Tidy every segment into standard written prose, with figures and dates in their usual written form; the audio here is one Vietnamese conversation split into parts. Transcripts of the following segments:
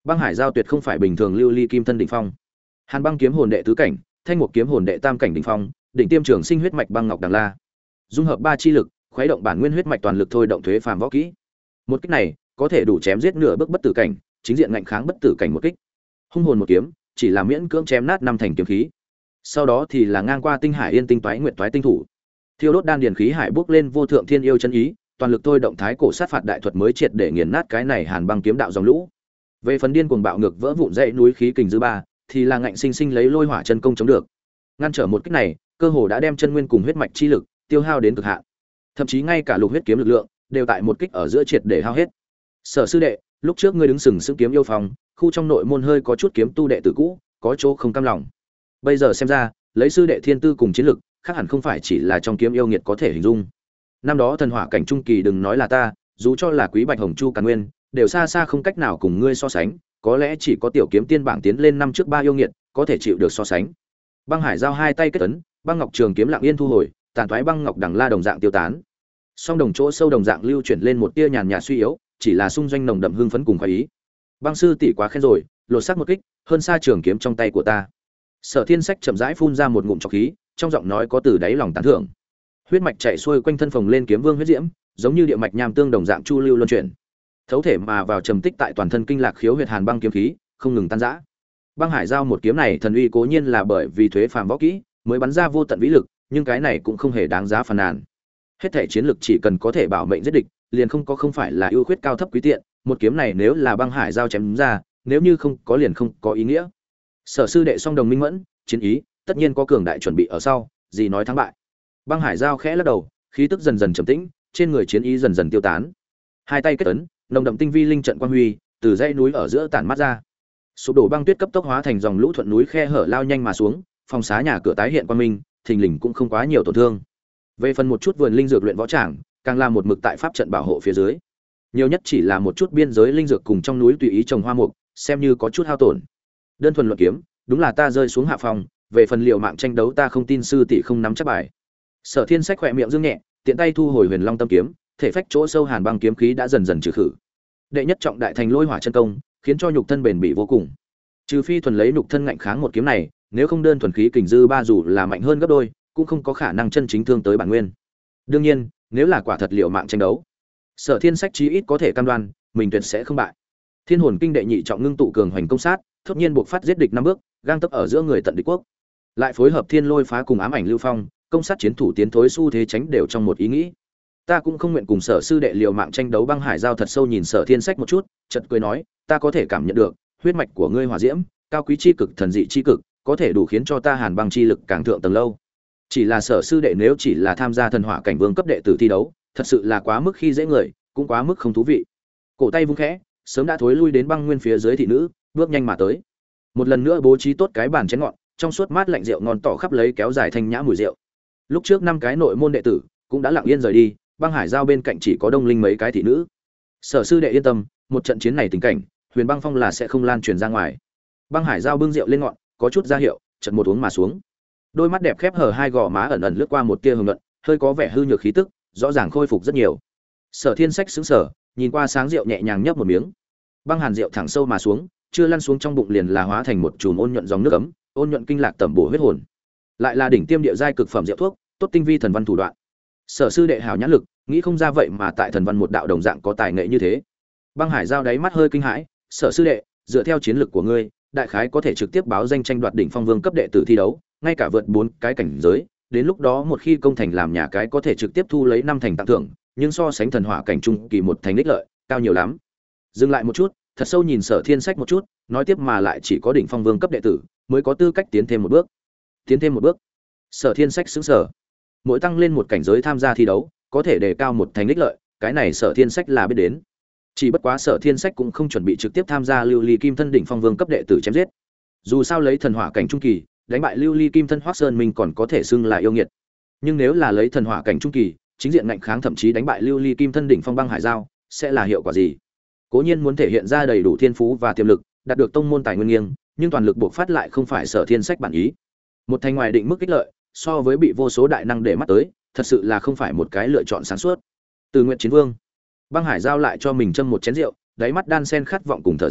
Băng Hải Giao tuyệt không phải bình thường lưu ly kim thân đỉnh phong. Hàn Băng kiếm hồn đệ tứ cảnh, Thanh Mục kiếm hồn đệ tam cảnh đỉnh phong, đỉnh tiêm trường sinh huyết mạch băng ngọc đằng la. Dung hợp ba chi lực, khuấy động bản nguyên huyết mạch toàn lực thôi động thuế phàm võ kỹ. Một kích này, có thể đủ chém giết nửa bước bất tử cảnh, chính diện ngạnh kháng bất tử cảnh một kích. Hung hồn một kiếm, chỉ là miễn cưỡng chém nát năm thành kiếm khí. Sau đó thì là ngang qua tinh hải yên tinh toái nguyệt toái tinh thủ. Thiêu đốt đan điền khí hải bước lên vô thượng thiên yêu chân ý, toàn lực thôi động thái cổ sát phạt đại thuật mới triệt để nghiền nát cái này Hàn Băng kiếm đạo dòng lũ. Về phần điên cuồng bạo ngược vỡ vụn dãy núi khí kình dư ba, thì là ngạnh sinh sinh lấy lôi hỏa chân công chống được. Ngăn trở một kích này, cơ hồ đã đem chân nguyên cùng huyết mạch chi lực tiêu hao đến cực hạn. Thậm chí ngay cả lục huyết kiếm lực lượng đều tại một kích ở giữa triệt để hao hết. Sở sư đệ, lúc trước ngươi đứng sừng sững kiếm yêu phòng, khu trong nội môn hơi có chút kiếm tu đệ tử cũ, có chỗ không cam lòng. Bây giờ xem ra, lấy sư đệ thiên tư cùng chiến lực, khác hẳn không phải chỉ là trong kiếm yêu nghiệt có thể hình dung. Năm đó thần hỏa cảnh trung kỳ đừng nói là ta, dù cho là Quý Bạch Hồng Chu Càn Nguyên, đều xa xa không cách nào cùng ngươi so sánh, có lẽ chỉ có tiểu kiếm tiên bảng tiến lên năm trước ba yêu nghiệt có thể chịu được so sánh. Băng Hải Giao hai tay kết ấn, băng ngọc trường kiếm lặng yên thu hồi, tàn toái băng ngọc đằng la đồng dạng tiêu tán. Song đồng chỗ sâu đồng dạng lưu chuyển lên một tia nhàn nhạt suy yếu, chỉ là xung doanh nồng đậm hưng phấn cùng khoái ý. Băng sư tỷ quá khen rồi, lột xác một kích, hơn xa trường kiếm trong tay của ta. Sở Thiên Sách chậm rãi phun ra một ngụm trọc khí, trong giọng nói có từ đáy lòng tán thưởng. Huyết mạch chạy xuôi quanh thân phồng lên kiếm vương huyết diễm, giống như địa mạch nham tương đồng dạng chu lưu luân chuyển. Thấu thể mà vào trầm tích tại toàn thân kinh lạc khiếu huyệt Hàn Băng kiếm khí, không ngừng tan rã. Băng Hải Giao một kiếm này thần uy cố nhiên là bởi vì thuế phàm võ kỹ, mới bắn ra vô tận vĩ lực, nhưng cái này cũng không hề đáng giá phàn nàn. Hết thể chiến lực chỉ cần có thể bảo mệnh giết địch, liền không phải là ưu khuyết cao thấp quý tiện, một kiếm này nếu là Băng Hải Giao chém ra, nếu như không có liền không có ý nghĩa. Sở sư đệ song đồng minh mẫn, chiến ý, tất nhiên có cường đại chuẩn bị ở sau, gì nói thắng bại. Băng Hải Giao khẽ lắc đầu, khí tức dần dần trầm tĩnh, trên người chiến ý dần dần tiêu tán. Hai tay kết ấn, nồng đậm tinh vi linh trận quang huy, từ dãy núi ở giữa tản mát ra. Sụp đổ băng tuyết cấp tốc hóa thành dòng lũ thuận núi khe hở lao nhanh mà xuống, phòng xá nhà cửa tái hiện quang minh, thình lình cũng không quá nhiều tổn thương. Về phần một chút vườn linh dược luyện võ tràng, càng là một mực tại pháp trận bảo hộ phía dưới. Nhiều nhất chỉ là một chút biên giới linh dược cùng trong núi tùy ý trồng hoa mục, xem như có chút hao tổn. Đơn thuần luận kiếm, đúng là ta rơi xuống hạ phòng, về phần liệu mạng tranh đấu ta không tin sư tỷ không nắm chắc bài. Sở Thiên Sách khỏe miệng dương nhẹ, tiện tay thu hồi Huyền Long Tâm kiếm, thể phách chỗ sâu Hàn Băng kiếm khí đã dần dần trừ khử. Đệ nhất trọng đại thành lôi hỏa chân công, khiến cho nhục thân bền bỉ vô cùng. Trừ phi thuần lấy nhục thân ngạnh kháng một kiếm này, nếu không đơn thuần khí kình dư ba dù là mạnh hơn gấp đôi, cũng không có khả năng chân chính thương tới bản nguyên. Đương nhiên, nếu là quả thật liệu mạng tranh đấu, Sở Thiên Sách chí ít có thể cam đoan, mình tuyệt sẽ không bại. Thiên hồn kinh đệ nhị trọng ngưng tụ cường hoành công sát, thốt nhiên buộc phát giết địch năm bước, gang tấc ở giữa người tận địch quốc. Lại phối hợp thiên lôi phá cùng ám ảnh lưu phong, công sát chiến thủ tiến thối xu thế tránh đều trong một ý nghĩ. Ta cũng không nguyện cùng Sở sư đệ liều mạng tranh đấu. Băng Hải Giao thật sâu nhìn Sở Thiên Sách một chút, chợt cười nói, ta có thể cảm nhận được, huyết mạch của ngươi hỏa diễm, cao quý chi cực, thần dị chi cực, có thể đủ khiến cho ta Hàn Băng chi lực càng thượng tầng lâu. Chỉ là Sở sư đệ nếu chỉ là tham gia thần hỏa cảnh vương cấp đệ tử thi đấu, thật sự là quá mức khi dễ người, cũng quá mức không thú vị. Cổ tay vung khẽ, sớm đã thối lui đến băng nguyên phía dưới thị nữ, bước nhanh mà tới. Một lần nữa bố trí tốt cái bàn chén ngọn, trong suốt mát lạnh rượu ngon tỏ khắp lấy kéo dài thanh nhã mùi rượu. Lúc trước 5 cái nội môn đệ tử cũng đã lặng yên rời đi, Băng Hải Giao bên cạnh chỉ có Đông Linh mấy cái thị nữ. Sở sư đệ yên tâm, một trận chiến này tình cảnh, Huyền Băng Phong là sẽ không lan truyền ra ngoài. Băng Hải Giao bưng rượu lên ngọn, có chút ra hiệu, chợt một uống mà xuống. Đôi mắt đẹp khép hờ, hai gò má ẩn ẩn lướt qua một tia hồng nhuận, hơi có vẻ hư nhược khí tức, rõ ràng khôi phục rất nhiều. Sở Thiên Sách sững sờ, nhìn qua sáng rượu nhẹ nhàng nhấp một miếng. Băng hàn rượu thẳng sâu mà xuống, chưa lăn xuống trong bụng liền là hóa thành một chùm ôn nhuận dòng nước ấm, ôn nhuận kinh lạc tẩm bổ huyết hồn. Lại là đỉnh tiêm địa giai cực phẩm rượu thuốc, tốt tinh vi thần văn thủ đoạn. Sở sư đệ hảo nhãn lực, nghĩ không ra vậy mà tại thần văn một đạo đồng dạng có tài nghệ như thế. Băng Hải Giao đáy mắt hơi kinh hãi, Sở sư đệ, dựa theo chiến lực của ngươi, đại khái có thể trực tiếp báo danh tranh đoạt đỉnh phong vương cấp đệ tử thi đấu, ngay cả vượt 4 cái cảnh giới, đến lúc đó một khi công thành làm nhà cái có thể trực tiếp thu lấy 5 thành tặng thưởng, nhưng so sánh thần hỏa cảnh trung kỳ một thành đích lợi, cao nhiều lắm. Dừng lại một chút, thật sâu nhìn Sở Thiên Sách một chút, nói tiếp mà lại chỉ có đỉnh phong vương cấp đệ tử mới có tư cách tiến thêm một bước. Tiến thêm một bước? Sở Thiên Sách sững sờ. Mỗi tăng lên một cảnh giới tham gia thi đấu, có thể đề cao một thành đích lợi, cái này Sở Thiên Sách là biết đến. Chỉ bất quá Sở Thiên Sách cũng không chuẩn bị trực tiếp tham gia Lưu Ly Kim thân đỉnh phong vương cấp đệ tử chém giết. Dù sao lấy thần hỏa cảnh trung kỳ, đánh bại Lưu Ly Kim thân Hoắc Sơn mình còn có thể xưng là yêu nghiệt. Nhưng nếu là lấy thần hỏa cảnh trung kỳ, chính diện ngạnh kháng thậm chí đánh bại Lưu Ly Kim thân đỉnh phong Băng Hải Giao, sẽ là hiệu quả gì? Cố nhiên muốn thể hiện ra đầy đủ thiên phú và tiềm lực, đạt được tông môn tài nguyên nghiêng, nhưng toàn lực buộc phát lại không phải Sở Thiên Sách bản ý. Một thành ngoài định mức ích lợi, so với bị vô số đại năng để mắt tới, thật sự là không phải một cái lựa chọn sáng suốt. Từ Nguyện Chiến Vương, Băng Hải Giao lại cho mình châm một chén rượu, đáy mắt đan sen khát vọng cùng thở dài,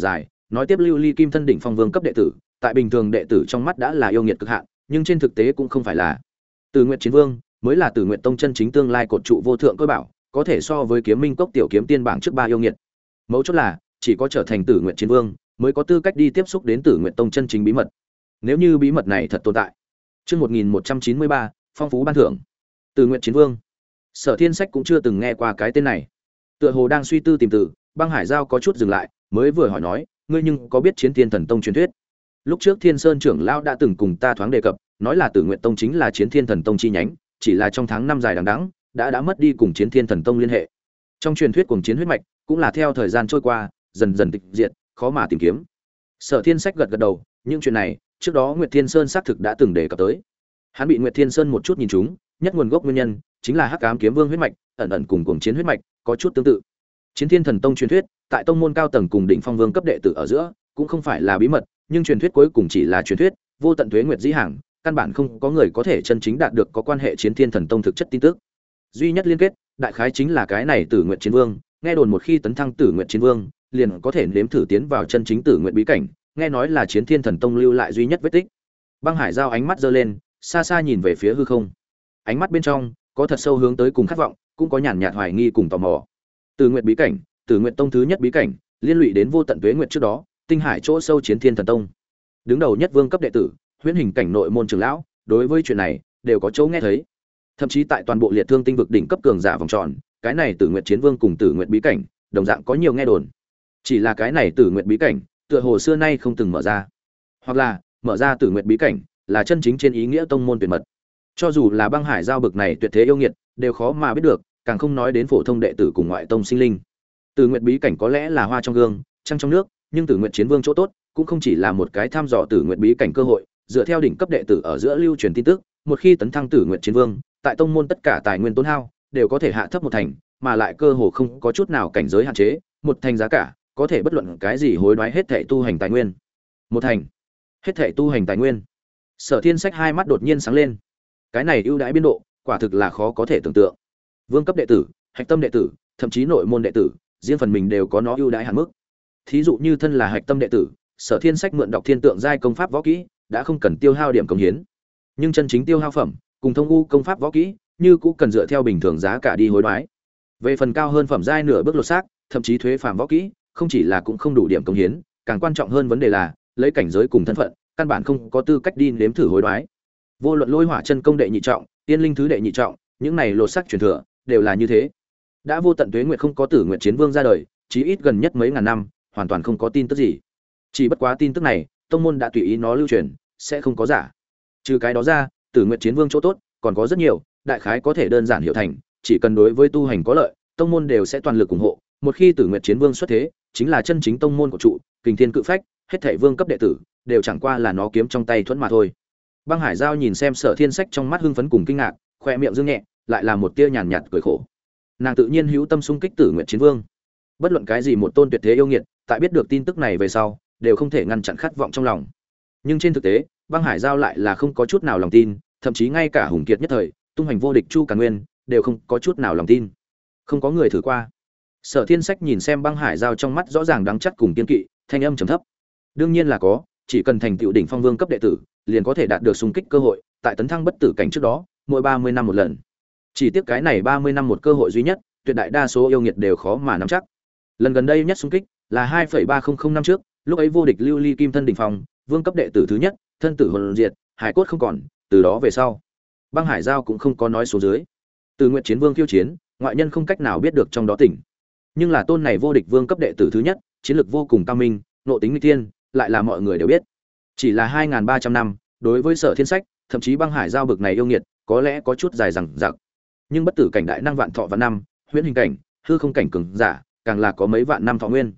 nói tiếp lưu ly kim thân đỉnh phong vương cấp đệ tử, tại bình thường đệ tử trong mắt đã là yêu nghiệt cực hạn, nhưng trên thực tế cũng không phải là. Tử Nguyệt Chiến Vương mới là Tử Nguyệt Tông chân chính tương lai cột trụ vô thượng cơ bảo, có thể so với Kiếm Minh Cốc tiểu kiếm tiên bảng trước ba yêu nghiệt. Mấu chốt là, chỉ có trở thành Tử Nguyệt Chiến Vương mới có tư cách đi tiếp xúc đến Tử Nguyệt Tông chân chính bí mật. Nếu như bí mật này thật tồn tại. Chương 1193, phong phú ban thưởng. Tử Nguyệt Chiến Vương. Sở Thiên Sách cũng chưa từng nghe qua cái tên này. Tựa hồ đang suy tư tìm từ, Băng Hải Giao có chút dừng lại, mới vừa hỏi nói, ngươi nhưng có biết Chiến Thiên Thần Tông truyền thuyết? Lúc trước Thiên Sơn trưởng lão đã từng cùng ta thoáng đề cập, nói là Tử Nguyệt Tông chính là Chiến Thiên Thần Tông chi nhánh, chỉ là trong tháng năm dài đằng đẵng, đã mất đi cùng Chiến Thiên Thần Tông liên hệ. Trong truyền thuyết cuồng chiến huyết mạch, cũng là theo thời gian trôi qua, dần dần tịch diệt, khó mà tìm kiếm. Sở Thiên Sách gật gật đầu, những chuyện này, trước đó Nguyệt Thiên Sơn xác thực đã từng đề cập tới. Hắn bị Nguyệt Thiên Sơn một chút nhìn trúng, nhất nguồn gốc nguyên nhân chính là Hắc Ám Kiếm Vương huyết mạch, ẩn ẩn cùng cuồng chiến huyết mạch có chút tương tự. Chiến Thiên Thần Tông truyền thuyết, tại tông môn cao tầng cùng đỉnh phong vương cấp đệ tử ở giữa, cũng không phải là bí mật, nhưng truyền thuyết cuối cùng chỉ là truyền thuyết, vô tận tuế nguyệt dĩ hàng, căn bản không có người có thể chân chính đạt được có quan hệ Chiến Thiên Thần Tông thực chất tin tức. Duy nhất liên kết, đại khái chính là cái này Tử Nguyệt Chiến Vương, nghe đồn một khi tấn thăng Tử Nguyệt Chiến Vương, liền có thể nếm thử tiến vào chân chính Tử Nguyệt bí cảnh, nghe nói là Chiến Thiên Thần Tông lưu lại duy nhất vết tích. Băng Hải Giao ánh mắt giơ lên, xa xa nhìn về phía hư không. Ánh mắt bên trong có thật sâu hướng tới cùng khát vọng, cũng có nhàn nhạt hoài nghi cùng tò mò. Tử Nguyệt bí cảnh, Tử Nguyệt Tông thứ nhất bí cảnh, liên lụy đến vô tận tuế nguyệt trước đó, tinh hải chỗ sâu Chiến Thiên Thần Tông. Đứng đầu nhất vương cấp đệ tử, huyễn hình cảnh nội môn trưởng lão, đối với chuyện này đều có chỗ nghe thấy. Thậm chí tại toàn bộ liệt thương tinh vực đỉnh cấp cường giả vòng tròn, cái này Tử Nguyệt Chiến Vương cùng Tử Nguyệt bí cảnh, đồng dạng có nhiều nghe đồn. Chỉ là cái này Tử Nguyệt bí cảnh, tựa hồ xưa nay không từng mở ra. Hoặc là, mở ra Tử Nguyệt bí cảnh, là chân chính trên ý nghĩa tông môn tuyệt mật. Cho dù là Băng Hải Giao bực này tuyệt thế yêu nghiệt, đều khó mà biết được, càng không nói đến phổ thông đệ tử cùng ngoại tông sinh linh. Tử Nguyệt bí cảnh có lẽ là hoa trong gương, trăng trong nước, nhưng Tử Nguyệt Chiến Vương chỗ tốt, cũng không chỉ là một cái tham dò Tử Nguyệt bí cảnh cơ hội, dựa theo đỉnh cấp đệ tử ở giữa lưu truyền tin tức, một khi tấn thăng Tử Nguyệt Chiến Vương, tại tông môn tất cả tài nguyên tốn hao đều có thể hạ thấp một thành, mà lại cơ hồ không có chút nào cảnh giới hạn chế, một thành giá cả, có thể bất luận cái gì hối đoái hết thảy tu hành tài nguyên. Một thành, hết thảy tu hành tài nguyên. Sở Thiên Sách hai mắt đột nhiên sáng lên. Cái này ưu đãi biên độ, quả thực là khó có thể tưởng tượng. Vương cấp đệ tử, hạch tâm đệ tử, thậm chí nội môn đệ tử, riêng phần mình đều có nó ưu đãi hạn mức. Thí dụ như thân là hạch tâm đệ tử, Sở Thiên Sách mượn đọc thiên tượng giai công pháp võ kỹ, đã không cần tiêu hao điểm công hiến. Nhưng chân chính tiêu hao phẩm, cùng thông u công pháp võ kỹ, như cũng cần dựa theo bình thường giá cả đi hối đoái. Về phần cao hơn phẩm giai nửa bước lột xác, thậm chí thuế phàm võ kỹ, không chỉ là cũng không đủ điểm công hiến, càng quan trọng hơn vấn đề là, lấy cảnh giới cùng thân phận, căn bản không có tư cách đi nếm thử hối đoái. Vô luận Lôi Hỏa chân công đệ nhị trọng, Tiên linh thứ đệ nhị trọng, những này lột xác truyền thừa, đều là như thế. Đã vô tận tuế nguyệt không có Tử Nguyệt Chiến Vương ra đời, chí ít gần nhất mấy ngàn năm, hoàn toàn không có tin tức gì. Chỉ bất quá tin tức này, tông môn đã tùy ý nó lưu truyền, sẽ không có giả. Trừ cái đó ra, Tử Nguyệt Chiến Vương chỗ tốt, còn có rất nhiều, đại khái có thể đơn giản hiểu thành, chỉ cần đối với tu hành có lợi, tông môn đều sẽ toàn lực ủng hộ. Một khi Tử Nguyệt Chiến Vương xuất thế, chính là chân chính tông môn của trụ, Kình Thiên Cự Phách, hết thảy vương cấp đệ tử, đều chẳng qua là nó kiếm trong tay thuẫn mà thôi. Băng Hải Giao nhìn xem Sở Thiên Sách trong mắt hưng phấn cùng kinh ngạc, khoe miệng dương nhẹ, lại là một tia nhàn nhạt cười khổ. Nàng tự nhiên hữu tâm xung kích Tử Nguyệt Chiến Vương. Bất luận cái gì một tôn tuyệt thế yêu nghiệt, tại biết được tin tức này về sau, đều không thể ngăn chặn khát vọng trong lòng. Nhưng trên thực tế, Băng Hải Giao lại là không có chút nào lòng tin, thậm chí ngay cả hùng kiệt nhất thời, tung hành vô địch Chu Càn Nguyên, đều không có chút nào lòng tin. Không có người thử qua. Sở Thiên Sách nhìn xem Băng Hải Giao trong mắt rõ ràng đắng chắt cùng kiên kỵ, thanh âm trầm thấp. Đương nhiên là có, chỉ cần thành tựu đỉnh phong vương cấp đệ tử, liền có thể đạt được xung kích cơ hội, tại tấn thăng bất tử cảnh trước đó, mỗi 30 năm một lần. Chỉ tiếc cái này 30 năm một cơ hội duy nhất, tuyệt đại đa số yêu nghiệt đều khó mà nắm chắc. Lần gần đây nhất xung kích là 2,300 năm trước, lúc ấy vô địch lưu ly kim thân đỉnh phong, vương cấp đệ tử thứ nhất, thân tử hồn diệt, hải cốt không còn, từ đó về sau, Băng Hải Giao cũng không có nói số dưới. Từ Nguyệt Chiến Vương khiêu chiến, ngoại nhân không cách nào biết được trong đó tỉnh. Nhưng là tôn này vô địch vương cấp đệ tử thứ nhất, chiến lược vô cùng cao minh, nộ tính nguy tiên, lại là mọi người đều biết. Chỉ là 2300 năm, đối với Sở Thiên Sách, thậm chí Băng Hải Giao bực này yêu nghiệt, có lẽ có chút dài dằng dặc. Nhưng bất tử cảnh đại năng vạn thọ và năm, huyễn hình cảnh, hư không cảnh cường giả, càng là có mấy vạn năm thọ nguyên.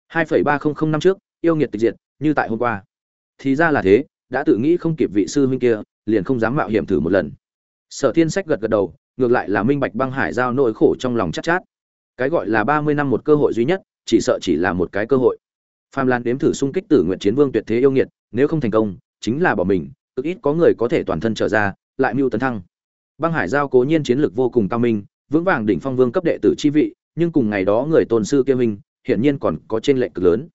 2,300 năm trước, yêu nghiệt tịch diệt, như tại hôm qua. Thì ra là thế, đã tự nghĩ không kịp vị sư huynh kia, liền không dám mạo hiểm thử một lần. Sở Thiên Sách gật gật đầu, ngược lại là minh bạch Băng Hải Giao nỗi khổ trong lòng chát chát. Cái gọi là 30 năm một cơ hội duy nhất, chỉ sợ chỉ là một cái cơ hội. Phàm Lan đếm thử xung kích Tử Nguyệt Chiến Vương tuyệt thế yêu nghiệt, nếu không thành công, chính là bỏ mình, cực ít có người có thể toàn thân trở ra, lại mưu tấn thăng. Băng Hải Giao cố nhiên chiến lược vô cùng cao minh, vững vàng đỉnh phong vương cấp đệ tử chi vị, nhưng cùng ngày đó người tôn sư kia minh, hiển nhiên còn có chênh lệch cực lớn.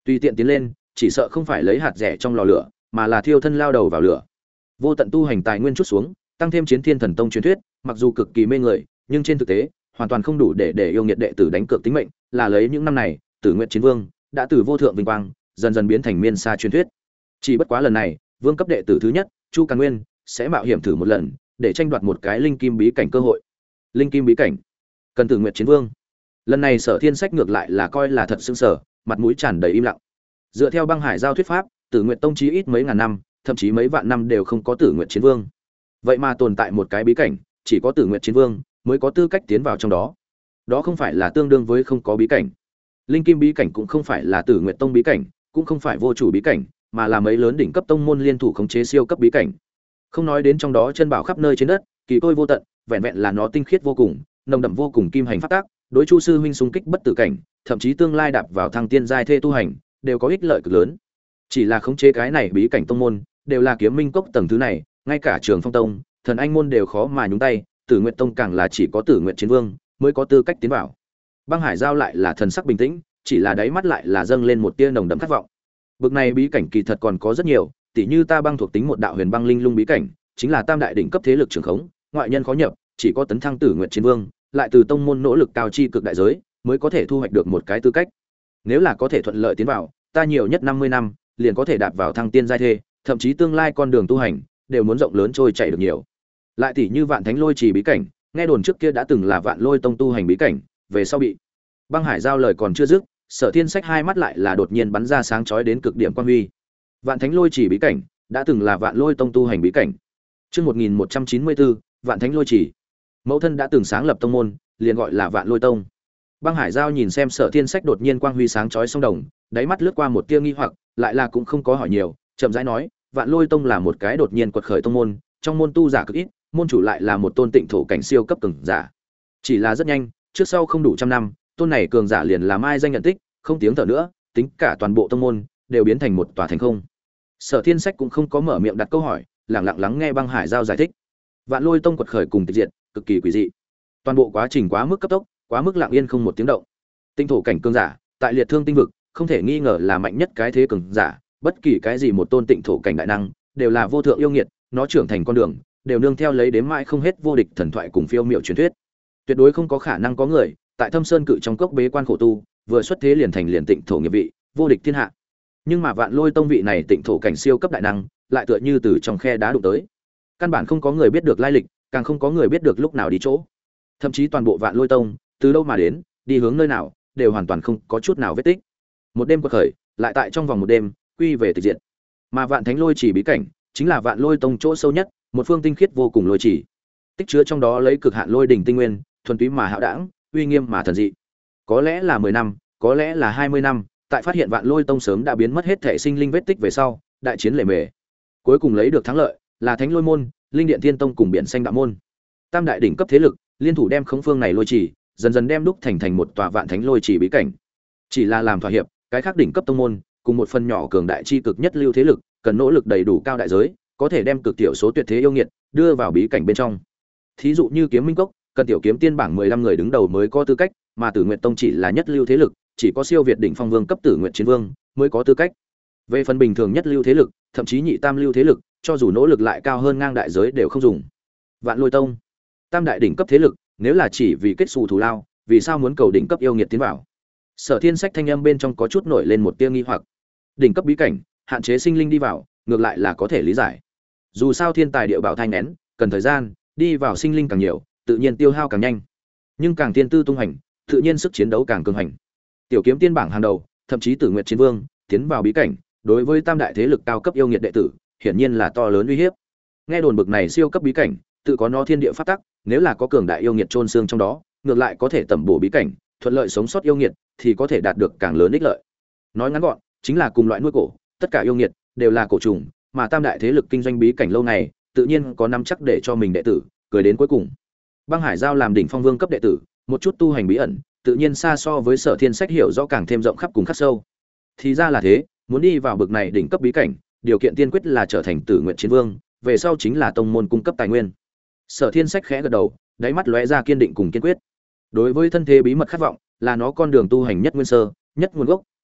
Tùy tiện tiến lên, chỉ sợ không phải lấy hạt rẻ trong lò lửa, mà là thiêu thân lao đầu vào lửa. Vô tận tu hành tài nguyên chút xuống, tăng thêm Chiến Thiên Thần Tông truyền thuyết, mặc dù cực kỳ mê người, nhưng trên thực tế, hoàn toàn không đủ để yêu nghiệt đệ tử đánh cược tính mệnh, là lấy những năm này, Tử Nguyệt Chiến Vương đã từ vô thượng vinh quang, dần dần biến thành miên xa truyền thuyết. Chỉ bất quá lần này, vương cấp đệ tử thứ nhất, Chu Càn Nguyên, sẽ mạo hiểm thử một lần, để tranh đoạt một cái linh kim bí cảnh cơ hội. Linh kim bí cảnh, cần Tử Nguyệt Chiến Vương. Lần này Sở Thiên Sách ngược lại là coi là thật sững sờ, mặt mũi tràn đầy im lặng. Dựa theo Băng Hải giao thuyết pháp, Tử Nguyệt Tông chí ít mấy ngàn năm, thậm chí mấy vạn năm đều không có Tử Nguyệt Chiến Vương. Vậy mà tồn tại một cái bí cảnh, chỉ có Tử Nguyệt Chiến Vương mới có tư cách tiến vào trong đó. Đó không phải là tương đương với không có bí cảnh. Linh kim bí cảnh cũng không phải là Tử Nguyệt Tông bí cảnh, cũng không phải vô chủ bí cảnh, mà là mấy lớn đỉnh cấp tông môn liên thủ khống chế siêu cấp bí cảnh. Không nói đến trong đó chân bảo khắp nơi trên đất, kỳ tôi vô tận, vẹn vẹn là nó tinh khiết vô cùng, nồng đậm vô cùng kim hành pháp tác, đối Chu sư huynh xung kích bất tử cảnh, thậm chí tương lai đạp vào thăng tiên giai thê tu hành, đều có ích lợi cực lớn. Chỉ là khống chế cái này bí cảnh tông môn, đều là kiếm minh cốc tầng thứ này, ngay cả Trường Phong Tông, Thần Anh môn đều khó mà nhúng tay, Tử Nguyệt Tông càng là chỉ có Tử Nguyệt Chiến Vương mới có tư cách tiến vào. Băng Hải giao lại là thần sắc bình tĩnh, chỉ là đáy mắt lại là dâng lên một tia nồng đậm khát vọng. Bực này bí cảnh kỳ thật còn có rất nhiều, tỉ như ta băng thuộc tính một đạo huyền băng linh lung bí cảnh, chính là tam đại đỉnh cấp thế lực trường khống, ngoại nhân khó nhập, chỉ có tấn thăng Tử Nguyệt Chiến Vương, lại từ tông môn nỗ lực cao chi cực đại giới, mới có thể thu hoạch được một cái tư cách. Nếu là có thể thuận lợi tiến vào, ta nhiều nhất 50 năm, liền có thể đạp vào thăng tiên giai thê, thậm chí tương lai con đường tu hành đều muốn rộng lớn trôi chảy được nhiều. Lại tỉ như Vạn Thánh Lôi Trì bí cảnh, nghe đồn trước kia đã từng là Vạn Lôi Tông tu hành bí cảnh, về sau bị Băng Hải giao lời còn chưa dứt, Sở Thiên Sách hai mắt lại là đột nhiên bắn ra sáng chói đến cực điểm quang huy. Vạn Thánh Lôi Trì bí cảnh đã từng là Vạn Lôi Tông tu hành bí cảnh. Chương 1194, Vạn Thánh Lôi Trì. Mẫu thân đã từng sáng lập tông môn, liền gọi là Vạn Lôi Tông. Băng Hải giao nhìn xem Sở Thiên Sách đột nhiên quang huy sáng chói song đồng, đáy mắt lướt qua một tia nghi hoặc, lại là cũng không có hỏi nhiều, chậm rãi nói, Vạn Lôi Tông là một cái đột nhiên quật khởi tông môn, trong môn tu giả cực ít, môn chủ lại là một tôn tịnh thổ cảnh siêu cấp cường giả. Chỉ là rất nhanh, trước sau không đủ trăm năm, tôn này cường giả liền làm ai danh nhận tích, không tiếng thở nữa, tính cả toàn bộ tông môn đều biến thành một tòa thành không. Sở Thiên Sách cũng không có mở miệng đặt câu hỏi, lặng lặng lắng nghe Băng Hải giao giải thích. Vạn Lôi Tông quật khởi cùng tịch diệt, cực kỳ quỷ dị. Toàn bộ quá trình quá mức cấp tốc, quá mức lặng yên không một tiếng động. Tinh thổ cảnh cường giả, tại liệt thương tinh vực, không thể nghi ngờ là mạnh nhất cái thế cường giả, bất kỳ cái gì một tôn tịnh thổ cảnh đại năng, đều là vô thượng yêu nghiệt, nó trưởng thành con đường, đều nương theo lấy đếm mãi không hết vô địch thần thoại cùng phiêu miểu truyền thuyết. Tuyệt đối không có khả năng có người tại Thâm Sơn cự trong cốc bế quan khổ tu, vừa xuất thế liền thành liền tịnh thổ nghiệp vị, vô địch thiên hạ. Nhưng mà Vạn Lôi Tông vị này tịnh thổ cảnh siêu cấp đại năng, lại tựa như từ trong khe đá đụng tới. Căn bản không có người biết được lai lịch, càng không có người biết được lúc nào đi chỗ. Thậm chí toàn bộ Vạn Lôi Tông, từ đâu mà đến, đi hướng nơi nào, đều hoàn toàn không có chút nào vết tích. Một đêm quật khởi, lại tại trong vòng một đêm, quy về tịch diệt. Mà Vạn Thánh Lôi Chỉ bí cảnh, chính là Vạn Lôi Tông chỗ sâu nhất, một phương tinh khiết vô cùng lôi chỉ. Tích chứa trong đó lấy cực hạn lôi đỉnh tinh nguyên, thuần túy mà hạo đãng, uy nghiêm mà thần dị. Có lẽ là 10 năm, có lẽ là 20 năm, tại phát hiện Vạn Lôi Tông sớm đã biến mất hết thể sinh linh vết tích về sau, đại chiến lề mề. Cuối cùng lấy được thắng lợi, là Thánh Lôi môn, Linh Điện Thiên Tông cùng Biển Xanh Đạo môn. Tam đại đỉnh cấp thế lực, liên thủ đem khống phương này lôi chỉ, dần dần đem đúc thành một tòa Vạn Thánh Lôi Chỉ bí cảnh. Chỉ là làm thỏa hiệp, cái khác đỉnh cấp tông môn, cùng một phần nhỏ cường đại chi cực nhất lưu thế lực, cần nỗ lực đầy đủ cao đại giới, có thể đem cực tiểu số tuyệt thế yêu nghiệt đưa vào bí cảnh bên trong. Thí dụ như Kiếm Minh Cốc, cần tiểu kiếm tiên bảng 15 người đứng đầu mới có tư cách, mà Tử Nguyệt Tông chỉ là nhất lưu thế lực, chỉ có siêu việt đỉnh phong vương cấp Tử Nguyệt Chiến Vương mới có tư cách. Về phần bình thường nhất lưu thế lực, thậm chí nhị tam lưu thế lực, cho dù nỗ lực lại cao hơn ngang đại giới đều không dùng. Vạn Lôi Tông, tam đại đỉnh cấp thế lực, nếu là chỉ vì kết xù thù lao, vì sao muốn cầu đỉnh cấp yêu nghiệt tiến vào? Sở Thiên Sách thanh âm bên trong có chút nổi lên một tia nghi hoặc. Đỉnh cấp bí cảnh, hạn chế sinh linh đi vào, ngược lại là có thể lý giải. Dù sao thiên tài địa bảo thanh nén, cần thời gian, đi vào sinh linh càng nhiều, tự nhiên tiêu hao càng nhanh. Nhưng càng tiên tư tung hành, tự nhiên sức chiến đấu càng cường hành. Tiểu kiếm tiên bảng hàng đầu, thậm chí Tử Nguyệt Chiến Vương, tiến vào bí cảnh, đối với tam đại thế lực cao cấp yêu nghiệt đệ tử, hiển nhiên là to lớn uy hiếp. Nghe đồn bực này siêu cấp bí cảnh, tự có nó thiên địa pháp tắc, nếu là có cường đại yêu nghiệt chôn xương trong đó, ngược lại có thể tẩm bổ bí cảnh, thuận lợi sống sót yêu nghiệt, thì có thể đạt được càng lớn ích lợi. Nói ngắn gọn, chính là cùng loại nuôi cổ, tất cả yêu nghiệt đều là cổ trùng, mà tam đại thế lực kinh doanh bí cảnh lâu ngày, tự nhiên có nắm chắc để cho mình đệ tử cười đến cuối cùng. Băng Hải giao làm đỉnh phong vương cấp đệ tử, một chút tu hành bí ẩn, tự nhiên xa so với Sở Thiên Sách hiểu rõ càng thêm rộng khắp cùng khắc sâu. Thì ra là thế, muốn đi vào bực này đỉnh cấp bí cảnh, điều kiện tiên quyết là trở thành Tử Nguyệt Chiến Vương, về sau chính là tông môn cung cấp tài nguyên. Sở Thiên Sách khẽ gật đầu, đáy mắt lóe ra kiên định cùng kiên quyết. Đối với thân thế bí mật khát vọng, là nó con đường tu hành nhất nguyên sơ, nhất nguồn gốc,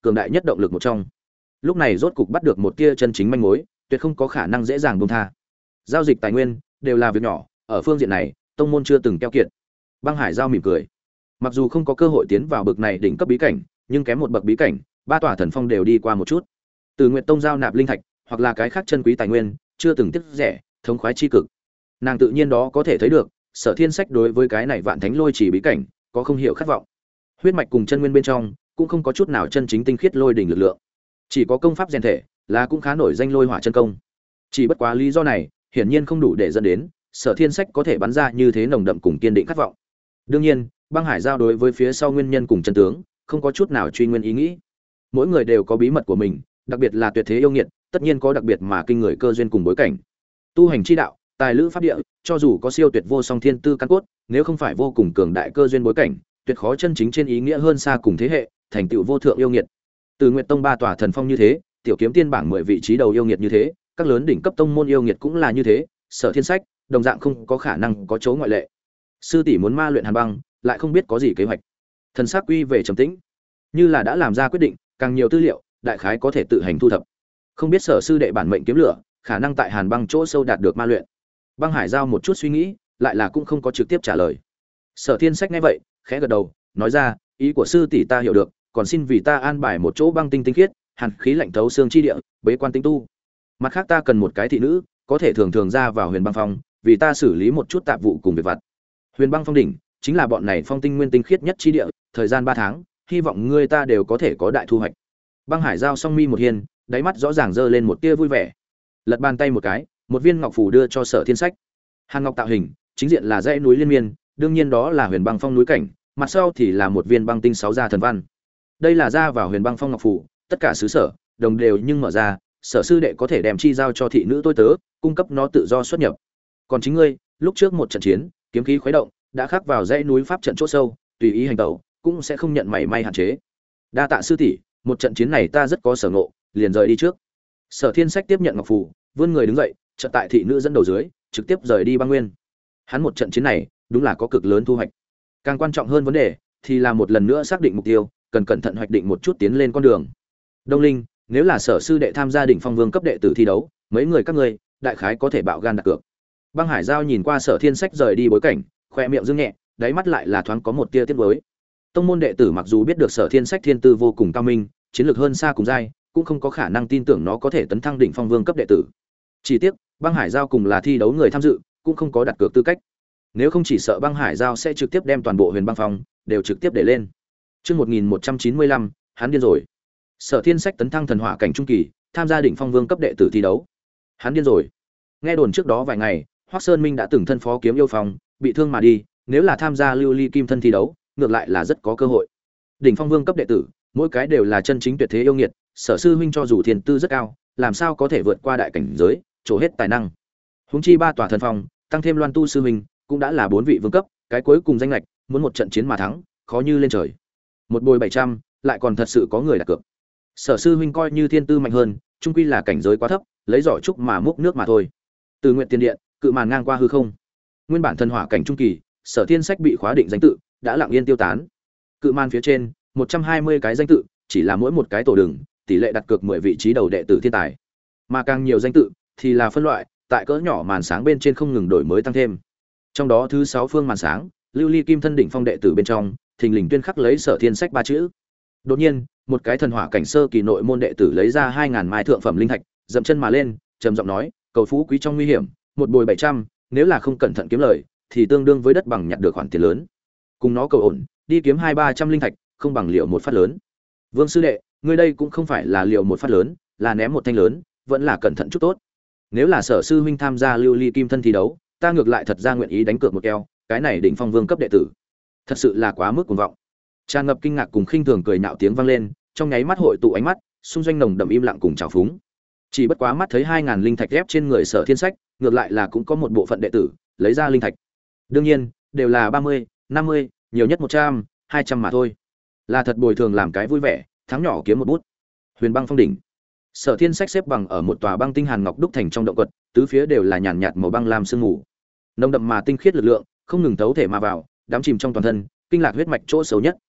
cường đại nhất động lực một trong. Lúc này rốt cục bắt được một tia chân chính manh mối, tuyệt không có khả năng dễ dàng buông tha. Giao dịch tài nguyên đều là việc nhỏ, ở phương diện này, tông môn chưa từng keo kiệt. Băng Hải Giao mỉm cười. Mặc dù không có cơ hội tiến vào bậc này đỉnh cấp bí cảnh, nhưng kém một bậc bí cảnh, ba tòa thần phong đều đi qua một chút. Từ Nguyệt Tông giao nạp linh thạch, hoặc là cái khác chân quý tài nguyên, chưa từng tiếc rẻ, thống khoái chi cực. Nàng tự nhiên đó có thể thấy được, Sở Thiên Sách đối với cái này Vạn Thánh Lôi Chỉ bí cảnh, có không hiểu khát vọng. Huyết mạch cùng chân nguyên bên trong, cũng không có chút nào chân chính tinh khiết lôi đỉnh lực lượng. Chỉ có công pháp rèn thể, là cũng khá nổi danh lôi hỏa chân công. Chỉ bất quá lý do này, hiển nhiên không đủ để dẫn đến Sở Thiên Sách có thể bắn ra như thế nồng đậm cùng kiên định khát vọng. Đương nhiên, Băng Hải Giao đối với phía sau nguyên nhân cùng chân tướng, không có chút nào truy nguyên ý nghĩ. Mỗi người đều có bí mật của mình, đặc biệt là tuyệt thế yêu nghiệt, tất nhiên có đặc biệt mà kinh người cơ duyên cùng bối cảnh. Tu hành chi đạo, tài lữ pháp địa, cho dù có siêu tuyệt vô song thiên tư căn cốt, nếu không phải vô cùng cường đại cơ duyên bối cảnh, tuyệt khó chân chính trên ý nghĩa hơn xa cùng thế hệ, thành tựu vô thượng yêu nghiệt. Từ Nguyệt Tông ba tòa thần phong như thế, tiểu kiếm tiên bảng 10 vị trí đầu yêu nghiệt như thế, các lớn đỉnh cấp tông môn yêu nghiệt cũng là như thế, Sở Thiên Sách, đồng dạng không có khả năng có chỗ ngoại lệ. Sư tỷ muốn ma luyện Hàn Băng, lại không biết có gì kế hoạch. Thần sắc quy về trầm tĩnh, như là đã làm ra quyết định, càng nhiều tư liệu, đại khái có thể tự hành thu thập. Không biết Sở sư đệ bản mệnh kiếm lửa, khả năng tại Hàn Băng chỗ sâu đạt được ma luyện. Băng Hải Giao một chút suy nghĩ, lại là cũng không có trực tiếp trả lời. Sở Thiên Sách nghe vậy, khẽ gật đầu, nói ra, ý của sư tỷ ta hiểu được, còn xin vì ta an bài một chỗ băng tinh tinh khiết, hàn khí lạnh thấu xương chi địa, bế quan tinh tu. Mặt khác ta cần một cái thị nữ, có thể thường thường ra vào Huyền Băng Phong, vì ta xử lý một chút tạp vụ cùng việc vặt. Huyền Băng Phong đỉnh chính là bọn này phong tinh nguyên tinh khiết nhất chi địa, thời gian 3 tháng, hy vọng ngươi ta đều có thể có đại thu hoạch. Băng Hải Giao song mi một hiên, đáy mắt rõ ràng dơ lên một tia vui vẻ. Lật bàn tay một cái, một viên ngọc phù đưa cho Sở Thiên Sách. Hàn ngọc tạo hình, chính diện là dãy núi liên miên, đương nhiên đó là Huyền Băng Phong núi cảnh, mặt sau thì là một viên băng tinh 6 gia thần văn. Đây là ra vào Huyền Băng Phong ngọc phù, tất cả xứ sở đồng đều nhưng mở ra, Sở sư đệ có thể đem chi giao cho thị nữ tôi tớ, cung cấp nó tự do xuất nhập. Còn chính ngươi, lúc trước một trận chiến, kiếm khí khuấy động, đã khắc vào dãy núi pháp trận chỗ sâu, tùy ý hành tẩu, cũng sẽ không nhận mảy may hạn chế. Đa tạ sư tỷ, một trận chiến này ta rất có sở ngộ, liền rời đi trước. Sở Thiên Sách tiếp nhận ngọc phù, vươn người đứng dậy, chợt tại thị nữ dẫn đầu dưới, trực tiếp rời đi băng nguyên. Hắn một trận chiến này, đúng là có cực lớn thu hoạch. Càng quan trọng hơn vấn đề, thì là một lần nữa xác định mục tiêu, cần cẩn thận hoạch định một chút tiến lên con đường. Đông Linh, nếu là Sở sư đệ tham gia đỉnh phong vương cấp đệ tử thi đấu, mấy người các ngươi, đại khái có thể bạo gan đặt cược. Băng Hải Giao nhìn qua Sở Thiên Sách rời đi bối cảnh, khoe miệng dương nhẹ, đáy mắt lại là thoáng có một tia tiếc nuối. Tông môn đệ tử mặc dù biết được Sở Thiên Sách thiên tư vô cùng cao minh, chiến lược hơn xa cùng giai, cũng không có khả năng tin tưởng nó có thể tấn thăng đỉnh phong vương cấp đệ tử. Chỉ tiếc, Băng Hải Giao cùng là thi đấu người tham dự, cũng không có đặt cược tư cách. Nếu không chỉ sợ Băng Hải Giao sẽ trực tiếp đem toàn bộ Huyền Băng Phong đều trực tiếp để lên. Chương 1195, hắn điên rồi. Sở Thiên Sách tấn thăng thần hỏa cảnh trung kỳ, tham gia đỉnh phong vương cấp đệ tử thi đấu. Hắn điên rồi. Nghe đồn trước đó vài ngày, Hoắc Sơn Minh đã từng thân phó kiếm yêu phong, bị thương mà đi, nếu là tham gia lưu ly kim thân thi đấu, ngược lại là rất có cơ hội. Đỉnh phong vương cấp đệ tử, mỗi cái đều là chân chính tuyệt thế yêu nghiệt, Sở sư huynh cho dù thiên tư rất cao, làm sao có thể vượt qua đại cảnh giới, trổ hết tài năng. Huống chi ba tòa thần phong, tăng thêm Loan Tu sư huynh, cũng đã là 4 vị vương cấp, cái cuối cùng danh lệch, muốn một trận chiến mà thắng, khó như lên trời. Một bồi 700, lại còn thật sự có người đặt cược. Sở sư huynh coi như thiên tư mạnh hơn, chung quy là cảnh giới quá thấp, lấy giỏ trúc mà múc nước mà thôi. Từ Nguyện Tiền Điện, cự màn ngang qua hư không. Nguyên bản thần hỏa cảnh trung kỳ, Sở Thiên Sách bị khóa định danh tự, đã lặng yên tiêu tán. Cự màn phía trên, 120 cái danh tự, chỉ là mỗi một cái tổ đường, tỷ lệ đặt cược 10 vị trí đầu đệ tử thiên tài. Mà càng nhiều danh tự thì là phân loại, tại cỡ nhỏ màn sáng bên trên không ngừng đổi mới tăng thêm. Trong đó thứ 6 phương màn sáng, lưu ly kim thân đỉnh phong đệ tử bên trong, thình lình tuyên khắc lấy Sở Thiên Sách 3 chữ. Đột nhiên, một cái thần hỏa cảnh sơ kỳ nội môn đệ tử lấy ra 2000 mai thượng phẩm linh thạch, dậm chân mà lên, trầm giọng nói, cầu phú quý trong nguy hiểm, một bồi 700, nếu là không cẩn thận kiếm lời, thì tương đương với đất bằng nhặt được khoản tiền lớn. Cùng nó cầu ổn, đi kiếm 2-300 linh thạch, không bằng liệu một phát lớn. Vương sư đệ, ngươi đây cũng không phải là liệu một phát lớn, là ném một thanh lớn, vẫn là cẩn thận chút tốt. Nếu là Sở sư huynh tham gia lưu ly kim thân thi đấu, ta ngược lại thật ra nguyện ý đánh cược một keo, cái này đỉnh phong vương cấp đệ tử, thật sự là quá mức cuồng vọng. Tràn ngập kinh ngạc cùng khinh thường cười nhạo tiếng vang lên, trong nháy mắt hội tụ ánh mắt, xung doanh nồng đậm im lặng cùng trào phúng. Chỉ bất quá mắt thấy 2000 linh thạch ép trên người Sở Thiên Sách, ngược lại là cũng có một bộ phận đệ tử lấy ra linh thạch. Đương nhiên, đều là 30, 50, nhiều nhất 100, 200 mà thôi. Là thật bồi thường làm cái vui vẻ, thắng nhỏ kiếm một bút. Huyền Băng Phong đỉnh. Sở Thiên Sách xếp bằng ở một tòa băng tinh hàn ngọc đúc thành trong động quật, tứ phía đều là nhàn nhạt màu băng lam sương mù. Nồng đậm mà tinh khiết lực lượng, không ngừng thấu thể mà vào, đắm chìm trong toàn thân, kinh lạc huyết mạch chỗ xấu nhất.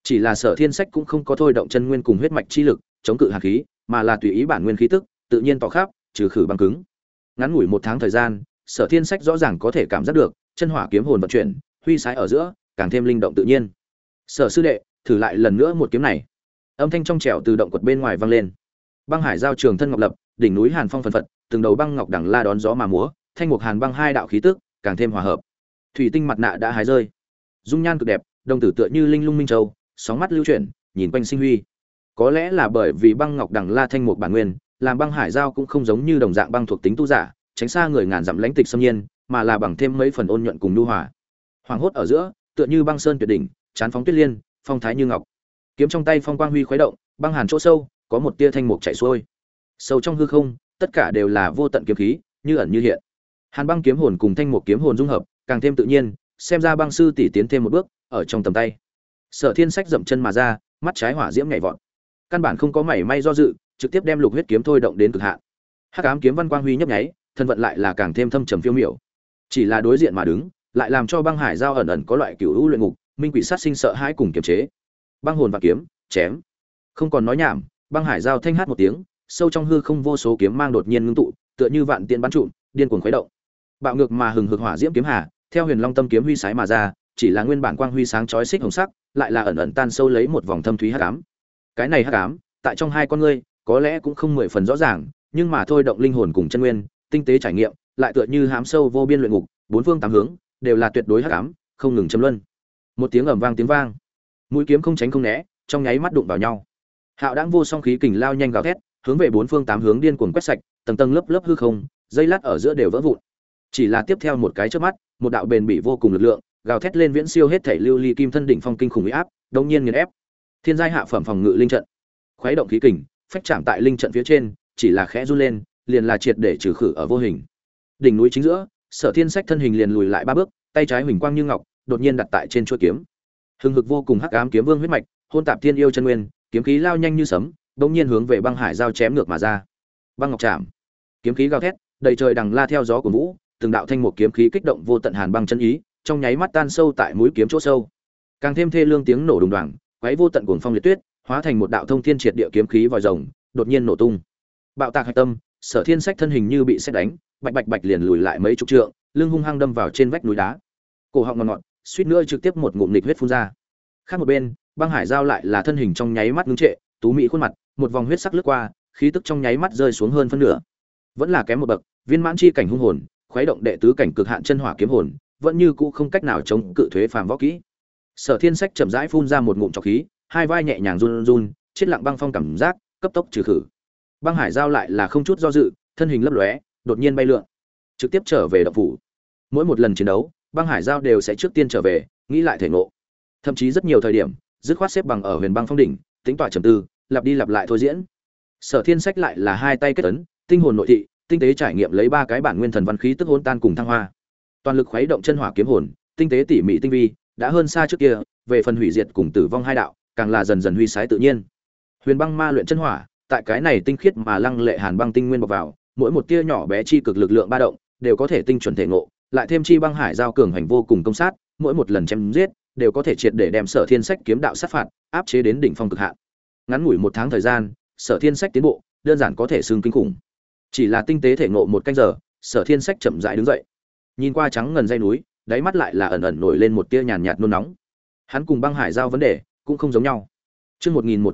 Chỉ là Sở Thiên Sách cũng không có thôi động chân nguyên cùng huyết mạch chi lực chống cự hàn khí, mà là tùy ý bản nguyên khí tức tự nhiên tỏ khắp, trừ khử băng cứng. Ngắn ngủi 1 tháng thời gian, Sở Thiên Sách rõ ràng có thể cảm giác được chân hỏa kiếm hồn vận chuyển, huy sái ở giữa, càng thêm linh động tự nhiên. Sở sư đệ, thử lại lần nữa một kiếm này. Âm thanh trong trẻo từ động quật bên ngoài vang lên. Băng hải giao trường thân ngọc lập, đỉnh núi hàn phong phần phật, từng đầu băng ngọc đằng la đón gió mà múa, thanh mục hàn băng hai đạo khí tức càng thêm hòa hợp. Thủy tinh mặt nạ đã hái rơi, dung nhan cực đẹp, đồng tử tựa như linh lung minh châu, sóng mắt lưu chuyển, nhìn quanh sinh huy. Có lẽ là bởi vì băng ngọc đằng la thanh mục bản nguyên, làm băng hải giao cũng không giống như đồng dạng băng thuộc tính tu giả, tránh xa người ngàn dặm lãnh tịch xâm nhiên, mà là bằng thêm mấy phần ôn nhuận cùng nhu hòa. Hoàng hốt ở giữa, tựa như băng sơn tuyệt đỉnh, chán phóng tuyết liên, phong thái như ngọc. Kiếm trong tay phong quang huy khuấy động, băng hàn chỗ sâu, có một tia thanh mục chảy xuôi. Sâu trong hư không, tất cả đều là vô tận kiếm khí, như ẩn như hiện. Hàn băng kiếm hồn cùng thanh mục kiếm hồn dung hợp, càng thêm tự nhiên, xem ra băng sư tỷ tiến thêm một bước, ở trong tầm tay. Sở Thiên Sách dậm chân mà ra, mắt trái hỏa diễm nhảy vọt. Căn bản không có mảy may do dự, trực tiếp đem lục huyết kiếm thôi động đến cực hạn. Hắc ám kiếm văn quang huy nhấp nháy, thân vận lại là càng thêm thâm trầm phiêu miểu. Chỉ là đối diện mà đứng, lại làm cho băng hải giao ẩn ẩn có loại cửu u luyện ngục, minh quỷ sát sinh sợ hãi cùng kiềm chế. Băng hồn và kiếm, chém. Không còn nói nhảm, băng hải giao thanh hát một tiếng, sâu trong hư không vô số kiếm mang đột nhiên ngưng tụ, tựa như vạn tiên bắn trụm, điên cuồng khuấy động. Bạo ngược mà hừng hực hỏa diễm kiếm hà, theo Huyền Long Tâm kiếm huy sái mà ra, chỉ là nguyên bản quang huy sáng chói xích hồng sắc, lại là ẩn ẩn tan sâu lấy một vòng thâm thúy hắc ám. Cái này hắc ám, tại trong hai con ngươi, có lẽ cũng không 10 phần rõ ràng, nhưng mà thôi động linh hồn cùng chân nguyên, tinh tế trải nghiệm, lại tựa như hám sâu vô biên luyện ngục, bốn phương tám hướng đều là tuyệt đối hắc ám, không ngừng châm luân. Một tiếng ầm vang tiếng vang, mũi kiếm không tránh không né, trong nháy mắt đụng vào nhau. Hạo đãng vô song khí kình lao nhanh gào thét, hướng về bốn phương tám hướng điên cuồng quét sạch, tầng tầng lớp lớp hư không, dây lát ở giữa đều vỡ vụn. Chỉ là tiếp theo một cái chớp mắt, một đạo bền bỉ vô cùng lực lượng, gào thét lên viễn siêu hết thể lưu ly kim thân đỉnh phong kinh khủng uy áp, đống nhiên nghiền ép. Thiên giai hạ phẩm phòng ngự linh trận, khuấy động khí kình, phách chạm tại linh trận phía trên, chỉ là khẽ run lên, liền là triệt để trừ khử ở vô hình. Đỉnh núi chính giữa, Sở Thiên Sách thân hình liền lùi lại 3 bước, tay trái huỳnh quang như ngọc, đột nhiên đặt tại trên chuôi kiếm. Hưng hực vô cùng hắc ám kiếm vương huyết mạch, hôn tạp thiên yêu chân nguyên, kiếm khí lao nhanh như sấm, đột nhiên hướng về băng hải giao chém ngược mà ra. Băng ngọc chạm, kiếm khí gào thét, đầy trời đằng la theo gió của vũ, từng đạo thanh một kiếm khí kích động vô tận hàn băng chân ý, trong nháy mắt tan sâu tại mũi kiếm chỗ sâu. Càng thêm thê lương tiếng nổ đùng đoàng, quấy vô tận cuồng phong liệt tuyết, hóa thành một đạo thông thiên triệt địa kiếm khí vòi rồng, đột nhiên nổ tung. Bạo tạc hạch tâm, Sở Thiên Sách thân hình như bị sét đánh, bạch bạch bạch liền lùi lại mấy chục trượng, lưng hung hăng đâm vào trên vách núi đá. Cổ họng ngọt ngọt, suýt nữa trực tiếp một ngụm nghịch huyết phun ra. Khác một bên, băng hải giao lại là thân hình trong nháy mắt ngưng trệ, tú mỹ khuôn mặt, một vòng huyết sắc lướt qua, khí tức trong nháy mắt rơi xuống hơn phân nửa. Vẫn là kém một bậc, viên mãn chi cảnh hung hồn, khuấy động đệ tứ cảnh cực hạn chân hỏa kiếm hồn, vẫn như cũ không cách nào chống cự thuế phàm võ kỹ. Sở Thiên Sách chậm rãi phun ra một ngụm trọc khí, hai vai nhẹ nhàng run run, chết lặng băng phong cảm giác, cấp tốc trừ khử. Băng hải giao lại là không chút do dự, thân hình lấp lóe, đột nhiên bay lượn, trực tiếp trở về động phủ. Mỗi một lần chiến đấu, băng hải giao đều sẽ trước tiên trở về, nghĩ lại thể ngộ. Thậm chí rất nhiều thời điểm, dứt khoát xếp bằng ở Huyền Băng Phong đỉnh, tính tọa trầm tư, lặp đi lặp lại thôi diễn. Sở Thiên Sách lại là hai tay kết ấn, tinh hồn nội thị, tinh tế trải nghiệm lấy 3 cái bản nguyên thần văn khí tức hỗn tan cùng thăng hoa. Toàn lực khuấy động chân hỏa kiếm hồn, tinh tế tỉ mỉ tinh vi, đã hơn xa trước kia, về phần hủy diệt cùng tử vong hai đạo, càng là dần dần huy sái tự nhiên. Huyền Băng Ma luyện chân hỏa, tại cái này tinh khiết mà lăng lệ hàn băng tinh nguyên bộc vào, mỗi một tia nhỏ bé chi cực lực lượng ba động, đều có thể tinh chuẩn thể ngộ, lại thêm chi băng hải giao cường hành vô cùng công sát, mỗi một lần chém giết, đều có thể triệt để đem Sở Thiên Sách kiếm đạo sát phạt, áp chế đến đỉnh phong cực hạn. Ngắn ngủi 1 tháng thời gian, Sở Thiên Sách tiến bộ, đơn giản có thể xưng kinh khủng. Chỉ là tinh tế thể ngộ 1 canh giờ, Sở Thiên Sách chậm rãi đứng dậy. Nhìn qua trắng ngần dãy núi, đáy mắt lại là ẩn ẩn nổi lên một tia nhàn nhạt nôn nóng. Hắn cùng băng hải giao vấn đề cũng không giống nhau. Chương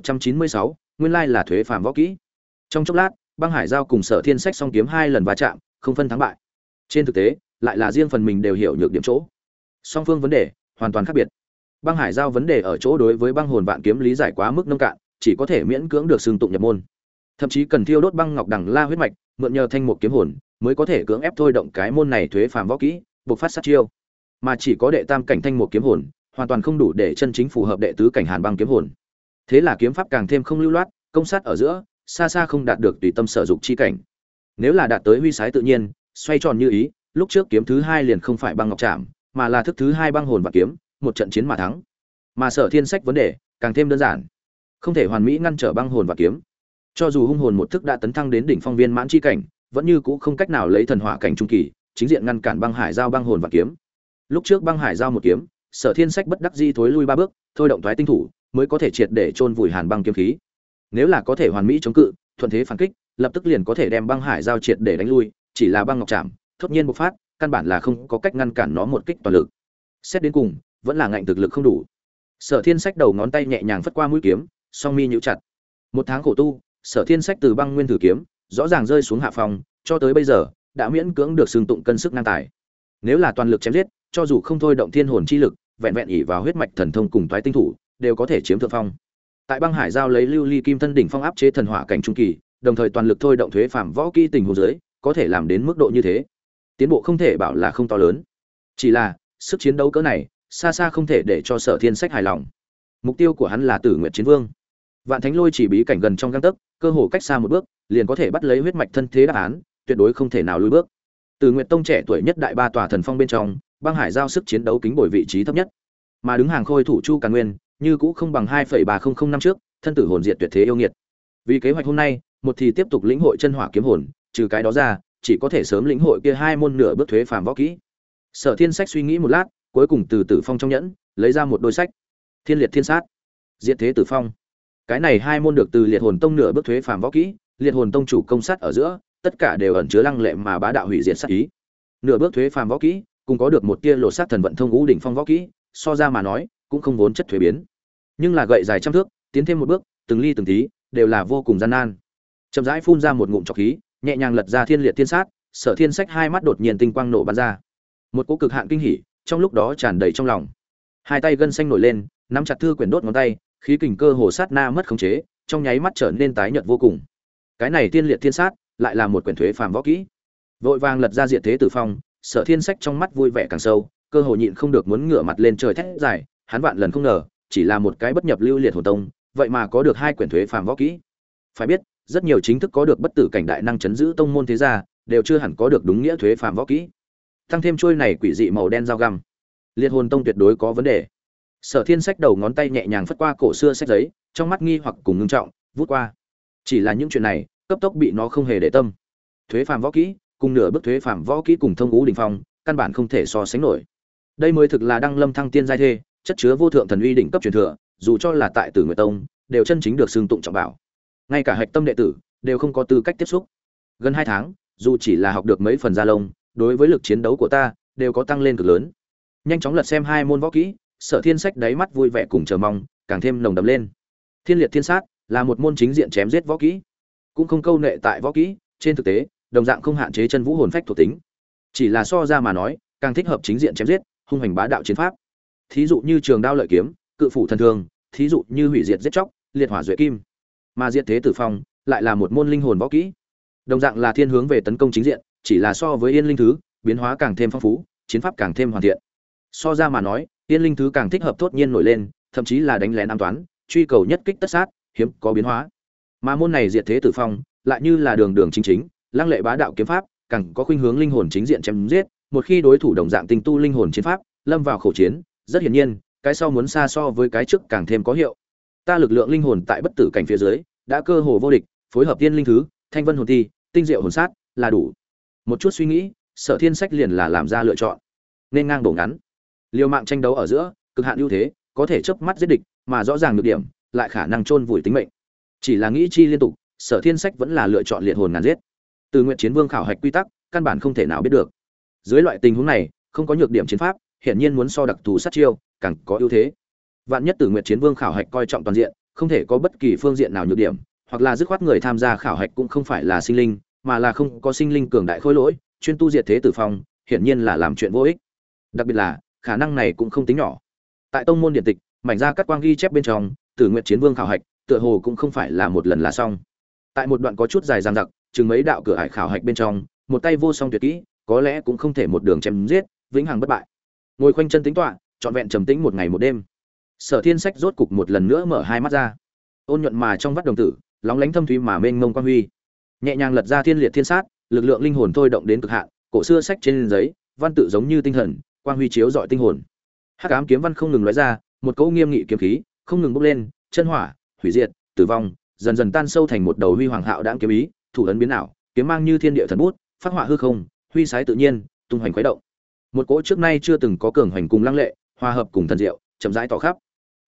1196, nguyên lai là thuế phàm võ kỹ. Trong chốc lát, băng hải giao cùng Sở Thiên Sách song kiếm 2 lần va chạm, không phân thắng bại. Trên thực tế, lại là riêng phần mình đều hiểu nhược điểm chỗ. Song phương vấn đề hoàn toàn khác biệt. Băng hải giao vấn đề ở chỗ đối với băng hồn vạn kiếm lý giải quá mức nông cạn, chỉ có thể miễn cưỡng được xưng tụng nhập môn. Thậm chí cần thiêu đốt băng ngọc đằng la huyết mạch, mượn nhờ thanh một kiếm hồn, mới có thể cưỡng ép thôi động cái môn này thuế phàm võ kỹ, bộc phát sát chiêu. Mà chỉ có đệ tam cảnh thanh một kiếm hồn, hoàn toàn không đủ để chân chính phù hợp đệ tứ cảnh hàn băng kiếm hồn. Thế là kiếm pháp càng thêm không lưu loát, công sát ở giữa, xa xa không đạt được tùy tâm sở dục chi cảnh. Nếu là đạt tới huy sái tự nhiên, xoay tròn như ý, lúc trước kiếm thứ 2 liền không phải băng ngọc trảm, mà là thức thứ 2 băng hồn và kiếm, một trận chiến mà thắng. Mà Sở Thiên Sách vấn đề càng thêm đơn giản, không thể hoàn mỹ ngăn trở băng hồn và kiếm. Cho dù hung hồn một thức đã tấn thăng đến đỉnh phong viên mãn chi cảnh, vẫn như cũ không cách nào lấy thần hỏa cảnh trung kỳ, chính diện ngăn cản băng hải giao băng hồn và kiếm. Lúc trước băng hải giao một kiếm, Sở Thiên Sách bất đắc dĩ thối lui 3 bước, thôi động thoái tinh thủ, mới có thể triệt để chôn vùi Hàn Băng kiếm khí. Nếu là có thể hoàn mỹ chống cự, thuận thế phản kích, lập tức liền có thể đem Băng Hải giao triệt để đánh lui, chỉ là băng ngọc chạm, thốt nhiên bộc phát, căn bản là không có cách ngăn cản nó một kích toàn lực. Xét đến cùng, vẫn là ngạnh thực lực không đủ. Sở Thiên Sách đầu ngón tay nhẹ nhàng phất qua mũi kiếm, song mi nhíu chặt. Một tháng khổ tu, Sở Thiên Sách từ băng nguyên thử kiếm, rõ ràng rơi xuống hạ phòng, cho tới bây giờ, đã miễn cưỡng được xương tụng cân sức năng tài. Nếu là toàn lực chém giết, cho dù không thôi động thiên hồn chi lực, vẹn vẹn ỷ vào huyết mạch thần thông cùng toái tinh thủ, đều có thể chiếm thượng phong. Tại băng hải giao lấy lưu ly kim thân đỉnh phong áp chế thần hỏa cảnh trung kỳ, đồng thời toàn lực thôi động thuế phàm võ kỹ tình huống dưới, có thể làm đến mức độ như thế. Tiến bộ không thể bảo là không to lớn. Chỉ là, sức chiến đấu cỡ này, xa xa không thể để cho Sở Thiên Sách hài lòng. Mục tiêu của hắn là Tử Nguyệt Chiến Vương. Vạn Thánh Lôi chỉ bí cảnh gần trong gang tấc, cơ hồ cách xa một bước, liền có thể bắt lấy huyết mạch thân thế đáp án, tuyệt đối không thể nào lùi bước. Tử Nguyệt Tông trẻ tuổi nhất đại ba tòa thần phong bên trong, băng hải giao sức chiến đấu kính bồi vị trí thấp nhất, mà đứng hàng khôi thủ Chu Càn Nguyên, như cũ không bằng 2,3005 năm trước, thân tử hồn diệt tuyệt thế yêu nghiệt. Vì kế hoạch hôm nay, một thì tiếp tục lĩnh hội chân hỏa kiếm hồn, trừ cái đó ra, chỉ có thể sớm lĩnh hội kia hai môn nửa bước thuế phàm võ kỹ. Sở Thiên Sách suy nghĩ một lát, cuối cùng từ Tử Phong trong nhẫn lấy ra một đôi sách. Thiên Liệt Thiên Sát, Diệt Thế Tử Phong. Cái này hai môn được từ Liệt Hồn Tông nửa bước thuế phàm võ kỹ, Liệt Hồn Tông chủ công sát ở giữa, tất cả đều ẩn chứa lăng lệ mà bá đạo hủy diệt sát ý. Nửa bước thuế phàm võ kỹ, cùng có được một tia lộ sát thần vận thông ngũ đỉnh phong võ kỹ, so ra mà nói, cũng không vốn chất thuế biến. Nhưng là gậy dài trăm thước, tiến thêm một bước, từng ly từng tí, đều là vô cùng gian nan. Chậm rãi phun ra một ngụm trọc khí, nhẹ nhàng lật ra Thiên Liệt Thiên Sát, Sở Thiên Sách hai mắt đột nhiên tinh quang nổ bắn ra. Một cỗ cực hạn kinh hỉ, trong lúc đó tràn đầy trong lòng. Hai tay gân xanh nổi lên, nắm chặt thư quyển đốt ngón tay, khí kình cơ hồ sát na mất khống chế, trong nháy mắt trở nên tái nhợt vô cùng. Cái này Thiên Liệt Thiên Sát, lại là một quyển thuế phàm võ kỹ. Vội vàng lật ra Diệt Thế Tử Phong, Sở Thiên Sách trong mắt vui vẻ càng sâu, cơ hồ nhịn không được muốn ngửa mặt lên trời thét dài, hắn vạn lần không ngờ, chỉ là một cái bất nhập lưu liệt hồn tông, vậy mà có được hai quyển thuế phàm võ kỹ. Phải biết, rất nhiều chính thức có được bất tử cảnh đại năng chấn giữ tông môn thế gia, đều chưa hẳn có được đúng nghĩa thuế phàm võ kỹ. Tăng thêm chuôi này quỷ dị màu đen dao găm, liệt hồn tông tuyệt đối có vấn đề. Sở Thiên Sách đầu ngón tay nhẹ nhàng phất qua cổ xưa sách giấy, trong mắt nghi hoặc cùng ngưng trọng, vút qua. Chỉ là những chuyện này, cấp tốc bị nó không hề để tâm. Thuế phàm võ kỹ, cùng nửa bước thuế phàm võ kỹ cùng thông ngũ đỉnh phong, căn bản không thể so sánh nổi. Đây mới thực là đăng lâm thăng tiên giai thê, chất chứa vô thượng thần uy đỉnh cấp truyền thừa, dù cho là tại Tử Nguyệt Tông, đều chân chính được xưng tụng trọng bảo. Ngay cả hạch tâm đệ tử đều không có tư cách tiếp xúc. Gần 2 tháng, dù chỉ là học được mấy phần gia lông, đối với lực chiến đấu của ta đều có tăng lên cực lớn. Nhanh chóng lật xem hai môn võ kỹ, Sở Thiên Sách đáy mắt vui vẻ cùng chờ mong, càng thêm nồng đậm lên. Thiên Liệt Thiên Sát là một môn chính diện chém giết võ kỹ, cũng không câu nệ tại võ kỹ, trên thực tế, đồng dạng không hạn chế chân vũ hồn phách thuộc tính. Chỉ là so ra mà nói, càng thích hợp chính diện chém giết, hung hành bá đạo chiến pháp. Thí dụ như trường đao lợi kiếm, cự phủ thần thương, thí dụ như hủy diệt giết chóc, liệt hỏa duệ kim. Mà Diệt Thế Tử Phong lại là một môn linh hồn võ kỹ, đồng dạng là thiên hướng về tấn công chính diện, chỉ là so với Yên Linh Thứ, biến hóa càng thêm phong phú, chiến pháp càng thêm hoàn thiện. So ra mà nói, Yên Linh Thứ càng thích hợp thốt nhiên nổi lên, thậm chí là đánh lén ám toán, truy cầu nhất kích tất sát, hiếm có biến hóa. Mà môn này Diệt Thế Tử Phong, lại như là đường đường chính chính, lăng lệ bá đạo kiếm pháp, càng có khuynh hướng linh hồn chính diện chém giết, một khi đối thủ đồng dạng tinh tu linh hồn chiến pháp, lâm vào khẩu chiến, rất hiển nhiên, cái sau muốn xa so với cái trước càng thêm có hiệu. Ta lực lượng linh hồn tại bất tử cảnh phía dưới, đã cơ hồ vô địch, phối hợp Tiên Linh Thứ, Thanh Vân hồn thi, tinh diệu hồn sát, là đủ. Một chút suy nghĩ, Sở Thiên Sách liền là làm ra lựa chọn. Nên ngang bổ ngắn. Liều mạng tranh đấu ở giữa, cực hạn ưu thế, có thể chớp mắt giết địch, mà rõ ràng nhược điểm, lại khả năng chôn vùi tính mệnh. Chỉ là nghĩ chi liên tục, Sở Thiên Sách vẫn là lựa chọn liệt hồn ngàn giết. Từ Nguyệt Chiến Vương khảo hạch quy tắc, căn bản không thể nào biết được. Dưới loại tình huống này, không có nhược điểm chiến pháp, hiển nhiên muốn so đặc thù sát chiêu, càng có ưu thế. Vạn nhất Tử Nguyệt Chiến Vương khảo hạch coi trọng toàn diện, không thể có bất kỳ phương diện nào nhược điểm, hoặc là dứt khoát người tham gia khảo hạch cũng không phải là sinh linh, mà là không có sinh linh cường đại khối lỗi, chuyên tu Diệt Thế Tử Phong, hiển nhiên là làm chuyện vô ích. Đặc biệt là, khả năng này cũng không tính nhỏ. Tại tông môn điện tịch, mảnh ra cắt quang ghi chép bên trong, Tử Nguyệt Chiến Vương khảo hạch, tựa hồ cũng không phải là một lần là xong. Tại một đoạn có chút dài dằng dặc, chừng mấy đạo cửa ải khảo hạch bên trong, một tay vô song tuyệt kỹ, có lẽ cũng không thể một đường chém giết, vĩnh hằng bất bại. Ngồi khoanh chân tính tọa, trọn vẹn trầm tĩnh một ngày một đêm. Sở Thiên Sách rốt cục một lần nữa mở hai mắt ra. Ôn nhuận mà trong vắt đồng tử, lóng lánh thâm thúy mà mênh mông quang huy. Nhẹ nhàng lật ra Thiên Liệt Thiên Sát, lực lượng linh hồn thôi động đến cực hạn, cổ xưa sách trên giấy, văn tự giống như tinh thần, quang huy chiếu rọi tinh hồn. Hắc ám kiếm văn không ngừng lóe ra, một cỗ nghiêm nghị kiếm khí, không ngừng bốc lên, chân hỏa, hủy diệt, tử vong, dần dần tan sâu thành một đầu huy hoàng hạo đãng kiếm ý, thủ ấn biến ảo, kiếm mang như thiên địa thần bút, phát họa hư không, huy sái tự nhiên, tung hoành khuấy động. Một cỗ trước nay chưa từng có cường hoành cùng lăng lệ, hòa hợp cùng thần diệu, chậm rãi tỏ khắp.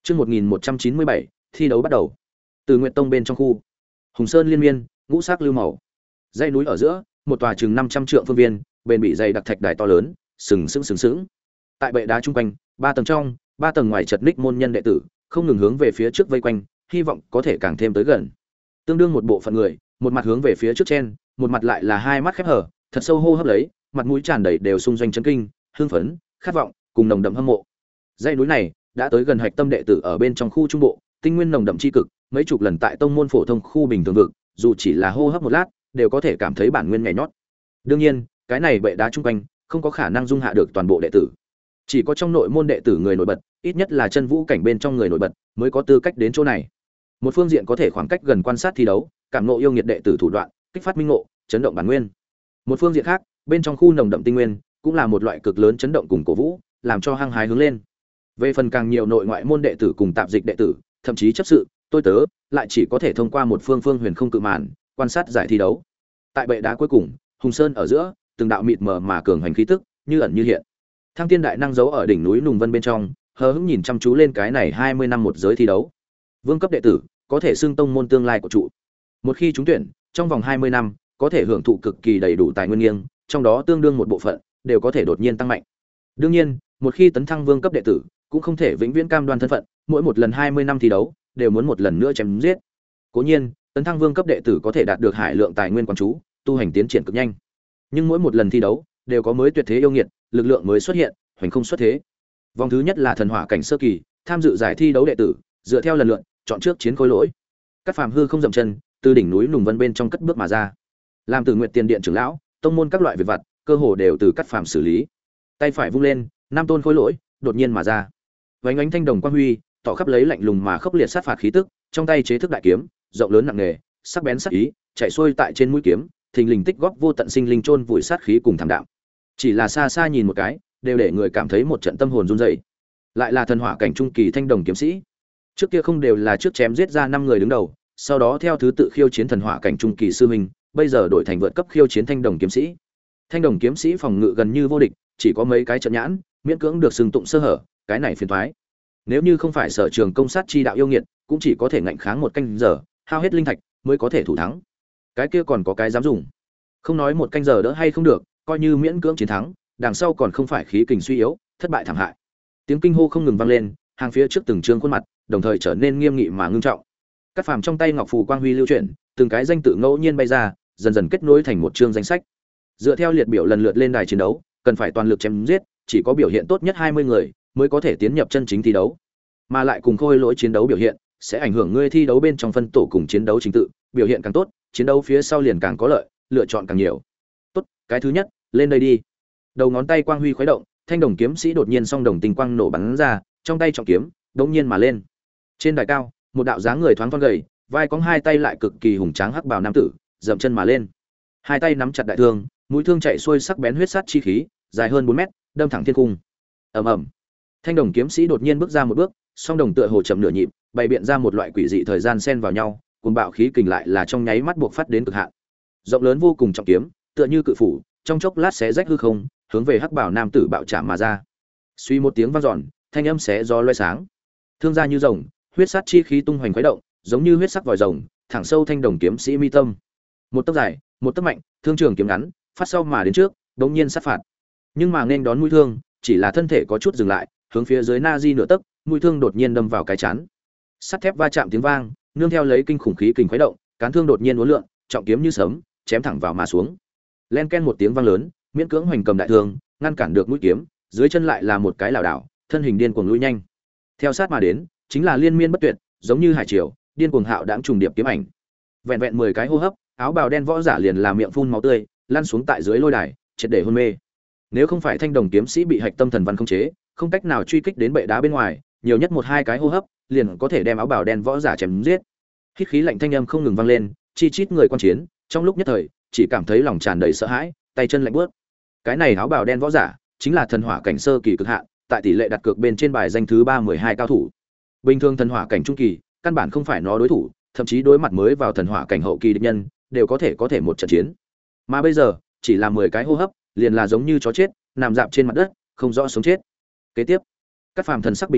Chương 1197, thi đấu bắt đầu. Từ Nguyệt Tông bên trong khu, Hùng Sơn liên miên, ngũ sắc lưu màu. Dãy núi ở giữa, một tòa chừng 500 trượng phương viên, bền bị dày đặc thạch đài to lớn, sừng sững. Tại bệ đá trung quanh, 3 tầng trong, 3 tầng ngoài chật ních môn nhân đệ tử, không ngừng hướng về phía trước vây quanh, hy vọng có thể càng thêm tới gần. Tương đương một bộ phận người, một mặt hướng về phía trước chen, một mặt lại là hai mắt khép hờ, thật sâu hô hấp lấy, mặt mũi tràn đầy đều xung doanh chấn kinh, hưng phấn, khát vọng, cùng nồng đậm hâm mộ. Dãy núi này đã tới gần hạch tâm đệ tử ở bên trong khu trung bộ, tinh nguyên nồng đậm chi cực, mấy chục lần tại tông môn phổ thông khu bình thường vực, dù chỉ là hô hấp một lát, đều có thể cảm thấy bản nguyên nhảy nhót. Đương nhiên, cái này bệ đá trung quanh không có khả năng dung hạ được toàn bộ đệ tử. Chỉ có trong nội môn đệ tử người nổi bật, ít nhất là chân vũ cảnh bên trong người nổi bật, mới có tư cách đến chỗ này. Một phương diện có thể khoảng cách gần quan sát thi đấu, cảm ngộ yêu nghiệt đệ tử thủ đoạn, kích phát minh ngộ, chấn động bản nguyên. Một phương diện khác, bên trong khu nồng đậm tinh nguyên, cũng là một loại cực lớn chấn động cùng cổ vũ, làm cho hăng hái hướng lên. Về phần càng nhiều nội ngoại môn đệ tử cùng tạp dịch đệ tử, thậm chí chấp sự, tôi tớ, lại chỉ có thể thông qua một phương huyền không cự màn, quan sát giải thi đấu. Tại bệ đá cuối cùng, Hùng Sơn ở giữa, từng đạo mịt mờ mà cường hành khí tức, như ẩn như hiện. Thăng Tiên đại năng giấu ở đỉnh núi Nùng Vân bên trong, hờ hững nhìn chăm chú lên cái này 20 năm một giới thi đấu. Vương cấp đệ tử, có thể xưng tông môn tương lai của trụ. Một khi trúng tuyển, trong vòng 20 năm, có thể hưởng thụ cực kỳ đầy đủ tài nguyên nghiêng, trong đó tương đương một bộ phận đều có thể đột nhiên tăng mạnh. Đương nhiên, một khi tấn thăng vương cấp đệ tử, cũng không thể vĩnh viễn cam đoan thân phận, mỗi một lần 20 năm thi đấu, đều muốn một lần nữa chém giết. Cố nhiên, tấn thăng vương cấp đệ tử có thể đạt được hải lượng tài nguyên quán chú, tu hành tiến triển cực nhanh. Nhưng mỗi một lần thi đấu, đều có mới tuyệt thế yêu nghiệt, lực lượng mới xuất hiện, hoành không xuất thế. Vòng thứ nhất là thần hỏa cảnh sơ kỳ, tham dự giải thi đấu đệ tử, dựa theo lần lượt, chọn trước chiến khối lỗi. Các phàm hư không dậm chân, từ đỉnh núi Nùng Vân bên trong cất bước mà ra. Làm Từ Nguyệt Tiền Điện trưởng lão, tông môn các loại việc vặt, cơ hồ đều từ các phàm xử lý. Tay phải vung lên, năm tôn khối lỗi đột nhiên mà ra. Vành ánh thanh đồng quang huy, tỏ khắp lấy lạnh lùng mà khốc liệt sát phạt khí tức, trong tay chế thức đại kiếm, rộng lớn nặng nề, sắc bén sắc ý, chạy xuôi tại trên mũi kiếm, thình lình tích góp vô tận sinh linh chôn vùi sát khí cùng thảm đạm. Chỉ là xa xa nhìn một cái, đều để người cảm thấy một trận tâm hồn run rẩy. Lại là thần hỏa cảnh trung kỳ thanh đồng kiếm sĩ. Trước kia không đều là trước chém giết ra 5 người đứng đầu, sau đó theo thứ tự khiêu chiến thần hỏa cảnh trung kỳ sư huynh, bây giờ đổi thành vượt cấp khiêu chiến thanh đồng kiếm sĩ. Thanh đồng kiếm sĩ phòng ngự gần như vô địch, chỉ có mấy cái trận nhãn, miễn cưỡng được xưng tụng sơ hở, cái này phiền toái. Nếu như không phải sở trường công sát chi đạo yêu nghiệt, cũng chỉ có thể ngạnh kháng một canh giờ, hao hết linh thạch mới có thể thủ thắng. Cái kia còn có cái dám dùng. Không nói một canh giờ đỡ hay không được, coi như miễn cưỡng chiến thắng, đằng sau còn không phải khí kình suy yếu, thất bại thảm hại. Tiếng kinh hô không ngừng vang lên, hàng phía trước từng trương khuôn mặt, đồng thời trở nên nghiêm nghị mà ngưng trọng. Các phàm trong tay ngọc phù quang huy lưu chuyển, từng cái danh tự ngẫu nhiên bay ra, dần dần kết nối thành một chương danh sách. Dựa theo liệt biểu lần lượt lên đài chiến đấu, cần phải toàn lực chém giết, chỉ có biểu hiện tốt nhất 20 người mới có thể tiến nhập chân chính thi đấu. Mà lại cùng khôi lỗi chiến đấu biểu hiện, sẽ ảnh hưởng ngươi thi đấu bên trong phân tổ cùng chiến đấu chính tự, biểu hiện càng tốt, chiến đấu phía sau liền càng có lợi, lựa chọn càng nhiều. Tốt, cái thứ nhất, lên đây đi. Đầu ngón tay quang huy khuấy động, thanh đồng kiếm sĩ đột nhiên song đồng tinh quang nổ bắn ra, trong tay trọng kiếm, đột nhiên mà lên. Trên đài cao, một đạo dáng người thoáng thon gầy, vai cong hai tay lại cực kỳ hùng tráng hắc bào nam tử, dậm chân mà lên. Hai tay nắm chặt đại thương, mũi thương chạy xuôi sắc bén huyết sát chi khí, dài hơn 4 mét, đâm thẳng thiên cung. Ầm ầm. Thanh đồng kiếm sĩ đột nhiên bước ra một bước, song đồng tựa hồ chậm nửa nhịp, bày biện ra một loại quỷ dị thời gian xen vào nhau, cuồng bạo khí kình lại là trong nháy mắt buộc phát đến cực hạn. Rộng lớn vô cùng trọng kiếm, tựa như cự phủ, trong chốc lát xé rách hư không, hướng về hắc bảo nam tử bạo chạm mà ra. Suy một tiếng vang dọn, thanh âm xé gió loé sáng. Thương ra như rồng, huyết sát chi khí tung hoành khuấy động, giống như huyết sắc vòi rồng, thẳng sâu thanh đồng kiếm sĩ mi tâm. Một tấc dài, một tấc mạnh, thương trường kiếm ngắn, phát sau mà đến trước, đột nhiên sát phạt. Nhưng mà nên đón mũi thương, chỉ là thân thể có chút dừng lại, hướng phía dưới Nazi nửa tấc, mũi thương đột nhiên đâm vào cái chán. Sắt thép va chạm tiếng vang, nương theo lấy kinh khủng khí kình khuấy động, cán thương đột nhiên uốn lượn, trọng kiếm như sấm, chém thẳng vào mà xuống. Len ken một tiếng vang lớn, miễn cưỡng hoành cầm đại thương, ngăn cản được mũi kiếm, dưới chân lại là một cái lảo đảo, thân hình điên cuồng lùi nhanh. Theo sát mà đến, chính là liên miên bất tuyệt, giống như hải triều, điên cuồng hạo đãng trùng điệp kiếm ảnh. Vẹn vẹn 10 cái hô hấp, áo bào đen võ giả liền là miệng phun máu tươi, lăn xuống tại dưới lôi đài, triệt để hôn mê. Nếu không phải thanh đồng kiếm sĩ bị hạch tâm thần văn khống chế, không cách nào truy kích đến bệ đá bên ngoài, nhiều nhất 1-2 cái hô hấp, liền có thể đem áo bào đen võ giả chém giết. Hít khí lạnh thanh âm không ngừng vang lên, chi chít người quan chiến, trong lúc nhất thời, chỉ cảm thấy lòng tràn đầy sợ hãi, tay chân lạnh buốt. Cái này áo bào đen võ giả, chính là thần hỏa cảnh sơ kỳ cực hạn, tại tỷ lệ đặt cược bên trên bài danh thứ 312 cao thủ. Bình thường thần hỏa cảnh trung kỳ, căn bản không phải nó đối thủ, thậm chí đối mặt mới vào thần hỏa cảnh hậu kỳ địch nhân, đều có thể một trận chiến. Mà bây giờ, chỉ là 10 cái hô hấp, liền là giống như chó chết, nằm dạp trên mặt đất, không rõ sống chết. Kế tiếp, các phàm thần sắc bình tĩnh,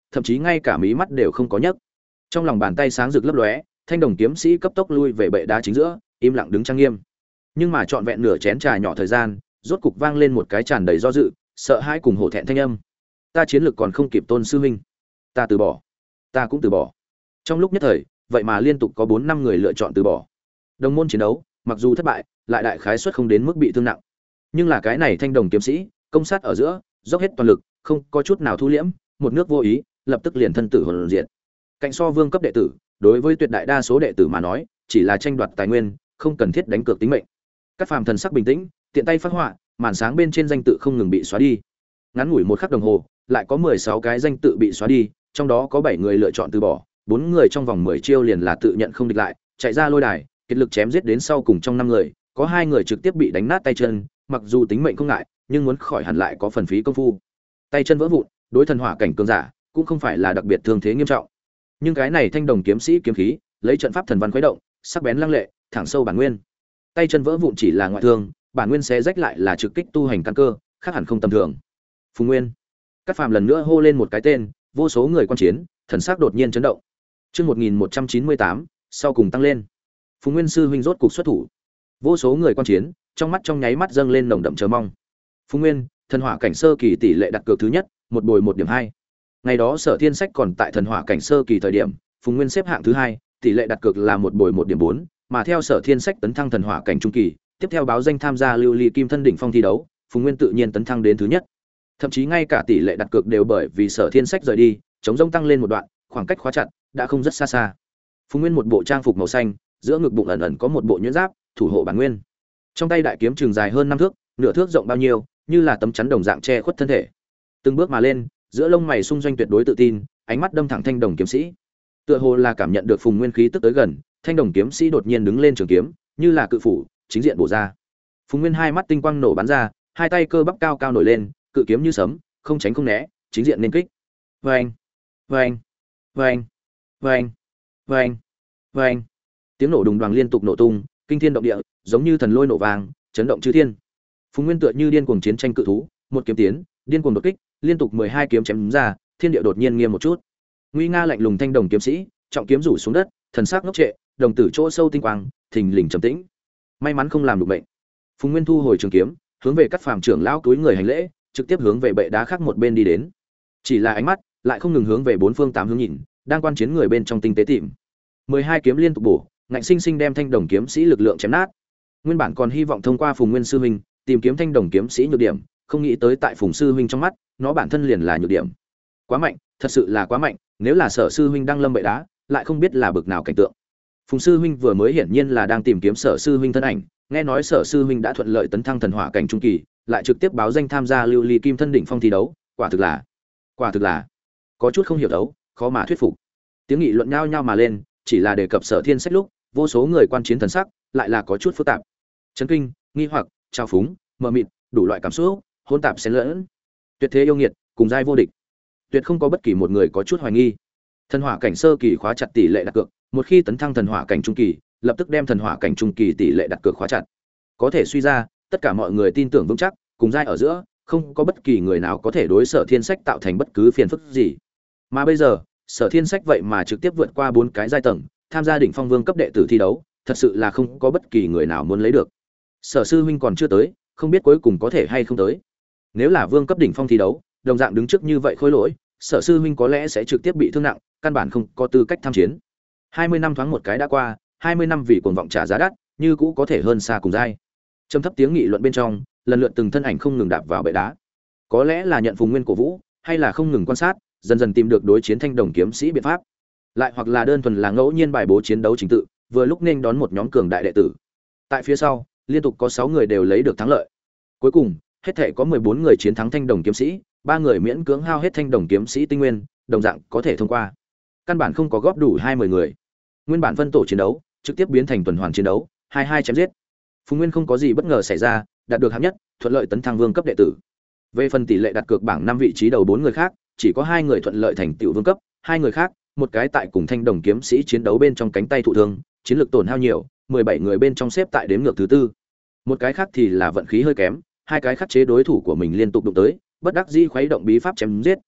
thậm chí ngay cả mí mắt đều không có nhấc. Trong lòng bàn tay sáng rực lấp lóe, thanh đồng kiếm sĩ cấp tốc lui về bệ đá chính giữa, im lặng đứng trang nghiêm. Nhưng mà trọn vẹn nửa chén trà nhỏ thời gian, rốt cục vang lên một cái tràn đầy do dự, sợ hãi cùng hổ thẹn thanh âm. Ta chiến lực còn không kịp Tôn sư huynh, ta từ bỏ, ta cũng từ bỏ. Trong lúc nhất thời, vậy mà liên tục có 4-5 người lựa chọn từ bỏ. Đồng môn chiến đấu, mặc dù thất bại, lại đại khái suất không đến mức bị thương nặng. Nhưng là cái này thanh đồng kiếm sĩ, công sát ở giữa, dốc hết toàn lực, không có chút nào thu liễm, một nước vô ý, lập tức liền thân tử hồn diệt. Cạnh so vương cấp đệ tử, đối với tuyệt đại đa số đệ tử mà nói, chỉ là tranh đoạt tài nguyên, không cần thiết đánh cược tính mệnh. Các phàm thần sắc bình tĩnh, tiện tay phát họa, màn sáng bên trên danh tự không ngừng bị xóa đi. Ngắn ngủi một khắc đồng hồ, lại có 16 cái danh tự bị xóa đi, trong đó có 7 người lựa chọn từ bỏ, 4 người trong vòng 10 chiêu liền là tự nhận không địch lại, chạy ra lôi đài, kiệt lực chém giết đến sau cùng trong 5 người, có 2 người trực tiếp bị đánh nát tay chân, mặc dù tính mệnh không ngại, nhưng muốn khỏi hẳn lại có phần phí công phu. Tay chân vỡ vụn, đối thần hỏa cảnh cường giả, cũng không phải là đặc biệt thương thế nghiêm trọng. Nhưng cái này thanh đồng kiếm sĩ kiếm khí, lấy trận pháp thần văn khuấy động, sắc bén lăng lệ, thẳng sâu bản nguyên. Tay chân vỡ vụn chỉ là ngoại thương, bản nguyên xé rách lại là trực kích tu hành căn cơ, khác hẳn không tầm thường. Phùng Nguyên. Các phàm lần nữa hô lên một cái tên, vô số người quan chiến, thần sắc đột nhiên chấn động. Chương 1198, sau cùng tăng lên. Phùng Nguyên sư huynh rốt cục xuất thủ. Vô số người quan chiến, trong mắt trong nháy mắt dâng lên nồng đậm chờ mong. Phùng Nguyên, thần hỏa cảnh sơ kỳ tỷ lệ đặt cược thứ nhất, một bồi 1.2. Ngày đó Sở Thiên Sách còn tại thần hỏa cảnh sơ kỳ thời điểm, Phùng Nguyên xếp hạng thứ hai, tỷ lệ đặt cược là một bồi 1.4, mà theo Sở Thiên Sách tấn thăng thần hỏa cảnh trung kỳ, tiếp theo báo danh tham gia lưu ly kim thân đỉnh phong thi đấu, Phùng Nguyên tự nhiên tấn thăng đến thứ nhất. Thậm chí ngay cả tỷ lệ đặt cược đều bởi vì Sở Thiên Sách rời đi, chống rông tăng lên một đoạn, khoảng cách khóa chặt đã không rất xa xa. Phùng Nguyên một bộ trang phục màu xanh, giữa ngực bụng ẩn ẩn có một bộ nhuyễn giáp, thủ hộ bản nguyên. Trong tay đại kiếm trường dài hơn 5 thước, nửa thước rộng bao nhiêu, như là tấm chắn đồng dạng che khuất thân thể. Từng bước mà lên, giữa lông mày xung doanh tuyệt đối tự tin, ánh mắt đâm thẳng thanh đồng kiếm sĩ. Tựa hồ là cảm nhận được Phùng Nguyên khí tức tới gần, thanh đồng kiếm sĩ đột nhiên đứng lên trường kiếm, như là cự phủ, chính diện bổ ra. Phùng Nguyên hai mắt tinh quang nổ bắn ra, hai tay cơ bắp cao cao nổi lên, cự kiếm như sấm, không tránh không né, chính diện nên kích. Oeng, oeng, oeng, oeng, oeng, oeng. Tiếng nổ đùng đoàng liên tục nổ tung, kinh thiên động địa, giống như thần lôi nổ vang, chấn động chư thiên. Phùng Nguyên tựa như điên cuồng chiến tranh cự thú, một kiếm tiến, điên cuồng đột kích, liên tục 12 kiếm chém ra, thiên địa đột nhiên nghiêm một chút. Nguy nga lạnh lùng thanh đồng kiếm sĩ, trọng kiếm rủ xuống đất, thần sắc ngốc trệ, đồng tử chỗ sâu tinh quang, thình lình trầm tĩnh. May mắn không làm được bệnh. Phùng Nguyên thu hồi trường kiếm, hướng về các phàm trưởng lão túi người hành lễ, trực tiếp hướng về bệ đá khác một bên đi đến. Chỉ là ánh mắt lại không ngừng hướng về bốn phương tám hướng nhìn, đang quan chiến người bên trong tinh tế tìm. 12 kiếm liên tục bổ, ngạnh sinh sinh đem thanh đồng kiếm sĩ lực lượng chém nát. Nguyên bản còn hy vọng thông qua Phùng Nguyên sư huynh tìm kiếm thanh đồng kiếm sĩ nhược điểm, không nghĩ tới tại Phùng sư huynh trong mắt, nó bản thân liền là nhược điểm. Quá mạnh, thật sự là quá mạnh, nếu là Sở sư huynh đang lâm bệ đá, lại không biết là bực nào cảnh tượng. Phùng sư huynh vừa mới hiển nhiên là đang tìm kiếm Sở sư huynh thân ảnh, nghe nói Sở sư huynh đã thuận lợi tấn thăng thần hỏa cảnh trung kỳ, lại trực tiếp báo danh tham gia lưu ly kim thân đỉnh phong thi đấu, quả thực là có chút không hiểu đấu, khó mà thuyết phục. Tiếng nghị luận nhao nhao mà lên, chỉ là đề cập Sở Thiên Sách lúc, vô số người quan chiến thần sắc lại là có chút phức tạp. Chấn kinh, nghi hoặc, trao phúng, mờ mịt, đủ loại cảm xúc, hỗn tạp xen lẫn. Tuyệt thế yêu nghiệt, cùng giai vô địch. Tuyệt không có bất kỳ một người có chút hoài nghi. Thần hỏa cảnh sơ kỳ khóa chặt tỷ lệ đặt cược, một khi tấn thăng thần hỏa cảnh trung kỳ, lập tức đem thần hỏa cảnh trung kỳ tỷ lệ đặt cược khóa chặt. Có thể suy ra, tất cả mọi người tin tưởng vững chắc, cùng giai ở giữa, không có bất kỳ người nào có thể đối Sở Thiên Sách tạo thành bất cứ phiền phức gì. Mà bây giờ, Sở Thiên Sách vậy mà trực tiếp vượt qua 4 cái giai tầng, tham gia đỉnh phong vương cấp đệ tử thi đấu, thật sự là không có bất kỳ người nào muốn lấy được. Sở sư huynh còn chưa tới, không biết cuối cùng có thể hay không tới. Nếu là vương cấp đỉnh phong thi đấu, đồng dạng đứng trước như vậy khôi lỗi, Sở sư huynh có lẽ sẽ trực tiếp bị thương nặng, căn bản không có tư cách tham chiến. 20 năm thoáng một cái đã qua, 20 năm vì cuồng vọng trả giá đắt, như cũ có thể hơn xa cùng giai. Trầm thấp tiếng nghị luận bên trong, lần lượt từng thân ảnh không ngừng đạp vào bệ đá. Có lẽ là nhận Phùng Nguyên cổ vũ, hay là không ngừng quan sát, dần dần tìm được đối chiến thanh đồng kiếm sĩ biện pháp. Lại hoặc là đơn thuần là ngẫu nhiên bài bố chiến đấu chính tự, vừa lúc nên đón một nhóm cường đại đệ tử. Tại phía sau, liên tục có 6 người đều lấy được thắng lợi. Cuối cùng, hết thể có 14 người chiến thắng thanh đồng kiếm sĩ, 3 người miễn cưỡng hao hết thanh đồng kiếm sĩ tinh nguyên, đồng dạng có thể thông qua. Căn bản không có góp đủ 20 người. Nguyên bản phân tổ chiến đấu, trực tiếp biến thành tuần hoàn chiến đấu, 22 chém giết. Phùng Nguyên không có gì bất ngờ xảy ra, đạt được hạng nhất, thuận lợi tấn thăng vương cấp đệ tử. Về phần tỷ lệ đặt cược bảng 5 vị trí đầu 4 người khác, chỉ có 2 người thuận lợi thành tựu vương cấp, 2 người khác, một cái tại cùng thanh đồng kiếm sĩ chiến đấu bên trong cánh tay thụ thương, chiến lược tổn hao nhiều, 17 người bên trong xếp tại đếm ngược thứ tư. Một cái khác thì là vận khí hơi kém, 2 cái khắc chế đối thủ của mình liên tục đụng tới, bất đắc dĩ khuấy động bí pháp chém giết,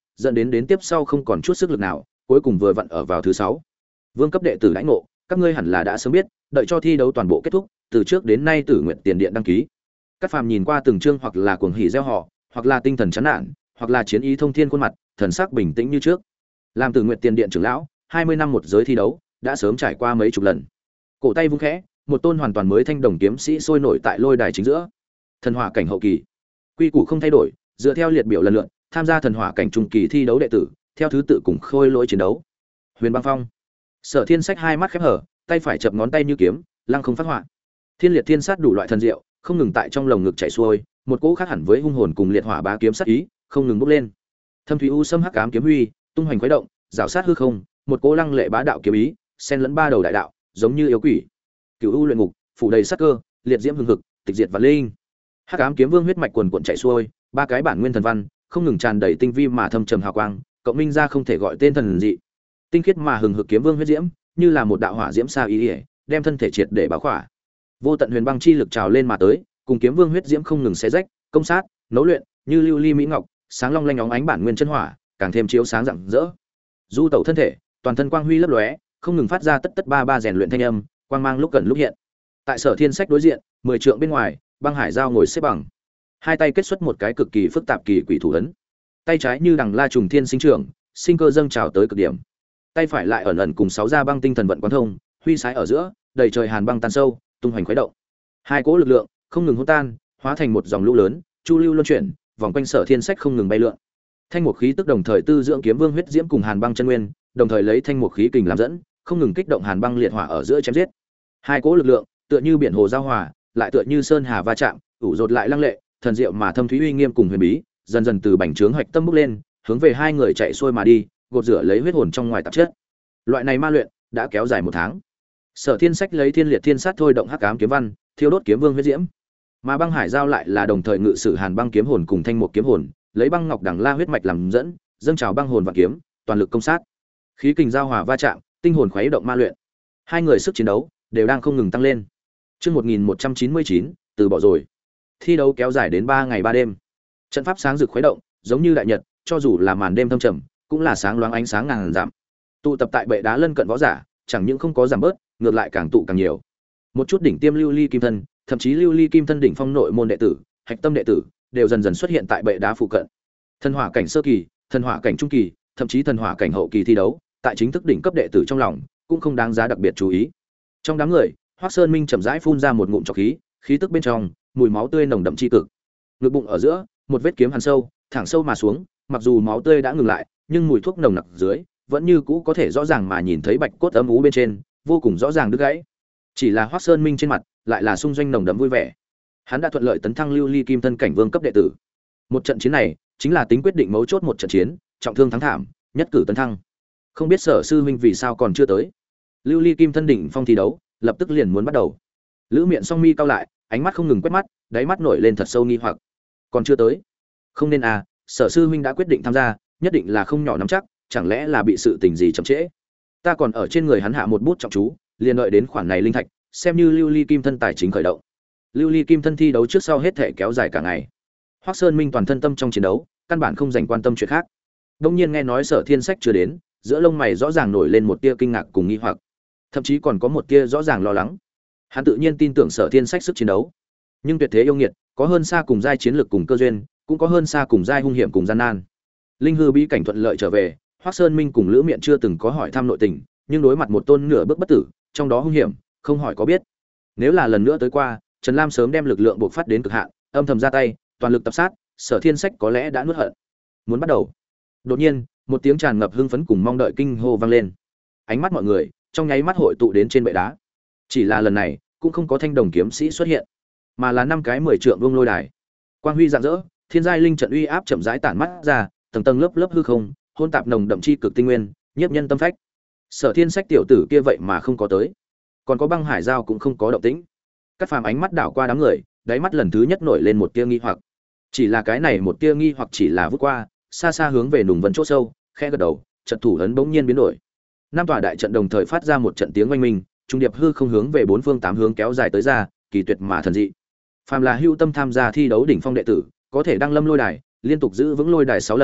dẫn đến tiếp sau không còn chút sức lực nào, cuối cùng vừa vặn ở vào thứ 6. Vương cấp đệ tử đãi ngộ, các ngươi hẳn là đã sớm biết, đợi cho thi đấu toàn bộ kết thúc, từ trước đến nay Tử Nguyện Tiền Điện đăng ký. Các phàm nhìn qua từng chương hoặc là cuồng hỉ reo hò, hoặc là tinh thần chán nản, hoặc là chiến ý thông thiên khuôn mặt, thần sắc bình tĩnh như trước. Làm Tử Nguyện Tiền Điện trưởng lão, 20 năm một giới thi đấu, đã sớm trải qua mấy chục lần. Cổ tay vung khẽ, một tôn hoàn toàn mới thanh đồng kiếm sĩ sôi nổi tại lôi đài chính giữa. Thần hỏa cảnh hậu kỳ. Quy củ không thay đổi, dựa theo liệt biểu lần lượt, tham gia thần hỏa cảnh trung kỳ thi đấu đệ tử, theo thứ tự cùng khôi lỗi chiến đấu. Huyền Băng Phong. Sở Thiên Sách hai mắt khép hở, tay phải chập ngón tay như kiếm, lăng không phát họa. Thiên liệt thiên sát đủ loại thần diệu, không ngừng tại trong lồng ngực chảy xuôi, một cỗ khác hẳn với hung hồn cùng liệt hỏa bá kiếm sát ý, không ngừng bốc lên. Thâm thủy u sâm hắc ám kiếm huy, tung hoành khuấy động, rào sát hư không, một cỗ lăng lệ bá đạo kiếm ý, xen lẫn ba đầu đại đạo, giống như yêu quỷ. Cửu u luyện ngục, phủ đầy sát cơ, liệt diễm hừng hực, tịch diệt và linh. Hắc ám kiếm vương huyết mạch quần cuộn chảy xuôi, ba cái bản nguyên thần văn, không ngừng tràn đầy tinh vi mà thâm trầm hào quang, cộng minh ra không thể gọi tên thần dị. Tinh khiết mà hừng hực kiếm vương huyết diễm, như là một đạo hỏa diễm sa ý, đem thân thể triệt để báo khỏa. Vô tận huyền băng chi lực trào lên mà tới, cùng kiếm vương huyết diễm không ngừng xé rách, công sát, nấu luyện, như lưu ly mỹ ngọc, sáng long lanh óng ánh bản nguyên chân hỏa, càng thêm chiếu sáng rạng rỡ. Du tẩu thân thể, toàn thân quang huy lấp lóe, không ngừng phát ra tất tất ba ba rèn luyện thanh âm, quang mang lúc gần lúc hiện. Tại Sở Thiên Sách đối diện, 10 trượng bên ngoài, Băng Hải Giao ngồi xếp bằng, hai tay kết xuất một cái cực kỳ phức tạp kỳ quỷ thủ ấn. Tay trái như đằng la trùng thiên sinh trưởng, sinh cơ dâng trào tới cực điểm. Tay phải lại ẩn ẩn cùng sáu gia băng tinh thần vận quán thông, huy sái ở giữa, đầy trời hàn băng tan sâu, tung hoành khuấy động. Hai cỗ lực lượng không ngừng hỗn tan, hóa thành một dòng lũ lớn, chu lưu luân chuyển, vòng quanh Sở Thiên Sách không ngừng bay lượn. Thanh mục khí tức đồng thời tư dưỡng kiếm vương huyết diễm cùng hàn băng chân nguyên, đồng thời lấy thanh mục khí kình làm dẫn, không ngừng kích động hàn băng liệt hỏa ở giữa chém giết. Hai cỗ lực lượng, tựa như biển hồ giao hòa, lại tựa như sơn hà va chạm, ủ rột lại lăng lệ, thần diệu mà thâm thúy uy nghiêm cùng huyền bí, dần dần từ bành trướng hạch tâm bốc lên, hướng về hai người chạy xuôi mà đi, gột rửa lấy huyết hồn trong ngoài tạp chất. Loại này ma luyện đã kéo dài 1 tháng. Sở Thiên Sách lấy thiên liệt thiên sát thôi động hắc ám kiếm văn, thiêu đốt kiếm vương huyết diễm, mà Băng Hải Giao lại là đồng thời ngự sử hàn băng kiếm hồn cùng thanh mục kiếm hồn, lấy băng ngọc đằng la huyết mạch làm dẫn, dâng trào băng hồn và kiếm, toàn lực công sát. Khí kình giao hòa va chạm, tinh hồn khuấy động ma luyện. Hai người sức chiến đấu đều đang không ngừng tăng lên. Chương 1199, từ bỏ rồi. Thi đấu kéo dài đến 3 ngày 3 đêm. Trận pháp sáng rực khuấy động, giống như đại nhật, cho dù là màn đêm thâm trầm, cũng là sáng loáng ánh sáng ngàn dặm. Tụ tập tại bệ đá lân cận võ giả, chẳng những không có giảm bớt, ngược lại càng tụ càng nhiều. Một chút đỉnh tiêm lưu ly kim thân, thậm chí lưu ly kim thân đỉnh phong nội môn đệ tử, hạch tâm đệ tử, đều dần dần xuất hiện tại bệ đá phụ cận. Thần hỏa cảnh sơ kỳ, thần hỏa cảnh trung kỳ, thậm chí thần hỏa cảnh hậu kỳ thi đấu, tại chính thức đỉnh cấp đệ tử trong lòng, cũng không đáng giá đặc biệt chú ý. Trong đám người, Hoắc Sơn Minh chậm rãi phun ra một ngụm trọc khí, khí tức bên trong, mùi máu tươi nồng đậm chi cực. Ngực bụng ở giữa, một vết kiếm hằn sâu, thẳng sâu mà xuống, mặc dù máu tươi đã ngừng lại, nhưng mùi thuốc nồng nặc dưới, vẫn như cũ có thể rõ ràng mà nhìn thấy bạch cốt ấm ú bên trên, vô cùng rõ ràng đứt gãy. Chỉ là Hoắc Sơn Minh trên mặt, lại là sung doanh nồng đậm vui vẻ. Hắn đã thuận lợi tấn thăng lưu ly kim thân cảnh vương cấp đệ tử. Một trận chiến này, chính là tính quyết định mấu chốt một trận chiến, trọng thương thắng thảm, nhất cử tấn thăng. Không biết Sở sư huynh vì sao còn chưa tới. Lưu ly kim thân đỉnh phong thi đấu, lập tức liền muốn bắt đầu. Lữ Miện song mi cau lại, ánh mắt không ngừng quét mắt, đáy mắt nổi lên thật sâu nghi hoặc. Còn chưa tới? Không nên à, Sở sư huynh đã quyết định tham gia, nhất định là không nhỏ nắm chắc, chẳng lẽ là bị sự tình gì chậm trễ? Ta còn ở trên người hắn hạ một bút trọng chú, liền đợi đến khoản này linh thạch, xem như lưu ly kim thân tài chính khởi động. Lưu ly kim thân thi đấu trước sau hết thể kéo dài cả ngày. Hoắc Sơn Minh toàn thân tâm trong chiến đấu, căn bản không dành quan tâm chuyện khác. Đông nhiên nghe nói Sở Thiên Sách chưa đến, giữa lông mày rõ ràng nổi lên một tia kinh ngạc cùng nghi hoặc, thậm chí còn có một tia rõ ràng lo lắng. Hắn tự nhiên tin tưởng Sở Thiên Sách sức chiến đấu, nhưng tuyệt thế yêu nghiệt, có hơn xa cùng giai chiến lược cùng cơ duyên, cũng có hơn xa cùng giai hung hiểm cùng gian nan. Linh hư bí cảnh thuận lợi trở về, Hoắc Sơn Minh cùng Lữ Miện chưa từng có hỏi thăm nội tình, nhưng đối mặt một tôn nửa bước bất tử, trong đó hung hiểm, không hỏi có biết. Nếu là lần nữa tới qua, Trần Lam sớm đem lực lượng buộc phát đến cực hạn, âm thầm ra tay, toàn lực tập sát, Sở Thiên Sách có lẽ đã nuốt hận. Muốn bắt đầu. Đột nhiên, một tiếng tràn ngập hưng phấn cùng mong đợi kinh hô vang lên. Ánh mắt mọi người trong nháy mắt hội tụ đến trên bệ đá. Chỉ là lần này, cũng không có thanh đồng kiếm sĩ xuất hiện, mà là 5 cái 10 trượng vuông lôi đài. Quang huy rạng rỡ, thiên giai linh trận uy áp chậm rãi tản mắt ra, tầng tầng lớp lớp hư không, hôn tạp nồng đậm chi cực tinh nguyên, nhiếp nhân tâm phách. Sở Thiên Sách tiểu tử kia vậy mà không có tới, còn có Băng Hải Giao cũng không có động tĩnh. Các phàm ánh mắt đảo qua đám người, đáy mắt lần thứ nhất nổi lên một tia nghi hoặc. Chỉ là cái này một tia nghi hoặc chỉ là vút qua, xa xa hướng về nùng vân chỗ sâu, khẽ gật đầu, trận thủ ấn bỗng nhiên biến đổi. 5 tòa đại trận đồng thời phát ra một trận tiếng oanh minh, trung điệp hư không hướng về 4 phương 8 hướng kéo dài tới ra, kỳ tuyệt mà thần dị. Phàm là hưu tâm tham gia thi đấu đỉnh phong đệ tử, có thể đăng lâm lôi đài, liên tục giữ vững lôi đài 6 lần,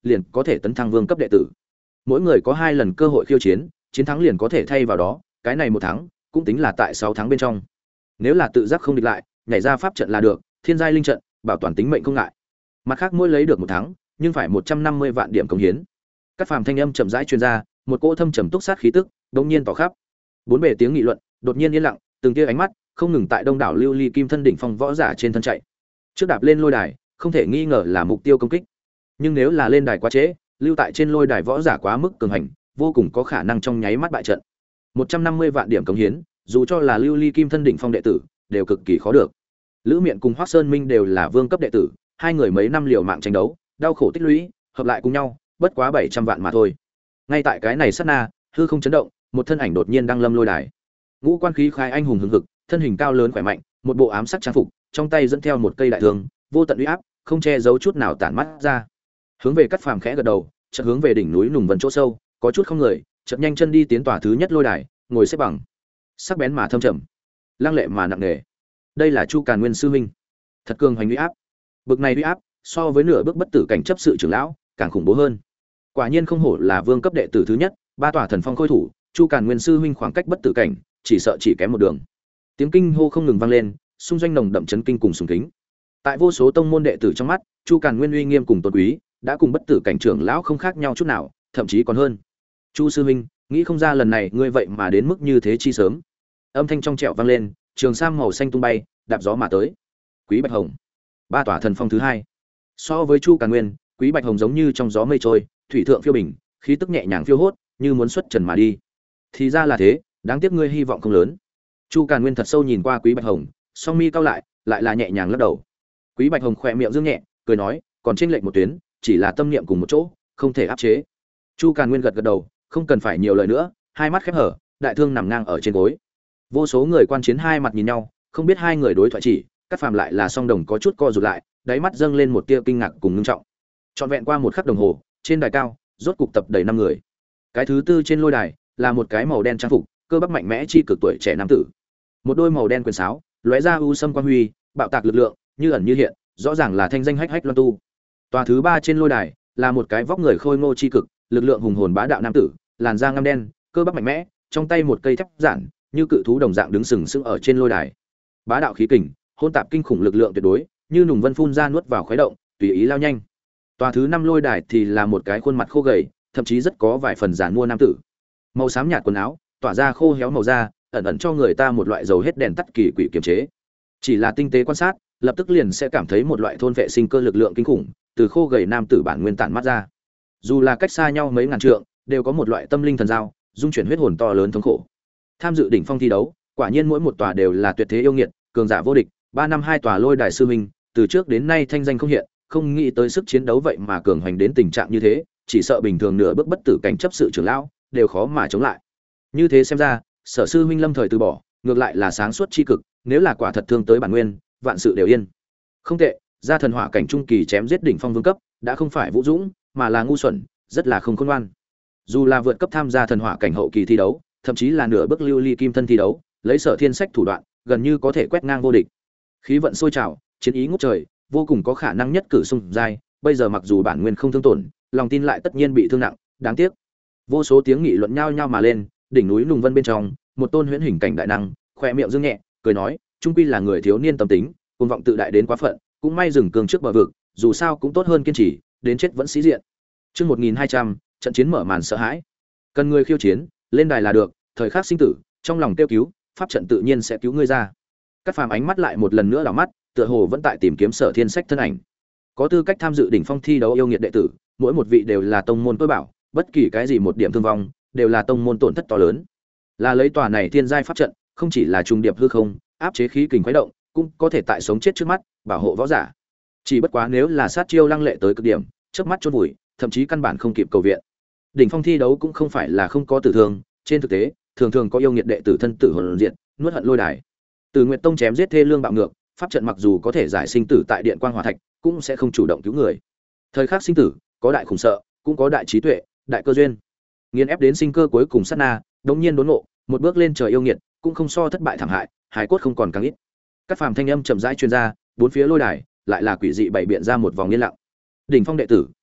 liền có thể tấn thăng vương cấp đệ tử. Mỗi người có 2 lần cơ hội khiêu chiến, chiến thắng liền có thể thay vào đó, cái này 1 tháng cũng tính là tại 6 tháng bên trong. Nếu là tự giác không địch lại, nhảy ra pháp trận là được, thiên giai linh trận, bảo toàn tính mệnh không ngại. Mặt khác mỗi lấy được 1 tháng, nhưng phải 150 vạn điểm cống hiến. Các phàm thanh âm chậm rãi truyền ra, một cỗ thâm trầm túc sát khí tức, đột nhiên tỏ khắp. Bốn bề tiếng nghị luận, đột nhiên yên lặng, từng tia ánh mắt không ngừng tại đông đảo lưu ly kim thân đỉnh phong võ giả trên thân chạy. Trước đạp lên lôi đài, không thể nghi ngờ là mục tiêu công kích. Nhưng nếu là lên đài quá trễ, lưu tại trên lôi đài võ giả quá mức cường hành, vô cùng có khả năng trong nháy mắt bại trận. 150 vạn điểm cống hiến, dù cho là lưu ly kim thân đỉnh phong đệ tử, đều cực kỳ khó được. Lữ Miện cùng Hoắc Sơn Minh đều là vương cấp đệ tử, hai người mấy năm liều mạng tranh đấu, đau khổ tích lũy, hợp lại cùng nhau, bất quá 700 vạn mà thôi. Ngay tại cái này sát na, hư không chấn động, một thân ảnh đột nhiên đang lâm lôi đài. Ngũ quan khí khai anh hùng hừng hực, thân hình cao lớn khỏe mạnh, một bộ ám sắc trang phục, trong tay dẫn theo một cây đại thương, vô tận uy áp, không che giấu chút nào tản mắt ra. Hướng về Cắt Phàm khẽ gật đầu, chợt hướng về đỉnh núi Nùng Vân chỗ sâu, có chút không người, chợt nhanh chân đi tiến tòa thứ nhất lôi đài, ngồi xếp bằng. Sắc bén mà thâm trầm, lăng lệ mà nặng nề. Đây là Chu Càn Nguyên sư huynh. Thật cường hoành uy áp. Bực này uy áp, so với nửa bước bất tử cảnh chấp sự trưởng lão, càng khủng bố hơn. Quả nhiên không hổ là vương cấp đệ tử thứ nhất, 3 tòa thần phong khôi thủ, Chu Càn Nguyên sư huynh khoảng cách bất tử cảnh, chỉ sợ chỉ kém một đường. Tiếng kinh hô không ngừng vang lên, xung doanh nồng đậm chấn kinh cùng sùng kính. Tại vô số tông môn đệ tử trong mắt, Chu Càn Nguyên uy nghiêm cùng tôn quý, đã cùng bất tử cảnh trưởng lão không khác nhau chút nào, thậm chí còn hơn. Chu sư huynh, nghĩ không ra lần này ngươi vậy mà đến mức như thế chi sớm. Âm thanh trong trẻo vang lên, trường sam màu xanh tung bay, đạp gió mà tới. Quý Bạch Hồng, 3 tòa thần phong thứ hai. So với Chu Càn Nguyên, Quý Bạch Hồng giống như trong gió mây trôi, thủy thượng phiêu bình, khí tức nhẹ nhàng phiêu hốt, như muốn xuất trần mà đi. Thì ra là thế, đáng tiếc ngươi hy vọng không lớn. Chu Càn Nguyên thật sâu nhìn qua Quý Bạch Hồng, song mi cau lại là nhẹ nhàng lắc đầu. Quý Bạch Hồng khẽ miệng dương nhẹ, cười nói, còn chênh lệch một tuyến, chỉ là tâm niệm cùng một chỗ, không thể áp chế. Chu Càn Nguyên gật gật đầu, không cần phải nhiều lời nữa, hai mắt khép hở, đại thương nằm ngang ở trên gối. Vô số người quan chiến hai mặt nhìn nhau, không biết hai người đối thoại chỉ, Cắt Phàm lại là song đồng có chút co rụt lại, đáy mắt dâng lên một tia kinh ngạc cùng ngưng trọng. Trọn vẹn qua một khắc đồng hồ, trên đài cao, rốt cục tập đầy 5 người. Cái thứ tư trên lôi đài là một cái màu đen trang phục, cơ bắp mạnh mẽ chi cực tuổi trẻ nam tử. Một đôi màu đen quyền sáo, lóe ra u sâm quang huy, bạo tạc lực lượng, như ẩn như hiện, rõ ràng là thanh danh hách hách loan tu. Tòa thứ ba trên lôi đài là một cái vóc người khôi ngô chi cực, lực lượng hùng hồn bá đạo nam tử, làn da ngăm đen, cơ bắp mạnh mẽ, trong tay một cây thép giản, như cự thú đồng dạng đứng sừng sững ở trên lôi đài. Bá đạo khí kình, hôn tạp kinh khủng lực lượng tuyệt đối, như nùng vân phun ra nuốt vào khuấy động, tùy ý lao nhanh. Tòa thứ năm lôi đài thì là một cái khuôn mặt khô gầy, thậm chí rất có vài phần giàn mua nam tử. Màu xám nhạt quần áo, tỏa ra khô héo màu da, ẩn ẩn cho người ta một loại dầu hết đèn tắt kỳ quỷ kiềm chế. Chỉ là tinh tế quan sát, lập tức liền sẽ cảm thấy một loại thôn vệ sinh cơ lực lượng kinh khủng, từ khô gầy nam tử bản nguyên tản mắt ra. Dù là cách xa nhau mấy ngàn trượng, đều có một loại tâm linh thần giao, dung chuyển huyết hồn to lớn thống khổ. Tham dự đỉnh phong thi đấu, quả nhiên mỗi một tòa đều là tuyệt thế yêu nghiệt, cường giả vô địch, 3 năm 2 tòa lôi đài sư huynh, từ trước đến nay thanh danh không hiện, không nghĩ tới sức chiến đấu vậy mà cường hành đến tình trạng như thế, chỉ sợ bình thường nửa bước bất tử cảnh chấp sự trưởng lão đều khó mà chống lại. Như thế xem ra, Sở sư huynh lâm thời từ bỏ, ngược lại là sáng suốt chi cực, nếu là quả thật thương tới bản nguyên, vạn sự đều yên. Không tệ, ra thần hỏa cảnh trung kỳ chém giết đỉnh phong vương cấp, đã không phải vũ dũng, mà là ngu xuẩn, rất là không khôn ngoan. Dù là vượt cấp tham gia thần hỏa cảnh hậu kỳ thi đấu, thậm chí là nửa bước lưu ly kim thân thi đấu, lấy Sở Thiên Sách thủ đoạn, gần như có thể quét ngang vô địch. Khí vận sôi trào, chiến ý ngút trời, vô cùng có khả năng nhất cử xung giai, bây giờ mặc dù bản nguyên không thương tổn, lòng tin lại tất nhiên bị thương nặng, đáng tiếc. Vô số tiếng nghị luận nhao nhao mà lên, đỉnh núi Nùng Vân bên trong, một tôn huyễn hình cảnh đại năng, khóe miệng dương nhẹ, cười nói, trung quy là người thiếu niên tâm tính, cuồng vọng tự đại đến quá phận, cũng may dừng cường trước bờ vực, dù sao cũng tốt hơn kiên trì, đến chết vẫn sĩ diện. Chương 1200, trận chiến mở màn sợ hãi. Cần người khiêu chiến, lên đài là được, thời khắc sinh tử, trong lòng kêu cứu, pháp trận tự nhiên sẽ cứu ngươi ra. Cắt Phàm ánh mắt lại một lần nữa đảo mắt, tựa hồ vẫn tại tìm kiếm Sở Thiên Sách thân ảnh. Có tư cách tham dự đỉnh phong thi đấu yêu nghiệt đệ tử, mỗi một vị đều là tông môn tối bảo, bất kỳ cái gì một điểm thương vong, đều là tông môn tổn thất to lớn. Là lấy tòa này thiên giai pháp trận, không chỉ là trùng điệp hư không, áp chế khí kình khuấy động, cũng có thể tại sống chết trước mắt, bảo hộ võ giả. Chỉ bất quá nếu là sát chiêu lăng lệ tới cực điểm, chớp mắt chôn vùi, thậm chí căn bản không kịp cầu viện. Đỉnh phong thi đấu cũng không phải là không có tử thương, trên thực tế, thường thường có yêu nghiệt đệ tử thân tử hồn diệt, nuốt hận lôi đài. Từ Nguyệt Tông chém giết thê lương bạo ngược, pháp trận mặc dù có thể giải sinh tử tại điện quang hỏa thạch, cũng sẽ không chủ động cứu người. Thời khắc sinh tử, có đại khủng sợ, cũng có đại trí tuệ, đại cơ duyên. Nghiền ép đến sinh cơ cuối cùng sát na, đống nhiên đốn ngộ, một bước lên trời yêu nghiệt, cũng không so thất bại thảm hại, hài cốt không còn càng ít. Các phàm thanh âm chậm rãi truyền ra, bốn phía lôi đài, lại là quỷ dị bảy biện ra một vòng yên lặng. Đỉnh phong đệ tử,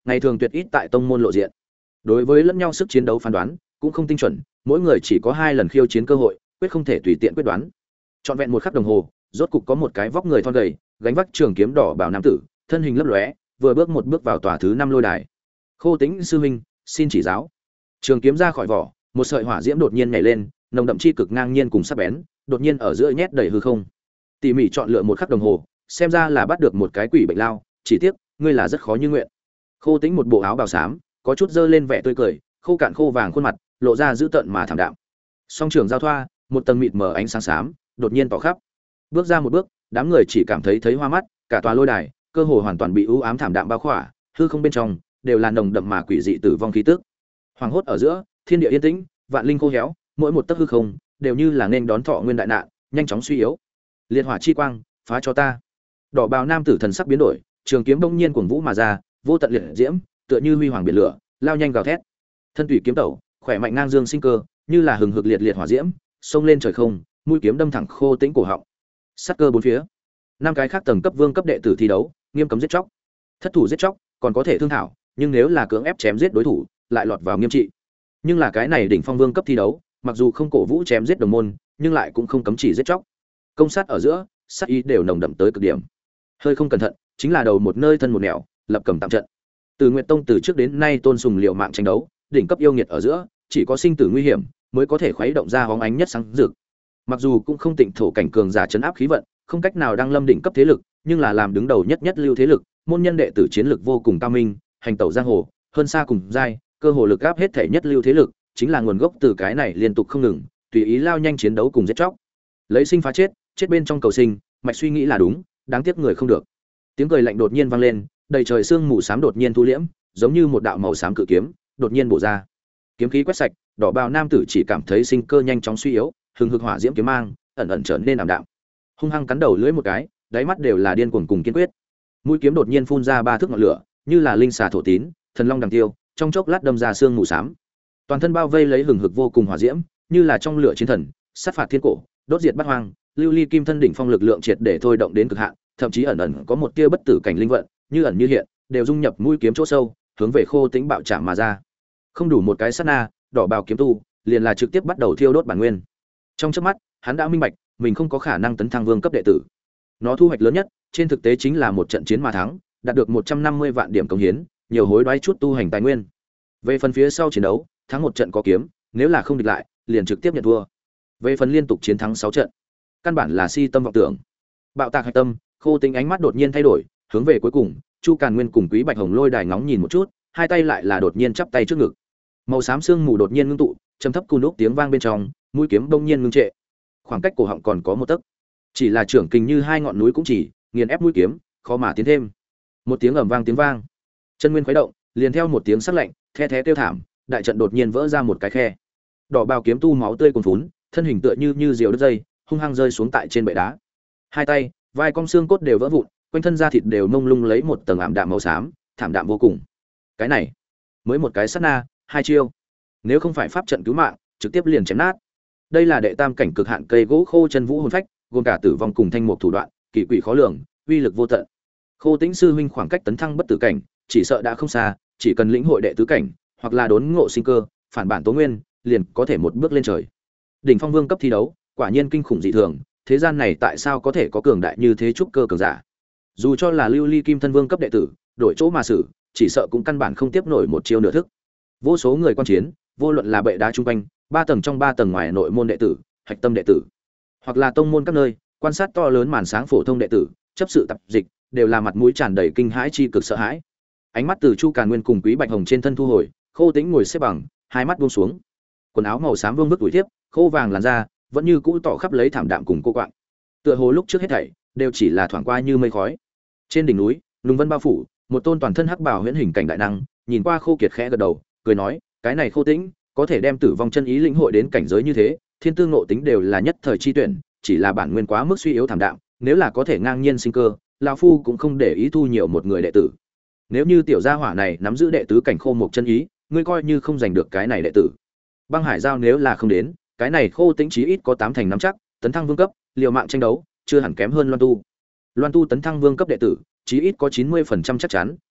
ngày thường tuyệt ít tại tông môn lộ diện. Đối với lẫn nhau sức chiến đấu phán đoán cũng không tinh chuẩn, mỗi người chỉ có 2 lần khiêu chiến cơ hội, quyết không thể tùy tiện quyết đoán. Trọn vẹn một khắc đồng hồ, rốt cục có một cái vóc người thon gầy, gánh vác trường kiếm đỏ bảo nam tử, thân hình lấp lóe, vừa bước một bước vào tòa thứ 5 lôi đài. Khô Tĩnh sư huynh, xin chỉ giáo. Trường kiếm ra khỏi vỏ, một sợi hỏa diễm đột nhiên nhảy lên, nồng đậm chi cực ngang nhiên cùng sắc bén, đột nhiên ở giữa nhét đầy hư không. Tỉ mỉ chọn lựa một khắc đồng hồ, xem ra là bắt được một cái quỷ bệnh lao, chỉ tiếc, ngươi là rất khó như nguyện. Khô Tĩnh một bộ áo bào xám, có chút dơ lên vẻ tươi cười, khô cạn khô vàng khuôn mặt, lộ ra dữ tợn mà thảm đạm. Song trường giao thoa, một tầng mịt mờ ánh sáng xám, đột nhiên tỏ khắp. Bước ra một bước, đám người chỉ cảm thấy hoa mắt, cả tòa lôi đài, cơ hồ hoàn toàn bị u ám thảm đạm bao khỏa, hư không bên trong đều là nồng đậm mà quỷ dị tử vong khí tức. Hoàng hốt ở giữa, thiên địa yên tĩnh, vạn linh khô héo, mỗi một tấc hư không đều như là nên đón thọ nguyên đại nạn, nhanh chóng suy yếu. Liệt hỏa chi quang, phá cho ta. Đỏ bào nam tử thần sắc biến đổi, trường kiếm bỗng nhiên cuồng vũ mà ra, vô tận liệt diễm, tựa như huy hoàng biển lửa, lao nhanh gào thét. Thân tùy kiếm tẩu, khỏe mạnh ngang dương sinh cơ, như là hừng hực liệt liệt hỏa diễm, xông lên trời không, mũi kiếm đâm thẳng Khô Tĩnh cổ họng. Sát cơ bốn phía. 5 cái khác tầng cấp vương cấp đệ tử thi đấu, nghiêm cấm giết chóc. Thất thủ giết chóc, còn có thể thương thảo, nhưng nếu là cưỡng ép chém giết đối thủ, lại lọt vào nghiêm trị. Nhưng là cái này đỉnh phong vương cấp thi đấu, mặc dù không cổ vũ chém giết đồng môn, nhưng lại cũng không cấm chỉ giết chóc. Công sát ở giữa, sát ý đều nồng đậm tới cực điểm. Hơi không cẩn thận, chính là đầu một nơi thân một nẻo, lập cầm tạm trận. Từ Nguyệt Tông từ trước đến nay tôn sùng liều mạng tranh đấu, đỉnh cấp yêu nghiệt ở giữa, chỉ có sinh tử nguy hiểm mới có thể khuấy động ra hóng ánh nhất sáng rực. Mặc dù cũng không tịnh thổ cảnh cường giả chấn áp khí vận, không cách nào đăng lâm đỉnh cấp thế lực, nhưng là làm đứng đầu nhất lưu thế lực, môn nhân đệ tử chiến lực vô cùng cao minh, hành tẩu giang hồ, hơn xa cùng giai, cơ hồ lực áp hết thể nhất lưu thế lực, chính là nguồn gốc từ cái này liên tục không ngừng, tùy ý lao nhanh chiến đấu cùng giết chóc. Lấy sinh phá chết, chết bên trong cầu sinh, mạch suy nghĩ là đúng, đáng tiếc người không được. Tiếng cười lạnh đột nhiên vang lên, đầy trời sương mù xám đột nhiên thu liễm, giống như một đạo màu xám cự kiếm, đột nhiên bổ ra. Kiếm khí quét sạch, đỏ bào nam tử chỉ cảm thấy sinh cơ nhanh chóng suy yếu, hừng hực hỏa diễm kiếm mang, ẩn ẩn trở nên ảm đạm. Hung hăng cắn đầu lưỡi một cái, đáy mắt đều là điên cuồng cùng kiên quyết. Mũi kiếm đột nhiên phun ra 3 thước ngọn lửa, như là linh xà thổ tín, thần long đằng tiêu, trong chốc lát đâm ra sương mù xám. Toàn thân bao vây lấy hừng hực vô cùng hỏa diễm, như là trong lửa chiến thần, sát phạt thiên cổ, đốt diệt bát hoang, lưu ly kim thân đỉnh phong lực lượng triệt để thôi động đến cực hạn, thậm chí ẩn ẩn có một tia bất tử cảnh linh vận, như ẩn như hiện, đều dung nhập mũi kiếm chỗ sâu, hướng về Khô Tĩnh bạo chạm mà ra. Không đủ một cái sát na, đỏ bào kiếm tu liền là trực tiếp bắt đầu thiêu đốt bản nguyên. Trong chớp mắt, hắn đã minh bạch, mình không có khả năng tấn thăng vương cấp đệ tử. Nó thu hoạch lớn nhất, trên thực tế chính là một trận chiến mà thắng, đạt được 150 vạn điểm công hiến, nhiều hối đoái chút tu hành tài nguyên. Về phần phía sau chiến đấu, thắng một trận có kiếm, nếu là không địch lại, liền trực tiếp nhận thua. Về phần liên tục chiến thắng 6 trận, căn bản là si tâm vọng tưởng. Bạo tạc hạch tâm, Khô Tĩnh ánh mắt đột nhiên thay đổi, hướng về cuối cùng, Chu Càn Nguyên cùng Quý Bạch Hồng lôi đài ngóng nhìn một chút, hai tay lại là đột nhiên chắp tay trước ngực. Màu xám sương mù đột nhiên ngưng tụ, trầm thấp cù núc tiếng vang bên trong, mũi kiếm bỗng nhiên ngưng trệ. Khoảng cách cổ họng còn có một tấc. Chỉ là trưởng kình như hai ngọn núi cũng chỉ, nghiền ép mũi kiếm, khó mà tiến thêm. Một tiếng ầm vang tiếng vang, chân nguyên khuấy động, liền theo một tiếng sắc lạnh, the thé kêu thảm, đại trận đột nhiên vỡ ra một cái khe. Đỏ bào kiếm tu máu tươi cuồn phún, thân hình tựa như diều đứt dây, hung hăng rơi xuống tại trên bệ đá. Hai tay, vai cong xương cốt đều vỡ vụn, quanh thân da thịt đều mông lung lấy một tầng ảm đạm màu xám, thảm đạm vô cùng. Cái này, mới một cái sát na, hai chiêu. Nếu không phải pháp trận cứu mạng, trực tiếp liền chém nát. Đây là đệ tam cảnh cực hạn cây gỗ khô chân vũ hồn phách, gồm cả tử vong cùng thanh mục thủ đoạn, kỳ quỷ khó lường, uy lực vô tận. Khô Tĩnh sư huynh khoảng cách tấn thăng bất tử cảnh, chỉ sợ đã không xa, chỉ cần lĩnh hội đệ tứ cảnh, hoặc là đốn ngộ sinh cơ, phản bản tố nguyên, liền có thể một bước lên trời. Đỉnh phong vương cấp thi đấu, quả nhiên kinh khủng dị thường, thế gian này tại sao có thể có cường đại như thế trúc cơ cường giả? Dù cho là lưu ly kim thân vương cấp đệ tử, đổi chỗ mà xử, chỉ sợ cũng căn bản không tiếp nổi một chiêu nửa thức. Vô số người quan chiến, vô luận là bệ đá trung quanh, 3 tầng trong 3 tầng ngoài nội môn đệ tử, hạch tâm đệ tử, hoặc là tông môn các nơi, quan sát to lớn màn sáng phổ thông đệ tử, chấp sự tập dịch, đều là mặt mũi tràn đầy kinh hãi chi cực sợ hãi. Ánh mắt từ Chu Càn Nguyên cùng Quý Bạch Hồng trên thân thu hồi, Khô Tĩnh ngồi xếp bằng, hai mắt buông xuống. Quần áo màu xám vương vức tủi thiếp, khô vàng làn da, vẫn như cũ tỏ khắp lấy thảm đạm cùng cô quạng. Tựa hồ lúc trước hết thảy đều chỉ là thoảng qua như mây khói. Trên đỉnh núi, lùng vân bao phủ, một tôn toàn thân hắc bào huyễn hình cảnh đại năng, nhìn qua Khô Kiệt khẽ gật đầu, cười nói, cái này Khô Tĩnh, có thể đem tử vong chân ý lĩnh hội đến cảnh giới như thế, thiên tư ngộ tính đều là nhất thời chi tuyển, chỉ là bản nguyên quá mức suy yếu thảm đạm, nếu là có thể ngang nhiên sinh cơ, lão phu cũng không để ý thu nhiều một người đệ tử. Nếu như tiểu gia hỏa này nắm giữ đệ tứ cảnh khô một chân ý, ngươi coi như không giành được cái này đệ tử. Băng Hải Giao nếu là không đến, cái này Khô Tĩnh chí ít có 8 thành nắm chắc, tấn thăng vương cấp, liều mạng tranh đấu, chưa hẳn kém hơn Loan Tu. Loan Tu tấn thăng vương cấp đệ tử, chí ít có 90% chắc chắn,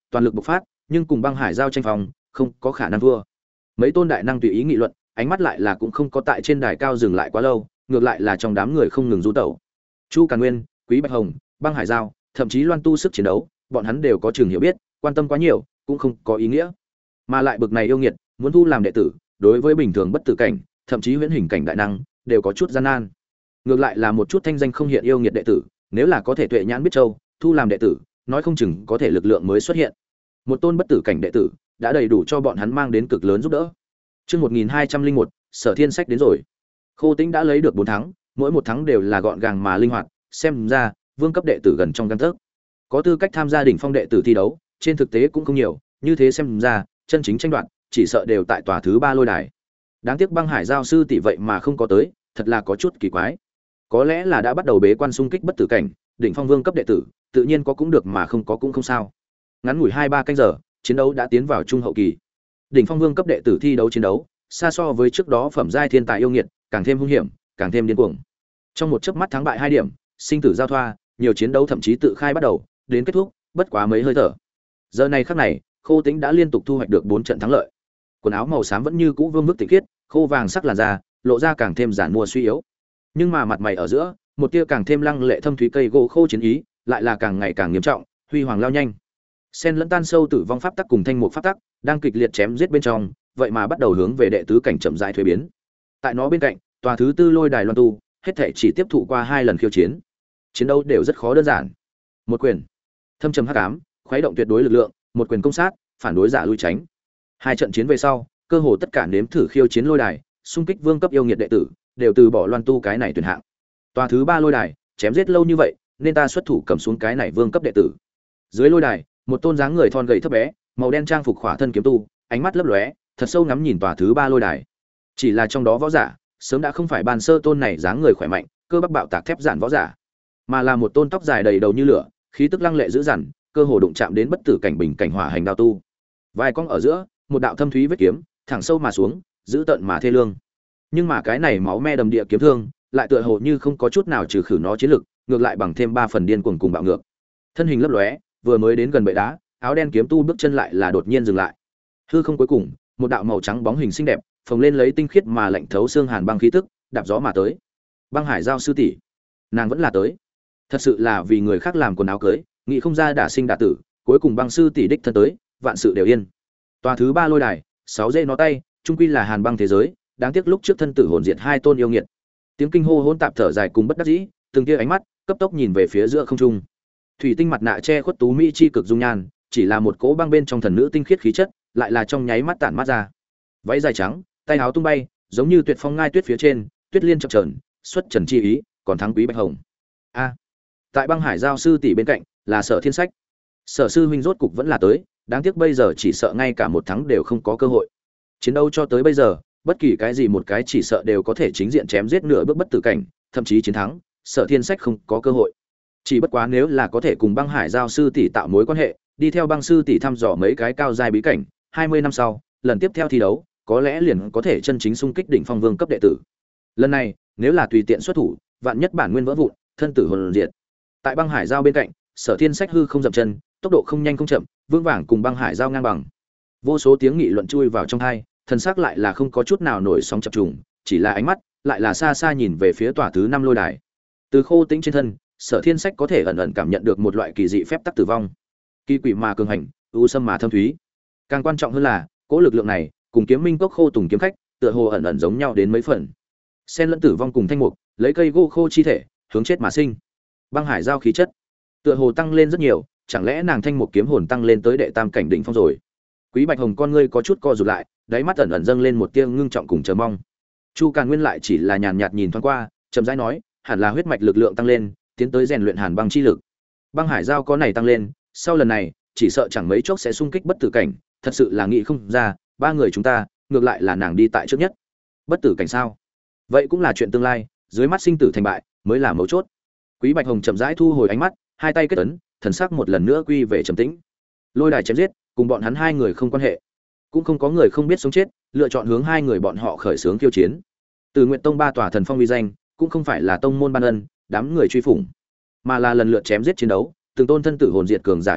toàn lực bộc phát, nhưng cùng băng hải giao tranh phòng, không có khả năng thua. Mấy tôn đại năng tùy ý nghị luận, ánh mắt lại là cũng không có tại trên đài cao dừng lại quá lâu, ngược lại là trong đám người không ngừng du tẩu. Chu Càn Nguyên, Quý Bạch Hồng, băng hải giao, thậm chí Loan Tu sức chiến đấu, bọn hắn đều có trường hiểu biết, quan tâm quá nhiều cũng không có ý nghĩa. Mà lại bực này yêu nghiệt, muốn thu làm đệ tử, đối với bình thường bất tử cảnh, thậm chí huyễn hình cảnh đại năng, đều có chút gian nan. Ngược lại là một chút thanh danh không hiện yêu nghiệt đệ tử, nếu là có thể tuệ nhãn biết châu, thu làm đệ tử, nói không chừng có thể lực lượng mới xuất hiện. Một tôn bất tử cảnh đệ tử, đã đầy đủ cho bọn hắn mang đến cực lớn giúp đỡ. Chương 1201, Sở Thiên Sách đến rồi. Khô Tĩnh đã lấy được 4 thắng, mỗi một thắng đều là gọn gàng mà linh hoạt, xem ra vương cấp đệ tử gần trong gang tấc. Có tư cách tham gia đỉnh phong đệ tử thi đấu, trên thực tế cũng không nhiều, như thế xem ra, chân chính tranh đoạt, chỉ sợ đều tại tòa thứ 3 lôi đài. Đáng tiếc băng hải giao sư tỷ vậy mà không có tới, thật là có chút kỳ quái. Có lẽ là đã bắt đầu bế quan xung kích bất tử cảnh, đỉnh phong vương cấp đệ tử, tự nhiên có cũng được mà không có cũng không sao. Ngắn ngủi 2-3 canh giờ, chiến đấu đã tiến vào trung hậu kỳ. Đỉnh phong vương cấp đệ tử thi đấu chiến đấu, xa so với trước đó phẩm giai thiên tài yêu nghiệt, càng thêm hung hiểm, càng thêm điên cuồng. Trong một chớp mắt thắng bại 2 điểm, sinh tử giao thoa, nhiều chiến đấu thậm chí tự khai bắt đầu, đến kết thúc, bất quá mấy hơi thở. Giờ này khắc này, Khô Tĩnh đã liên tục thu hoạch được 4 trận thắng lợi. Quần áo màu xám vẫn như cũ vương vức tịnh khiết, khô vàng sắc làn da, lộ ra càng thêm giản mua suy yếu. Nhưng mà mặt mày ở giữa, một tia càng thêm lăng lệ thâm thúy cây gỗ khô chiến ý, lại là càng ngày càng nghiêm trọng, huy hoàng lao nhanh. Sen lẫn tan sâu tử vong pháp tắc cùng thanh mục pháp tắc, đang kịch liệt chém giết bên trong, vậy mà bắt đầu hướng về đệ tứ cảnh chậm rãi thuế biến. Tại nó bên cạnh, tòa thứ 4 lôi đài Loan Tu, hết thảy chỉ tiếp thụ qua 2 lần khiêu chiến. Chiến đấu đều rất khó đơn giản. Một quyền, thâm trầm hắc ám, khuấy động tuyệt đối lực lượng, một quyền công sát, phản đối giả lui tránh. 2 trận chiến về sau, cơ hồ tất cả nếm thử khiêu chiến lôi đài, xung kích vương cấp yêu nghiệt đệ tử, đều từ bỏ Loan Tu cái này tuyển hạng. Tòa thứ 3 lôi đài, chém giết lâu như vậy, nên ta xuất thủ cầm xuống cái này vương cấp đệ tử. Dưới lôi đài, một tôn dáng người thon gầy thấp bé, màu đen trang phục khỏa thân kiếm tu, ánh mắt lấp lóe, thật sâu ngắm nhìn tòa thứ 3 lôi đài. Chỉ là trong đó võ giả, sớm đã không phải ban sơ tôn này dáng người khỏe mạnh, cơ bắp bạo tạc thép giản võ giả, mà là một tôn tóc dài đầy đầu như lửa, khí tức lăng lệ dữ dằn, cơ hồ đụng chạm đến bất tử cảnh bình cảnh hỏa hành đao tu. Vài cong ở giữa, một đạo thâm thúy vết kiếm, thẳng sâu mà xuống, dữ tợn mà thê lương. Nhưng mà cái này máu me đầm địa kiếm thương, lại tựa hồ như không có chút nào trừ khử nó chiến lực, ngược lại bằng thêm 3 phần điên cuồng cùng bạo ngược. Thân hình lấp lóe, vừa mới đến gần bệ đá, áo đen kiếm tu bước chân lại là đột nhiên dừng lại. Hư không cuối cùng, một đạo màu trắng bóng hình xinh đẹp, phồng lên lấy tinh khiết mà lạnh thấu xương hàn băng khí tức, đạp gió mà tới. Băng Hải giao sư tỷ, nàng vẫn là tới. Thật sự là vì người khác làm quần áo cưới, nghĩ không ra đả sinh đả tử, cuối cùng băng sư tỷ đích thân tới, vạn sự đều yên. Tòa thứ 3 lôi đài, 6 dê nó tay, trung quy là hàn băng thế giới, đáng tiếc lúc trước thân tử hồn diệt 2 tôn yêu nghiệt. Tiếng kinh hô hỗn tạp thở dài cùng bất đắc dĩ, từng tia ánh mắt cấp tốc nhìn về phía giữa không trung. Thủy tinh mặt nạ che khuất tú mỹ chi cực dung nhan, chỉ là một cỗ băng bên trong thần nữ tinh khiết khí chất, lại là trong nháy mắt tản mát ra. Váy dài trắng, tay áo tung bay, giống như tuyệt phong ngai tuyết phía trên, tuyết liên chập chờn, xuất trần chi ý, còn thắng Quý Bạch Hồng. A. Tại băng hải giao sư tỷ bên cạnh, là Sở Thiên Sách. Sở sư huynh rốt cục vẫn là tới, đáng tiếc bây giờ chỉ sợ ngay cả một thắng đều không có cơ hội. Chiến đấu cho tới bây giờ, bất kỳ cái gì một cái chỉ sợ đều có thể chính diện chém giết nửa bước bất tử cảnh, thậm chí chiến thắng, Sở Thiên Sách không có cơ hội. Chỉ bất quá nếu là có thể cùng băng hải giao sư tỷ tạo mối quan hệ, đi theo băng sư tỷ thăm dò mấy cái cao giai bí cảnh, 20 năm sau, lần tiếp theo thi đấu, có lẽ liền có thể chân chính xung kích đỉnh phong vương cấp đệ tử. Lần này, nếu là tùy tiện xuất thủ, vạn nhất bản nguyên vỡ vụn, thân tử hồn diệt. Tại băng hải giao bên cạnh, Sở Thiên Sách hư không dậm chân, tốc độ không nhanh không chậm, vương vàng cùng băng hải giao ngang bằng. Vô số tiếng nghị luận chui vào trong tai, thần sắc lại là không có chút nào nổi sóng chập trùng, chỉ là ánh mắt lại là xa xa nhìn về phía tòa thứ 5 lôi đài. Từ Khô Tĩnh trên thân, Sở Thiên Sách có thể ẩn ẩn cảm nhận được một loại kỳ dị phép tắc tử vong, kỳ quỷ mà cường hành, u sâm mà thâm thúy. Càng quan trọng hơn là, cỗ lực lượng này cùng Kiếm Minh Cốc Khô Tùng kiếm khách, tựa hồ ẩn ẩn giống nhau đến mấy phần. Xen lẫn tử vong cùng thanh mục, lấy cây gỗ khô chi thể, hướng chết mà sinh. Băng hải giao khí chất, tựa hồ tăng lên rất nhiều, chẳng lẽ nàng thanh mục kiếm hồn tăng lên tới đệ tam cảnh đỉnh phong rồi? Quý Bạch Hồng con ngươi có chút co rụt lại, đáy mắt ẩn ẩn dâng lên một tia ngưng trọng cùng chờ mong. Chu Càn Nguyên lại chỉ là nhàn nhạt nhìn thoáng qua, chậm rãi nói, hẳn là huyết mạch lực lượng tăng lên, tiến tới rèn luyện hàn băng chi lực. Băng hải giao có này tăng lên, sau lần này, chỉ sợ chẳng mấy chốc sẽ xung kích bất tử cảnh, thật sự là nghĩ không ra, 3 người chúng ta, ngược lại là nàng đi tại trước nhất. Bất tử cảnh sao? Vậy cũng là chuyện tương lai, dưới mắt sinh tử thành bại, mới là mấu chốt. Quý Bạch Hồng chậm rãi thu hồi ánh mắt, hai tay kết ấn, thần sắc một lần nữa quy về trầm tĩnh. Lôi đài chém giết, cùng bọn hắn 2 người không quan hệ, cũng không có người không biết sống chết, lựa chọn hướng 2 người bọn họ khởi xướng khiêu chiến. Từ Nguyệt Tông 3 tòa thần phong uy danh, cũng không phải là tông môn ban ân, đám người truy phủng, mà là lần lượt chém giết chiến đấu, từng tôn thân tử hồn diệt cường giả yêu nghiệt,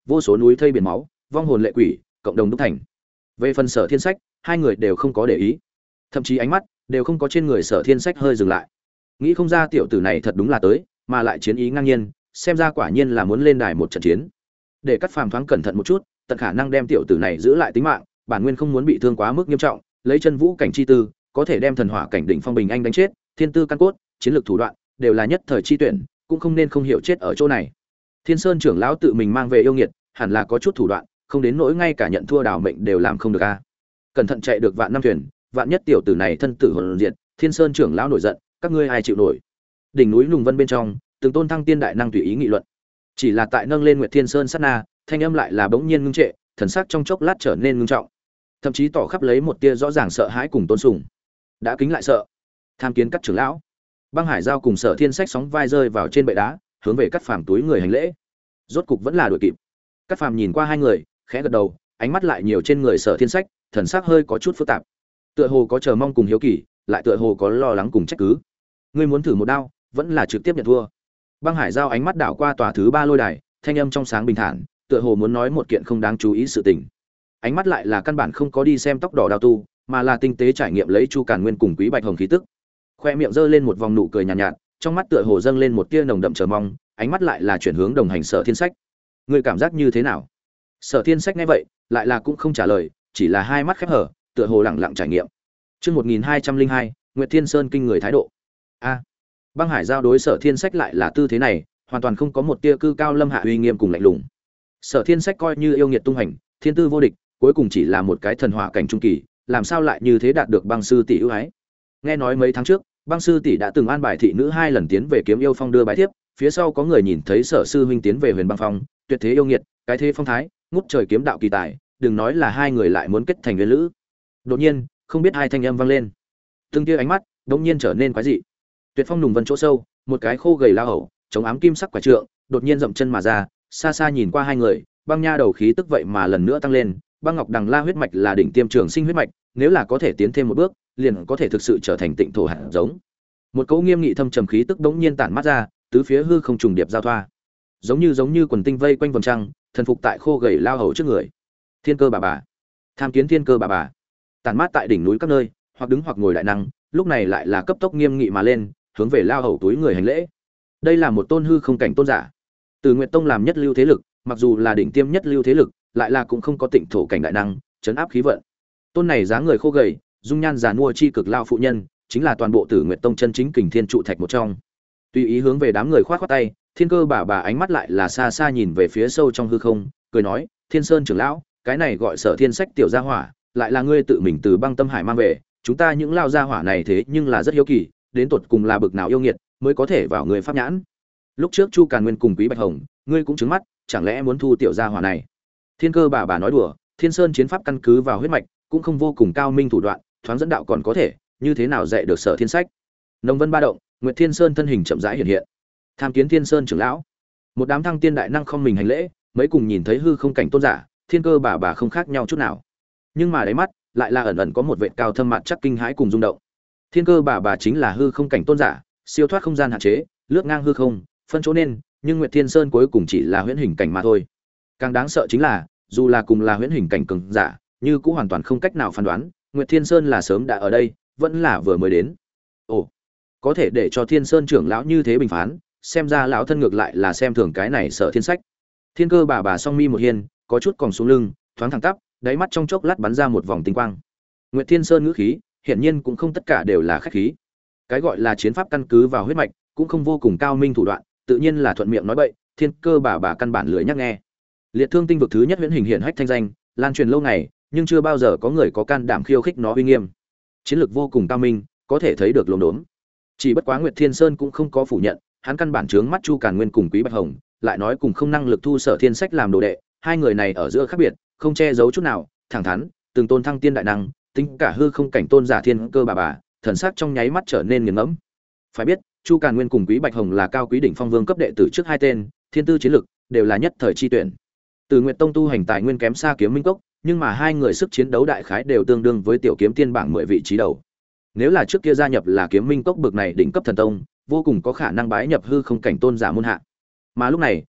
vô số núi thây biển máu, vong hồn lệ quỷ, cộng đồng đúc thành. Về phần Sở Thiên Sách, hai người đều không có để ý, thậm chí ánh mắt đều không có trên người Sở Thiên Sách hơi dừng lại. Nghĩ không ra tiểu tử này thật đúng là tới, mà lại chiến ý ngang nhiên, xem ra quả nhiên là muốn lên đài một trận chiến. Để Cắt Phàm thoáng cẩn thận một chút, tận khả năng đem tiểu tử này giữ lại tính mạng, bản nguyên không muốn bị thương quá mức nghiêm trọng, lấy chân vũ cảnh chi tư, có thể đem thần hỏa cảnh đỉnh phong bình anh đánh chết, thiên tư căn cốt, chiến lược thủ đoạn, đều là nhất thời chi tuyển, cũng không nên không hiểu chết ở chỗ này. Thiên Sơn trưởng lão tự mình mang về yêu nghiệt, hẳn là có chút thủ đoạn, không đến nỗi ngay cả nhận thua đảo mệnh đều làm không được a. Cẩn thận chạy được vạn năm thuyền, vạn nhất tiểu tử này thân tử hồn diệt, Thiên Sơn trưởng lão nổi giận, các ngươi ai chịu nổi? Đỉnh núi Nùng Vân bên trong, từng tôn thăng tiên đại năng tùy ý nghị luận. Chỉ là tại nâng lên Nguyệt Thiên Sơn sát na, thanh âm lại là bỗng nhiên ngưng trệ, thần sắc trong chốc lát trở nên ngưng trọng, thậm chí tỏ khắp lấy một tia rõ ràng sợ hãi cùng tôn sùng. Đã kính lại sợ, tham kiến Cắt trưởng lão. Băng Hải Giao cùng Sở Thiên Sách sóng vai rơi vào trên bệ đá, hướng về Cắt Phàm túi người hành lễ. Rốt cục vẫn là đuổi kịp. Cắt Phàm nhìn qua hai người, khẽ gật đầu, ánh mắt lại nhiều trên người Sở Thiên Sách, thần sắc hơi có chút phức tạp. Tựa hồ có chờ mong cùng hiếu kỳ, lại tựa hồ có lo lắng cùng trách cứ. Ngươi muốn thử một đao, vẫn là trực tiếp nhận thua. Băng Hải Giao ánh mắt đảo qua tòa thứ ba lôi đài, thanh âm trong sáng bình thản, tựa hồ muốn nói một kiện không đáng chú ý sự tình. Ánh mắt lại là căn bản không có đi xem tóc đỏ đao tu, mà là tinh tế trải nghiệm lấy Chu Càn Nguyên cùng Quý Bạch Hồng khí tức. Khoe miệng giơ lên một vòng nụ cười nhàn nhạt, trong mắt tựa hồ dâng lên một tia nồng đậm chờ mong, ánh mắt lại là chuyển hướng đồng hành Sở Thiên Sách. Ngươi cảm giác như thế nào? Sở Thiên Sách nghe vậy, lại là cũng không trả lời, chỉ là hai mắt khép hở, tựa hồ lặng lặng trải nghiệm. Chương 1202, Nguyệt Thiên Sơn kinh người thái độ. A. Băng Hải Giao đối Sở Thiên Sách lại là tư thế này, hoàn toàn không có một tia cư cao lâm hạ uy nghiêm cùng lạnh lùng. Sở Thiên Sách coi như yêu nghiệt tung hành, thiên tư vô địch, cuối cùng chỉ là một cái thần hỏa cảnh trung kỳ, làm sao lại như thế đạt được Băng sư tỷ ưu ái? Nghe nói mấy tháng trước, Băng sư tỷ đã từng an bài thị nữ hai lần tiến về Kiếm Yêu Phong đưa bái thiếp, phía sau có người nhìn thấy Sở sư huynh tiến về Huyền Băng Phong, tuyệt thế yêu nghiệt, cái thế phong thái, ngút trời kiếm đạo kỳ tài, đừng nói là hai người lại muốn kết thành nguyên lữ. Đột nhiên, không biết hai thanh âm vang lên. Từng tia ánh mắt đột nhiên trở nên quái dị. Tuyệt Phong Nùng Vân chỗ sâu, một cái khô gầy lao hầu, chống ám kim sắc quả trượng, đột nhiên dậm chân mà ra, xa xa nhìn qua hai người, Băng Nha đầu khí tức vậy mà lần nữa tăng lên, Băng Ngọc Đằng La huyết mạch là đỉnh tiêm trường sinh huyết mạch, nếu là có thể tiến thêm một bước, liền có thể thực sự trở thành tịnh thổ hạt giống. Một cỗ nghiêm nghị thâm trầm khí tức đống nhiên tản mát ra, tứ phía hư không trùng điệp giao thoa, giống như quần tinh vây quanh vầng trăng, thần phục tại khô gầy lao hầu trước người. Thiên Cơ bà bà, tham kiến Thiên Cơ bà bà. Tản mát tại đỉnh núi các nơi, hoặc đứng hoặc ngồi đại năng, lúc này lại là cấp tốc nghiêm nghị mà lên, hướng về lao hầu túi người hành lễ. Đây là một tôn hư không cảnh tôn giả, từ Nguyệt Tông làm nhất lưu thế lực, mặc dù là đỉnh tiêm nhất lưu thế lực, lại là cũng không có tịnh thổ cảnh đại năng chấn áp khí vận. Tôn này dáng người khô gầy, dung nhan già nua chi cực lao phụ nhân, chính là toàn bộ Tử Nguyệt Tông chân chính kình thiên trụ thạch một trong. Tùy ý hướng về đám người khoát khoát tay, Thiên Cơ bà bà ánh mắt lại là xa xa nhìn về phía sâu trong hư không, cười nói: "Thiên Sơn trưởng lão, cái này gọi Sở Thiên Sách tiểu gia hỏa, lại là ngươi tự mình từ Băng Tâm Hải mang về, chúng ta những lao gia hỏa này thế nhưng là rất hiếu kỳ, đến tột cùng là bực nào yêu nghiệt mới có thể vào người pháp nhãn. Lúc trước Chu Càn Nguyên cùng Quý Bạch Hồng, ngươi cũng trứng mắt, chẳng lẽ muốn thu tiểu gia hỏa này?" Thiên Cơ bà bà nói đùa, Thiên Sơn chiến pháp căn cứ vào huyết mạch, cũng không vô cùng cao minh thủ đoạn, thoáng dẫn đạo còn có thể, như thế nào dạy được Sở Thiên Sách? Nông Vân ba động, Nguyệt Thiên Sơn thân hình chậm rãi hiện hiện. Tham kiến Thiên Sơn trưởng lão. Một đám thăng tiên đại năng không mình hành lễ, mấy cùng nhìn thấy hư không cảnh tôn giả, Thiên Cơ bà bà không khác nhau chút nào. Nhưng mà đáy mắt lại là ẩn ẩn có một vệt cao thâm mặt chắc kinh hãi cùng rung động. Thiên Cơ bà bà chính là hư không cảnh tôn giả, siêu thoát không gian hạn chế, lướt ngang hư không, phân chỗ nên, nhưng Nguyệt Thiên Sơn cuối cùng chỉ là huyễn hình cảnh mà thôi. Càng đáng sợ chính là, dù là cùng là huyễn hình cảnh cường giả, như cũng hoàn toàn không cách nào phán đoán, Nguyệt Thiên Sơn là sớm đã ở đây, vẫn là vừa mới đến. Ồ, có thể để cho Thiên Sơn trưởng lão như thế bình phán, xem ra lão thân ngược lại là xem thường cái này Sở Thiên Sách. Thiên Cơ bà bà song mi một hiên, có chút còng xuống lưng, thoáng thẳng tắp, đáy mắt trong chốc lát bắn ra một vòng tinh quang. Nguyệt Thiên Sơn ngữ khí, hiển nhiên cũng không tất cả đều là khách khí. Cái gọi là chiến pháp căn cứ vào huyết mạch, cũng không vô cùng cao minh thủ đoạn, tự nhiên là thuận miệng nói bậy, Thiên Cơ bà bà căn bản lười nhắc nghe. Liệt Thương tinh vực thứ nhất huyễn hình hiển hách thanh danh, lan truyền lâu ngày, nhưng chưa bao giờ có người có can đảm khiêu khích nó uy nghiêm. Chiến lược vô cùng cao minh, có thể thấy được lồn đốn. Chỉ bất quá Nguyệt Thiên Sơn cũng không có phủ nhận, hắn căn bản chướng mắt Chu Càn Nguyên cùng Quý Bạch Hồng, lại nói cùng không năng lực thu Sở Thiên Sách làm đồ đệ, hai người này ở giữa khác biệt, không che giấu chút nào, thẳng thắn, từng tôn thăng tiên đại năng, tính cả hư không cảnh tôn giả Thiên Cơ bà bà, thần sắc trong nháy mắt trở nên nghiền ngẫm. Phải biết, Chu Càn Nguyên cùng Quý Bạch Hồng là cao quý đỉnh phong vương cấp đệ tử trước hai tên, thiên tư chiến lực đều là nhất thời chi tuyển. Từ Nguyệt Tông tu hành tài nguyên kém xa Kiếm Minh Cốc, nhưng mà hai người sức chiến đấu đại khái đều tương đương với tiểu kiếm tiên bảng 10 vị trí đầu. Nếu là trước kia gia nhập là Kiếm Minh Cốc bực này đỉnh cấp thần tông, vô cùng có khả năng bái nhập hư không cảnh tôn giả môn hạ. Mà lúc này,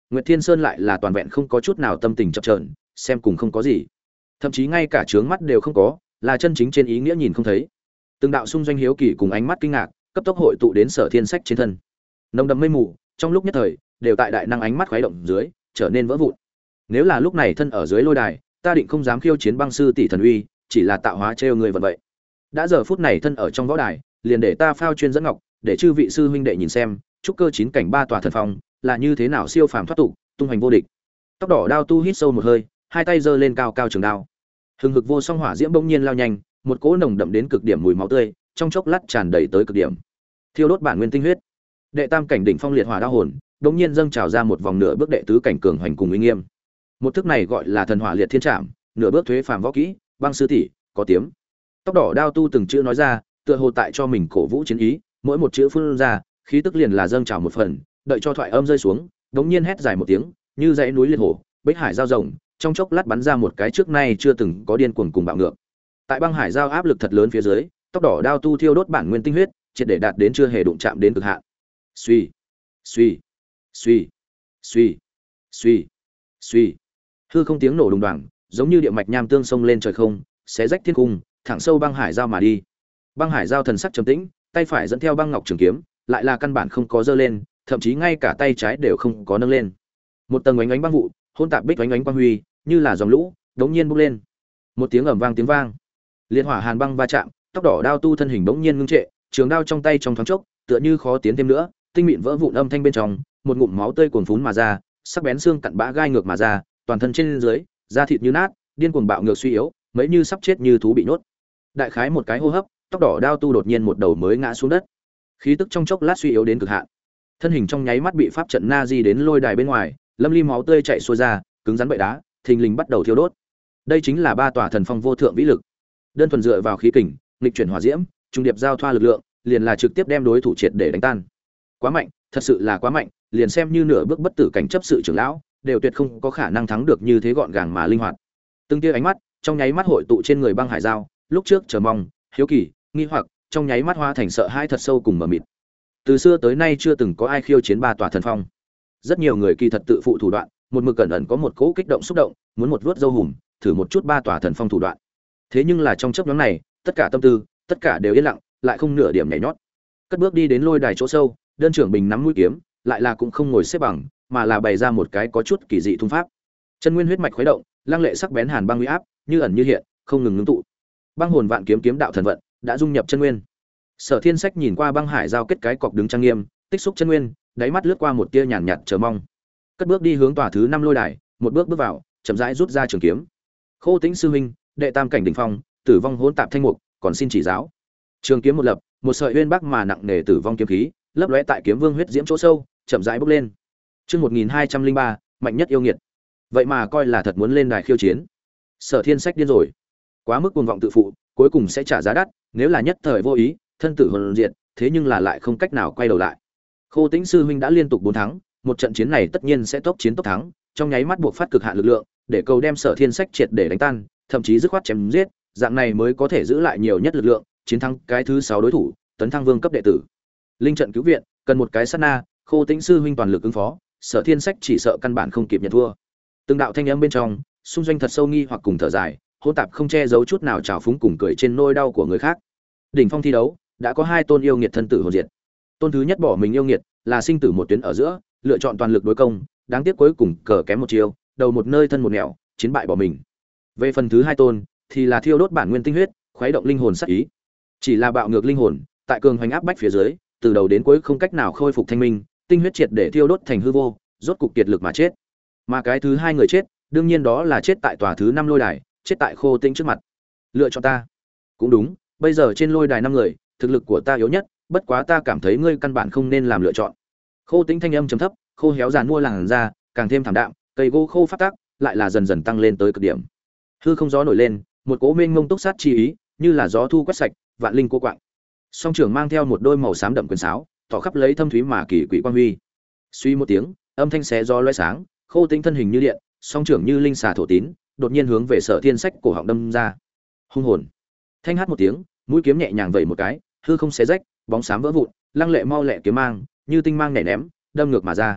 Nguyệt Thiên Sơn lại là toàn vẹn không có chút nào tâm tình chập chờn, xem cùng không có gì. Thậm chí ngay cả trướng mắt đều không có, là chân chính trên ý nghĩa nhìn không thấy. Từng đạo xung doanh hiếu kỳ cùng ánh mắt kinh ngạc, cấp tốc hội tụ đến Sở Thiên Sách trên thân. Nồng đậm mây mù, trong lúc nhất thời, đều tại đại năng ánh mắt khuấy động dưới, trở nên vỡ vụn. Nếu là lúc này thân ở dưới lôi đài, ta định không dám khiêu chiến băng sư tỷ thần uy, chỉ là tạo hóa trêu người vận vậy. Đã giờ phút này thân ở trong võ đài, liền để ta phao chuyên dẫn ngọc, để chư vị sư huynh đệ nhìn xem, trúc cơ chín cảnh ba tòa thần phong, là như thế nào siêu phàm thoát tục, tung hoành vô địch. Tóc đỏ đao tu hít sâu một hơi, hai tay giơ lên cao cao trường đao. Hừng hực vô song hỏa diễm bỗng nhiên lao nhanh, một cỗ nồng đậm đến cực điểm mùi máu tươi, trong chốc lát tràn đầy tới cực điểm. Thiêu đốt bản nguyên tinh huyết. Đệ tam cảnh đỉnh phong liệt hỏa đao hồn, bỗng nhiên dâng trào ra một vòng nửa bước đệ tứ cảnh cường hoành cùng uy nghiêm. Một thức này gọi là thần hỏa liệt thiên trảm, nửa bước thuế phàm võ kỹ, băng sư tỷ, có tiếng. Tóc đỏ đao tu từng chữ nói ra, tựa hồ tại cho mình cổ vũ chiến ý, mỗi một chữ phun ra, khí tức liền là dâng trào một phần, đợi cho thoại âm rơi xuống, đống nhiên hét dài một tiếng, như dãy núi liệt hổ, bích hải giao rồng, trong chốc lát bắn ra một cái trước nay chưa từng có điên cuồng cùng bạo ngược. Tại băng hải giao áp lực thật lớn phía dưới, tóc đỏ đao tu thiêu đốt bản nguyên tinh huyết, triệt để đạt đến chưa hề đụng chạm đến cực hạn. Suy, suy, suy, suy, suy, suy. Hư không tiếng nổ đùng đoàng, giống như địa mạch nham tương sông lên trời không, xé rách thiên cung, thẳng sâu băng hải giao mà đi. Băng hải giao thần sắc trầm tĩnh, tay phải dẫn theo băng ngọc trường kiếm, lại là căn bản không có giơ lên, thậm chí ngay cả tay trái đều không có nâng lên. Một tầng ánh ánh băng vụ, hôn tạp bích ánh ánh quang huy, như là dòng lũ, đống nhiên bốc lên. Một tiếng ầm vang tiếng vang, liệt hỏa hàn băng va chạm, tóc đỏ đao tu thân hình đống nhiên ngưng trệ, trường đao trong tay trong thoáng chốc, tựa như khó tiến thêm nữa, tinh mịn vỡ vụn âm thanh bên trong, một ngụm máu tươi cuồn phún mà ra, sắc bén xương cặn bã gai ngược mà ra, toàn thân trên dưới, da thịt như nát, điên cuồng bạo ngược suy yếu, mấy như sắp chết như thú bị nhốt. Đại khái một cái hô hấp, tóc đỏ đao tu đột nhiên một đầu mới ngã xuống đất. Khí tức trong chốc lát suy yếu đến cực hạn. Thân hình trong nháy mắt bị pháp trận na di đến lôi đài bên ngoài, lâm ly máu tươi chảy xuôi ra, cứng rắn bệ đá, thình lình bắt đầu thiêu đốt. Đây chính là ba tòa thần phong vô thượng vĩ lực. Đơn thuần dựa vào khí kình, nghịch chuyển hỏa diễm, trung điệp giao thoa lực lượng, liền là trực tiếp đem đối thủ triệt để đánh tan. Quá mạnh, thật sự là quá mạnh, liền xem như nửa bước bất tử cảnh chấp sự trưởng lão, đều tuyệt không có khả năng thắng được như thế gọn gàng mà linh hoạt. Từng tia ánh mắt, trong nháy mắt hội tụ trên người băng hải giao, lúc trước chờ mong, hiếu kỳ, nghi hoặc, trong nháy mắt hóa thành sợ hãi thật sâu cùng mờ mịt. Từ xưa tới nay chưa từng có ai khiêu chiến ba tòa thần phong. Rất nhiều người kỳ thật tự phụ thủ đoạn, một mực cẩn ẩn có một cỗ kích động xúc động, muốn một vuốt dâu hùm, thử một chút ba tòa thần phong thủ đoạn. Thế nhưng là trong chốc ngắn này, tất cả tâm tư, tất cả đều yên lặng, lại không nửa điểm nhảy nhót. Cất bước đi đến lôi đài chỗ sâu, đơn trưởng bình nắm mũi kiếm, lại là cũng không ngồi xếp bằng, mà là bày ra một cái có chút kỳ dị thung pháp. Chân nguyên huyết mạch khuấy động, lăng lệ sắc bén hàn băng uy áp, như ẩn như hiện, không ngừng ngưng tụ. Băng hồn vạn kiếm kiếm đạo thần vận, đã dung nhập chân nguyên. Sở Thiên Sách nhìn qua băng hải giao kết cái cọc đứng trang nghiêm, tích xúc chân nguyên, đáy mắt lướt qua một tia nhàn nhạt chờ mong. Cất bước đi hướng tòa thứ 5 lôi đài, một bước bước vào, chậm rãi rút ra trường kiếm. Khô Tĩnh sư huynh, đệ tam cảnh đỉnh phong, tử vong hỗn tạp thanh mục, còn xin chỉ giáo. Trường kiếm một lập, một sợi uyên bắc mà nặng nề tử vong kiếm khí, lấp lóe tại kiếm vương huyết diễm chỗ sâu, chậm rãi bốc lên. Chương 1203, mạnh nhất yêu nghiệt. Vậy mà coi là thật muốn lên đài khiêu chiến. Sở Thiên Sách điên rồi. Quá mức cuồng vọng tự phụ, cuối cùng sẽ trả giá đắt, nếu là nhất thời vô ý, thân tử hồn diệt, thế nhưng là lại không cách nào quay đầu lại. Khô Tĩnh sư huynh đã liên tục 4 thắng, một trận chiến này tất nhiên sẽ tốc chiến tốc thắng, trong nháy mắt buộc phát cực hạn lực lượng, để cầu đem Sở Thiên Sách triệt để đánh tan, thậm chí dứt khoát chém giết, dạng này mới có thể giữ lại nhiều nhất lực lượng, chiến thắng cái thứ 6 đối thủ, tấn thăng vương cấp đệ tử. Linh trận cứu viện, cần một cái sát na, Khô Tĩnh sư huynh toàn lực ứng phó, Sở Thiên Sách chỉ sợ căn bản không kịp nhận thua. Từng đạo thanh âm bên trong, xung doanh thật sâu nghi hoặc cùng thở dài, hỗn tạp không che giấu chút nào trào phúng cùng cười trên nỗi đau của người khác. Đỉnh phong thi đấu, đã có 2 tôn yêu nghiệt thân tử hồn diệt. Tôn thứ nhất bỏ mình yêu nghiệt, là sinh tử một tuyến ở giữa, lựa chọn toàn lực đối công, đáng tiếc cuối cùng cờ kém một chiều, đầu một nơi thân một nẻo, chiến bại bỏ mình. Về phần thứ 2 tôn, thì là thiêu đốt bản nguyên tinh huyết, khuấy động linh hồn sát ý. Chỉ là bạo ngược linh hồn, tại cường hoành áp bách phía dưới, từ đầu đến cuối không cách nào khôi phục thanh minh, tinh huyết triệt để thiêu đốt thành hư vô, rốt cục kiệt lực mà chết. Mà cái thứ 2 người chết, đương nhiên đó là chết tại tòa thứ 5 lôi đài, chết tại Khô Tĩnh trước mặt. Lựa chọn ta. Cũng đúng, bây giờ trên lôi đài 5 người, thực lực của ta yếu nhất, bất quá ta cảm thấy ngươi căn bản không nên làm lựa chọn. Khô Tĩnh thanh âm trầm thấp, khô héo giàn mua làn da, càng thêm thảm đạm, cây gỗ khô phát tác, lại là dần dần tăng lên tới cực điểm. Hư không gió nổi lên, một cỗ mênh mông túc sát chi ý, như là gió thu quét sạch, vạn linh cô quạng. Song trưởng mang theo một đôi màu xám đậm quyền sáo, tỏ khắp lấy thâm thúy mà kỳ quỷ quang huy. Suy một tiếng, âm thanh xé gió loé sáng, Khô Tĩnh thân hình như điện, song trưởng như linh xà thổ tín, đột nhiên hướng về Sở Thiên Sách cổ họng đâm ra. Hung hồn. Thanh hát một tiếng, mũi kiếm nhẹ nhàng vẩy một cái, hư không xé rách, bóng xám vỡ vụn, lăng lệ mau lẹ kiếm mang, như tinh mang nhảy ném, đâm ngược mà ra.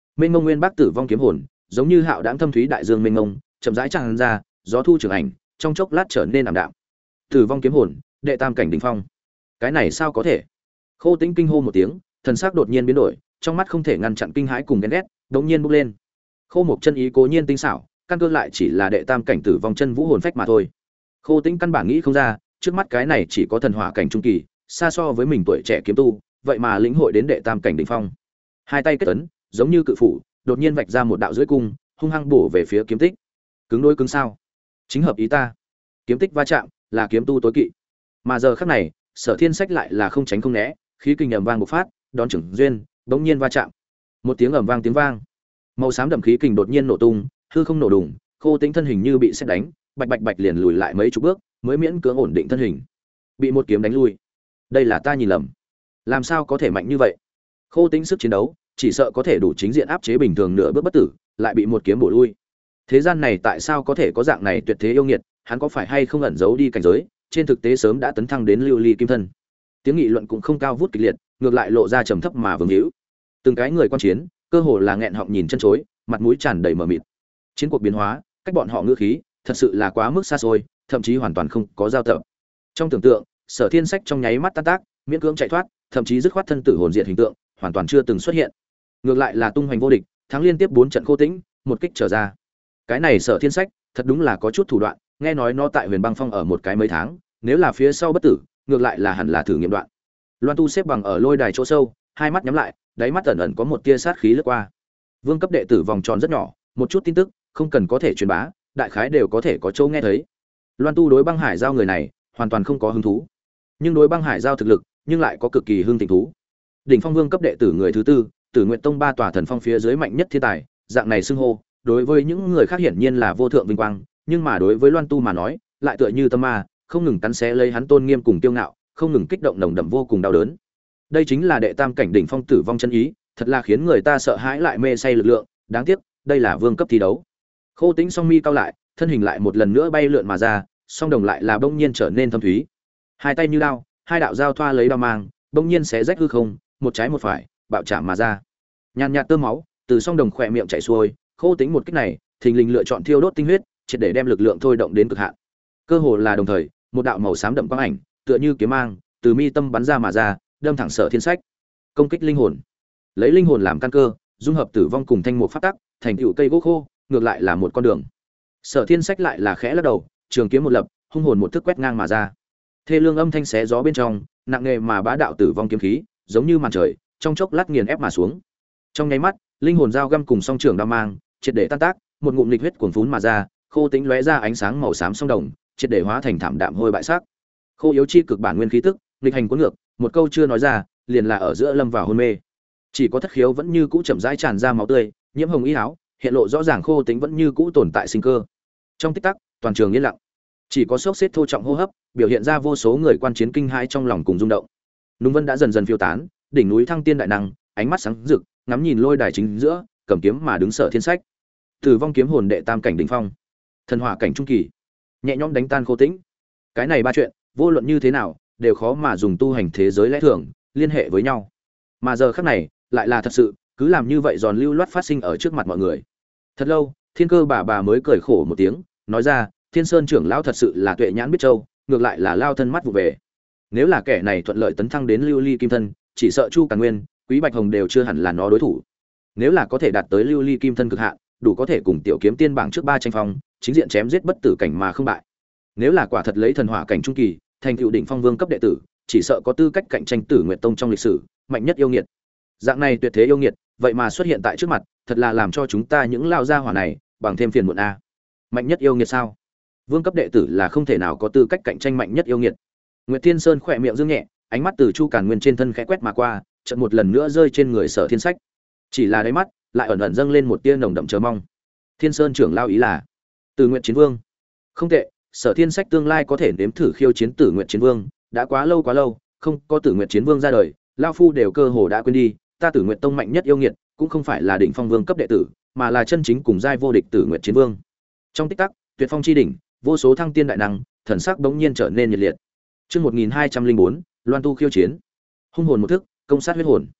mênh mông nguyên bác tử vong kiếm hồn giống như hạo đãng thâm thúy đại dương mênh mông chậm rãi tràn ra, gió thu trường ảnh trong chốc lát trở nên ảm đạm. Tử vong kiếm hồn đệ tam cảnh đỉnh phong, cái này sao có thể? Khô Tĩnh kinh hô một tiếng, thần sắc đột nhiên biến đổi, trong mắt không thể ngăn chặn kinh hãi cùng ghen ghét, đột nhiên bốc lên. Khô Mộc chân ý cố nhiên tinh xảo, căn cơ lại chỉ là đệ tam cảnh tử vong chân vũ hồn phách mà thôi. Khô Tĩnh căn bản nghĩ không ra, trước mắt cái này chỉ có thần hỏa cảnh trung kỳ, xa so với mình tuổi trẻ kiếm tu, vậy mà lĩnh hội đến đệ tam cảnh đỉnh phong. Hai tay kết ấn, giống như cự phủ, đột nhiên vạch ra một đạo dưới cung, hung hăng bổ về phía kiếm tích. Cứng đối cứng sao? Chính hợp ý ta. Kiếm tích va chạm, là kiếm tu tối kỵ. Mà giờ khắc này, Sở Thiên Sách lại là không tránh không né, khí kình ầm vang bộc phát, đón trưởng duyên, bỗng nhiên va chạm. Một tiếng ầm vang tiếng vang. Màu xám đậm khí kình đột nhiên nổ tung, hư không nổ đùng, Khô Tĩnh thân hình như bị sét đánh, bạch bạch bạch liền lùi lại mấy chục bước, mới miễn cưỡng ổn định thân hình. Bị một kiếm đánh lui. Đây là ta nhìn lầm. Làm sao có thể mạnh như vậy? Khô Tĩnh sức chiến đấu, chỉ sợ có thể đủ chính diện áp chế bình thường nửa bước bất tử, lại bị một kiếm bổ lui. Thế gian này tại sao có thể có dạng này tuyệt thế yêu nghiệt, hắn có phải hay không ẩn giấu đi cảnh giới, trên thực tế sớm đã tấn thăng đến lưu ly kim thân. Tiếng nghị luận cũng không cao vút kịch liệt, ngược lại lộ ra trầm thấp mà vương hữu. Từng cái người quan chiến, cơ hồ là nghẹn họng nhìn chân chối, mặt mũi tràn đầy mờ mịt. Chiến cuộc biến hóa, cách bọn họ ngữ khí, thật sự là quá mức xa xôi, thậm chí hoàn toàn không có giao tập. Trong tưởng tượng, Sở Thiên Sách trong nháy mắt tan tác, miễn cưỡng chạy thoát, thậm chí dứt khoát thân tử hồn diệt hình tượng, hoàn toàn chưa từng xuất hiện. Ngược lại là tung hoành vô địch, thắng liên tiếp 4 trận Khô Tĩnh, một kích trở ra. Cái này Sở Thiên Sách, thật đúng là có chút thủ đoạn, nghe nói nó tại Huyền Băng Phong ở một cái mấy tháng, nếu là phía sau bất tử, ngược lại là hẳn là thử nghiệm đoạn. Loan Tu xếp bằng ở lôi đài chỗ sâu, hai mắt nhắm lại, đáy mắt ẩn ẩn có một tia sát khí lướt qua. Vương cấp đệ tử vòng tròn rất nhỏ, một chút tin tức, không cần có thể truyền bá, đại khái đều có thể có chỗ nghe thấy. Loan Tu đối Băng Hải Giao người này, hoàn toàn không có hứng thú. Nhưng đối Băng Hải Giao thực lực, nhưng lại có cực kỳ hưng thịnh thú. Đỉnh Phong Vương cấp đệ tử người thứ tư, Tử Nguyện Tông 3 tòa thần phong phía dưới mạnh nhất thiên tài, dạng này xưng hô, đối với những người khác hiển nhiên là vô thượng vinh quang, nhưng mà đối với Loan Tu mà nói, lại tựa như tâm ma, không ngừng cắn xé lấy hắn tôn nghiêm cùng kiêu ngạo, không ngừng kích động nồng đậm vô cùng đau đớn. Đây chính là đệ tam cảnh đỉnh phong tử vong chân ý, thật là khiến người ta sợ hãi lại mê say lực lượng, đáng tiếc, đây là vương cấp thi đấu. Khô Tĩnh song mi cao lại, thân hình lại một lần nữa bay lượn mà ra, song đồng lại là bỗng nhiên trở nên thâm thúy. Hai tay như đao, hai đạo giao thoa lấy đao mang, bỗng nhiên xé rách hư không, một trái một phải, bạo chạm mà ra. Nhàn nhạt tơ máu từ song đồng khỏe miệng chảy xuôi, Khô Tĩnh một kích này, thình lình lựa chọn thiêu đốt tinh huyết, triệt để đem lực lượng thôi động đến cực hạn. Cơ hồ là đồng thời, một đạo màu xám đậm quang ảnh, tựa như kiếm mang, từ mi tâm bắn ra mà ra, đâm thẳng Sở Thiên Sách. Công kích linh hồn. Lấy linh hồn làm căn cơ, dung hợp tử vong cùng thanh mục phát tắc, thành tựu cây gỗ khô, ngược lại là một con đường. Sở Thiên Sách lại là khẽ lắc đầu, trường kiếm một lập, hung hồn một thức quét ngang mà ra. Thê lương âm thanh xé gió bên trong, nặng nề mà bá đạo tử vong kiếm khí, giống như màn trời, trong chốc lát nghiền ép mà xuống. Trong nháy mắt, linh hồn dao găm cùng song trường đao mang, triệt để tan tác, một ngụm lịch huyết cuồn phún mà ra, Khô Tĩnh lóe ra ánh sáng màu xám song đồng, triệt để hóa thành thảm đạm hôi bại xác. Khô yếu chi cực bản nguyên khí tức, nghịch hành cuốn ngược, một câu chưa nói ra, liền là ở giữa lâm vào hôn mê. Chỉ có thất khiếu vẫn như cũ chậm rãi tràn ra máu tươi, nhiễm hồng y áo, hiện lộ rõ ràng Khô Tĩnh vẫn như cũ tồn tại sinh cơ. Trong tích tắc, toàn trường yên lặng. Chỉ có sốc xếp thô trọng hô hấp, biểu hiện ra vô số người quan chiến kinh hãi trong lòng cùng rung động. Nung vân đã dần dần phiêu tán, đỉnh núi Thăng Tiên đại năng, ánh mắt sáng rực, ngắm nhìn lôi đài chính giữa, cầm kiếm mà đứng Sở Thiên Sách. Tử vong kiếm hồn đệ tam cảnh đỉnh phong, thần hỏa cảnh trung kỳ, nhẹ nhõm đánh tan Khô Tĩnh. Cái này ba chuyện, vô luận như thế nào, đều khó mà dùng tu hành thế giới lẽ thường liên hệ với nhau. Mà giờ khắc này, lại là thật sự, cứ làm như vậy giòn lưu loát phát sinh ở trước mặt mọi người. Thật lâu, Thiên Cơ bà mới cười khổ một tiếng, nói ra, Thiên Sơn trưởng lão thật sự là tuệ nhãn biết châu, ngược lại là lao thân mắt vụ về. Nếu là kẻ này thuận lợi tấn thăng đến lưu ly kim thân, chỉ sợ Chu Càn Nguyên, Quý Bạch Hồng đều chưa hẳn là nó đối thủ. Nếu là có thể đạt tới lưu ly kim thân cực hạn, đủ có thể cùng tiểu kiếm tiên bảng trước 3 tranh phong, chính diện chém giết bất tử cảnh mà không bại. Nếu là quả thật lấy thần hỏa cảnh trung kỳ, thành tựu đỉnh phong vương cấp đệ tử, chỉ sợ có tư cách cạnh tranh Tử Nguyệt Tông trong lịch sử, mạnh nhất yêu nghiệt. Dạng này tuyệt thế yêu nghiệt, vậy mà xuất hiện tại trước mặt, thật là làm cho chúng ta những lao gia hỏa này bằng thêm phiền muộn a. Mạnh nhất yêu nghiệt sao? Vương cấp đệ tử là không thể nào có tư cách cạnh tranh mạnh nhất yêu nghiệt. Nguyệt Thiên Sơn khỏe miệng dương nhẹ, ánh mắt từ Chu Càn Nguyên trên thân khẽ quét mà qua, chợt một lần nữa rơi trên người Sở Thiên Sách. Chỉ là đáy mắt lại ẩn ẩn dâng lên một tia nồng đậm chờ mong. Thiên Sơn trưởng lao ý là Tử Nguyệt Chiến Vương. Không tệ, Sở Thiên Sách tương lai có thể nếm thử khiêu chiến Tử Nguyệt Chiến Vương, đã quá lâu, không có Tử Nguyệt Chiến Vương ra đời, lão phu đều cơ hồ đã quên đi, ta Tử Nguyệt Tông mạnh nhất yêu nghiệt, cũng không phải là đỉnh phong vương cấp đệ tử, mà là chân chính cùng giai vô địch Tử Nguyệt Chiến Vương. Trong tích tắc, tuyệt phong chi đỉnh, vô số thăng tiên đại năng, thần sắc bỗng nhiên trở nên nhiệt liệt. Chương 1204, Loan Tu khiêu chiến. Hung hồn một thức, công sát huyết hồn.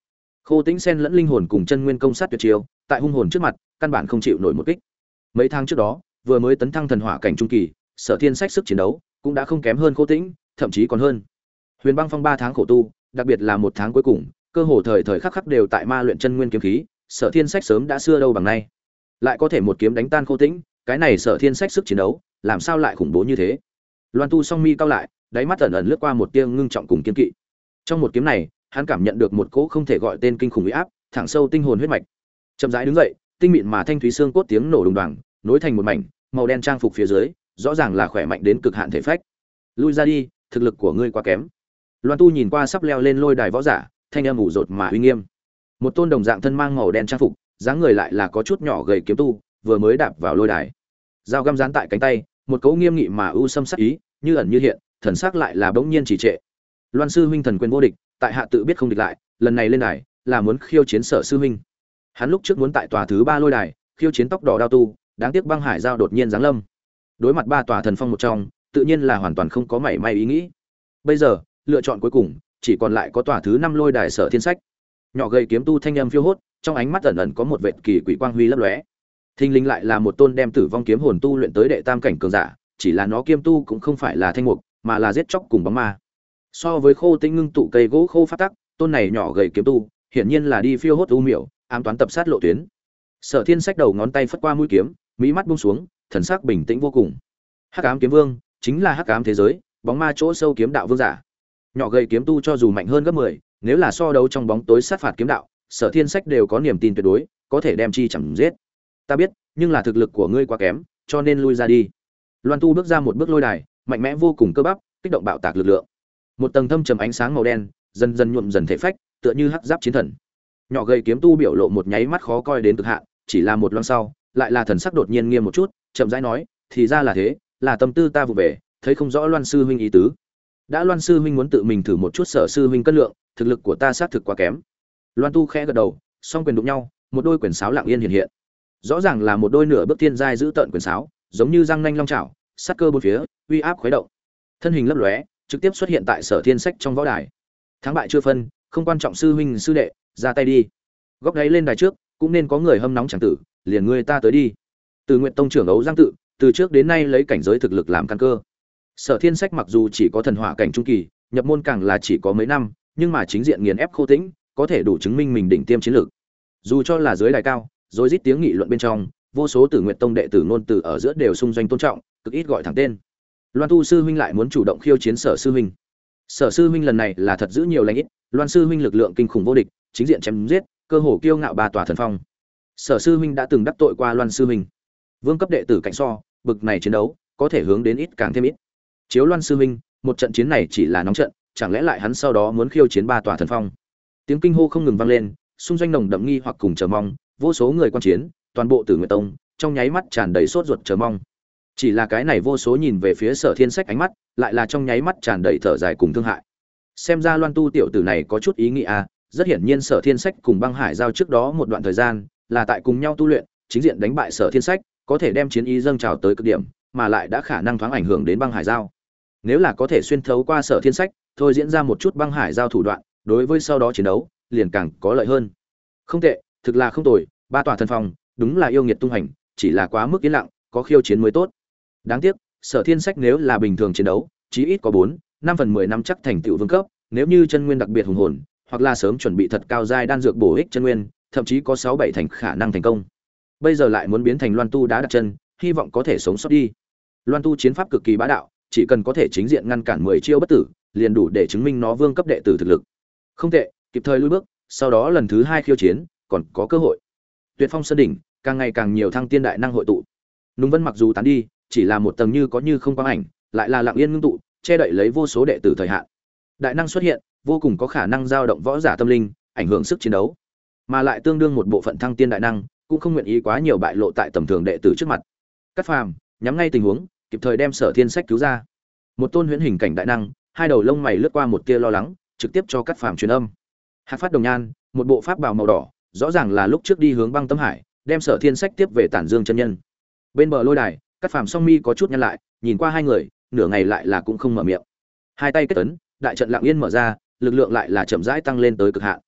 Khô Tĩnh xen lẫn linh hồn cùng chân nguyên công sát tuyệt chiêu, tại hung hồn trước mặt, căn bản không chịu nổi một kích. Mấy tháng trước đó, vừa mới tấn thăng thần hỏa cảnh trung kỳ, Sở Thiên Sách sức chiến đấu cũng đã không kém hơn Khô Tĩnh, thậm chí còn hơn. Huyền Băng Phong 3 tháng khổ tu, đặc biệt là một tháng cuối cùng, cơ hồ thời thời khắc khắc đều tại ma luyện chân nguyên kiếm khí, Sở Thiên Sách sớm đã xưa đâu bằng nay. Lại có thể một kiếm đánh tan Khô Tĩnh, cái này Sở Thiên Sách sức chiến đấu, làm sao lại khủng bố như thế? Loan Tu song mi cau lại, đáy mắt ẩn ẩn lướt qua một tia ngưng trọng cùng kiên kỵ. Trong một kiếm này, hắn cảm nhận được một cỗ không thể gọi tên kinh khủng uy áp, thẳng sâu tinh hồn huyết mạch. Chậm rãi đứng dậy, tinh mịn mà thanh thúy xương cốt tiếng nổ đùng đoàng, nối thành một mảnh, màu đen trang phục phía dưới, rõ ràng là khỏe mạnh đến cực hạn thể phách. Lui ra đi, thực lực của ngươi quá kém. Loan Tu nhìn qua sắp leo lên lôi đài võ giả, thanh âm ủ rột mà uy nghiêm. Một tôn đồng dạng thân mang màu đen trang phục, dáng người lại là có chút nhỏ gầy kiếm tu, vừa mới đạp vào lôi đài. Dao găm dán tại cánh tay, một cỗ nghiêm nghị mà u sâm sắc ý, như ẩn như hiện, thần sắc lại là bỗng nhiên trì trệ. Loan sư huynh thần quyền vô địch, tại hạ tự biết không địch lại, lần này lên đài là muốn khiêu chiến Sở sư huynh. Hắn lúc trước muốn tại tòa thứ 3 lôi đài khiêu chiến tóc đỏ đao tu, đáng tiếc băng hải giao đột nhiên giáng lâm. Đối mặt 3 tòa thần phong một trong, tự nhiên là hoàn toàn không có mảy may ý nghĩ. Bây giờ, lựa chọn cuối cùng chỉ còn lại có tòa thứ 5 lôi đài Sở Thiên Sách. Nhỏ gầy kiếm tu thanh âm phiêu hốt, trong ánh mắt ẩn ẩn có một vệt kỳ quỷ quang huy lấp lóe. Thinh linh lại là một tôn đem tử vong kiếm hồn tu luyện tới đệ tam cảnh cường giả, chỉ là nó kiêm tu cũng không phải là thanh mục, mà là giết chóc cùng bóng ma. So với Khô Tĩnh ngưng tụ cây gỗ khô phát tắc, tôn này nhỏ gầy kiếm tu, hiển nhiên là đi phiêu hốt u miểu, ám toán tập sát lộ tuyến. Sở Thiên Sách đầu ngón tay phất qua mũi kiếm, mỹ mắt buông xuống, thần sắc bình tĩnh vô cùng. Hắc ám kiếm vương, chính là hắc ám thế giới, bóng ma chỗ sâu kiếm đạo vương giả. Nhỏ gầy kiếm tu cho dù mạnh hơn gấp 10, nếu là so đấu trong bóng tối sát phạt kiếm đạo, Sở Thiên Sách đều có niềm tin tuyệt đối, có thể đem chi chẳng giết. Ta biết, nhưng là thực lực của ngươi quá kém, cho nên lui ra đi. Loan Tu bước ra một bước lôi đài, mạnh mẽ vô cùng cơ bắp, kích động bạo tạc lực lượng. Một tầng thâm trầm ánh sáng màu đen, dần dần nhuộm dần thể phách, tựa như hắc giáp chiến thần. Nhỏ gầy kiếm tu biểu lộ một nháy mắt khó coi đến cực hạn, chỉ là một loang sau, lại là thần sắc đột nhiên nghiêm một chút, chậm rãi nói, thì ra là thế, là tâm tư ta vụ về, thấy không rõ Loan sư huynh ý tứ. Đã Loan sư huynh muốn tự mình thử một chút Sở sư huynh cân lượng, thực lực của ta xác thực quá kém. Loan Tu khẽ gật đầu, song quyền đụng nhau, một đôi quyền sáo lặng yên hiện hiện. Rõ ràng là một đôi nửa bước thiên giai giữ tận quyền sáo, giống như răng nanh long chảo, sát cơ bốn phía, uy áp khuấy động. Thân hình lấp lóe, trực tiếp xuất hiện tại Sở Thiên Sách trong võ đài. Thắng bại chưa phân, không quan trọng sư huynh sư đệ, ra tay đi. Góc gáy lên đài trước, cũng nên có người hâm nóng chẳng tử, liền ngươi ta tới đi. Từ Nguyện Tông trưởng Ấu Giang Tự, từ trước đến nay lấy cảnh giới thực lực làm căn cơ. Sở Thiên Sách mặc dù chỉ có thần hỏa cảnh trung kỳ, nhập môn càng là chỉ có mấy năm, nhưng mà chính diện nghiền ép Khô Tĩnh, có thể đủ chứng minh mình đỉnh tiêm chiến lược. Dù cho là dưới đài cao, rồi rít tiếng nghị luận bên trong, vô số Tử Nguyệt Tông đệ tử ngôn từ ở giữa đều xung doanh tôn trọng, cực ít gọi thẳng tên. Loan Tu sư huynh lại muốn chủ động khiêu chiến Sở sư huynh. Sở sư huynh lần này là thật giữ nhiều lành ít, Loan sư huynh lực lượng kinh khủng vô địch, chính diện chém giết, cơ hồ kiêu ngạo 3 tòa thần phong. Sở sư huynh đã từng đắc tội qua Loan sư huynh. Vương cấp đệ tử cạnh so, bực này chiến đấu, có thể hướng đến ít càng thêm ít. Chiếu Loan sư huynh, một trận chiến này chỉ là nóng trận, chẳng lẽ lại hắn sau đó muốn khiêu chiến 3 tòa thần phong? Tiếng kinh hô không ngừng vang lên, xung doanh nồng đậm nghi hoặc cùng chờ mong, vô số người quan chiến, toàn bộ Tử Nguyệt Tông, trong nháy mắt tràn đầy sốt ruột chờ mong. Chỉ là cái này vô số nhìn về phía Sở Thiên Sách ánh mắt, lại là trong nháy mắt tràn đầy thở dài cùng thương hại. Xem ra Loan Tu tiểu tử này có chút ý nghĩ à, rất hiển nhiên Sở Thiên Sách cùng Băng Hải giao trước đó một đoạn thời gian, là tại cùng nhau tu luyện, chính diện đánh bại Sở Thiên Sách, có thể đem chiến ý dâng trào tới cực điểm, mà lại đã khả năng thoáng ảnh hưởng đến Băng Hải giao. Nếu là có thể xuyên thấu qua Sở Thiên Sách, thôi diễn ra một chút Băng Hải giao thủ đoạn, đối với sau đó chiến đấu, liền càng có lợi hơn. Không tệ, thực là không tồi, 3 tòa thần phong, đúng là yêu nghiệt tung hành, chỉ là quá mức yên lặng, có khiêu chiến mới tốt. Đáng tiếc, Sở Thiên Sách nếu là bình thường chiến đấu, chí ít có 4, 5 phần 10 năm chắc thành tựu vương cấp, nếu như chân nguyên đặc biệt hùng hồn, hoặc là sớm chuẩn bị thật cao giai đan dược bổ ích chân nguyên, thậm chí có 6-7 thành khả năng thành công. Bây giờ lại muốn biến thành Loan Tu đá đặt chân, hy vọng có thể sống sót đi. Loan Tu chiến pháp cực kỳ bá đạo, chỉ cần có thể chính diện ngăn cản 10 chiêu bất tử, liền đủ để chứng minh nó vương cấp đệ tử thực lực. Không tệ, kịp thời lùi bước, sau đó lần thứ 2 khiêu chiến, còn có cơ hội. Tuyệt Phong Sơn đỉnh, càng ngày càng nhiều thăng tiên đại năng hội tụ. Nùng Vân mặc dù tán đi, chỉ là một tầng như có như không quang ảnh, lại là lặng yên ngưng tụ, che đậy lấy vô số đệ tử thời hạn. Đại năng xuất hiện, vô cùng có khả năng dao động võ giả tâm linh, ảnh hưởng sức chiến đấu, mà lại tương đương một bộ phận thăng tiên đại năng, cũng không nguyện ý quá nhiều bại lộ tại tầm thường đệ tử trước mặt. Cắt Phàm nhắm ngay tình huống, kịp thời đem Sở Thiên Sách cứu ra. Một tôn huyễn hình cảnh đại năng, hai đầu lông mày lướt qua một tia lo lắng, trực tiếp cho Cắt Phàm truyền âm. Hạc Phát Đồng Nhan, một bộ pháp bào màu đỏ, rõ ràng là lúc trước đi hướng Băng Tâm Hải, đem Sở Thiên Sách tiếp về Tản Dương chân nhân. Bên bờ lôi đài, Cắt Phàm song mi có chút nhăn lại, nhìn qua hai người, nửa ngày lại là cũng không mở miệng. Hai tay kết ấn, đại trận lặng yên mở ra, lực lượng lại là chậm rãi tăng lên tới cực hạn.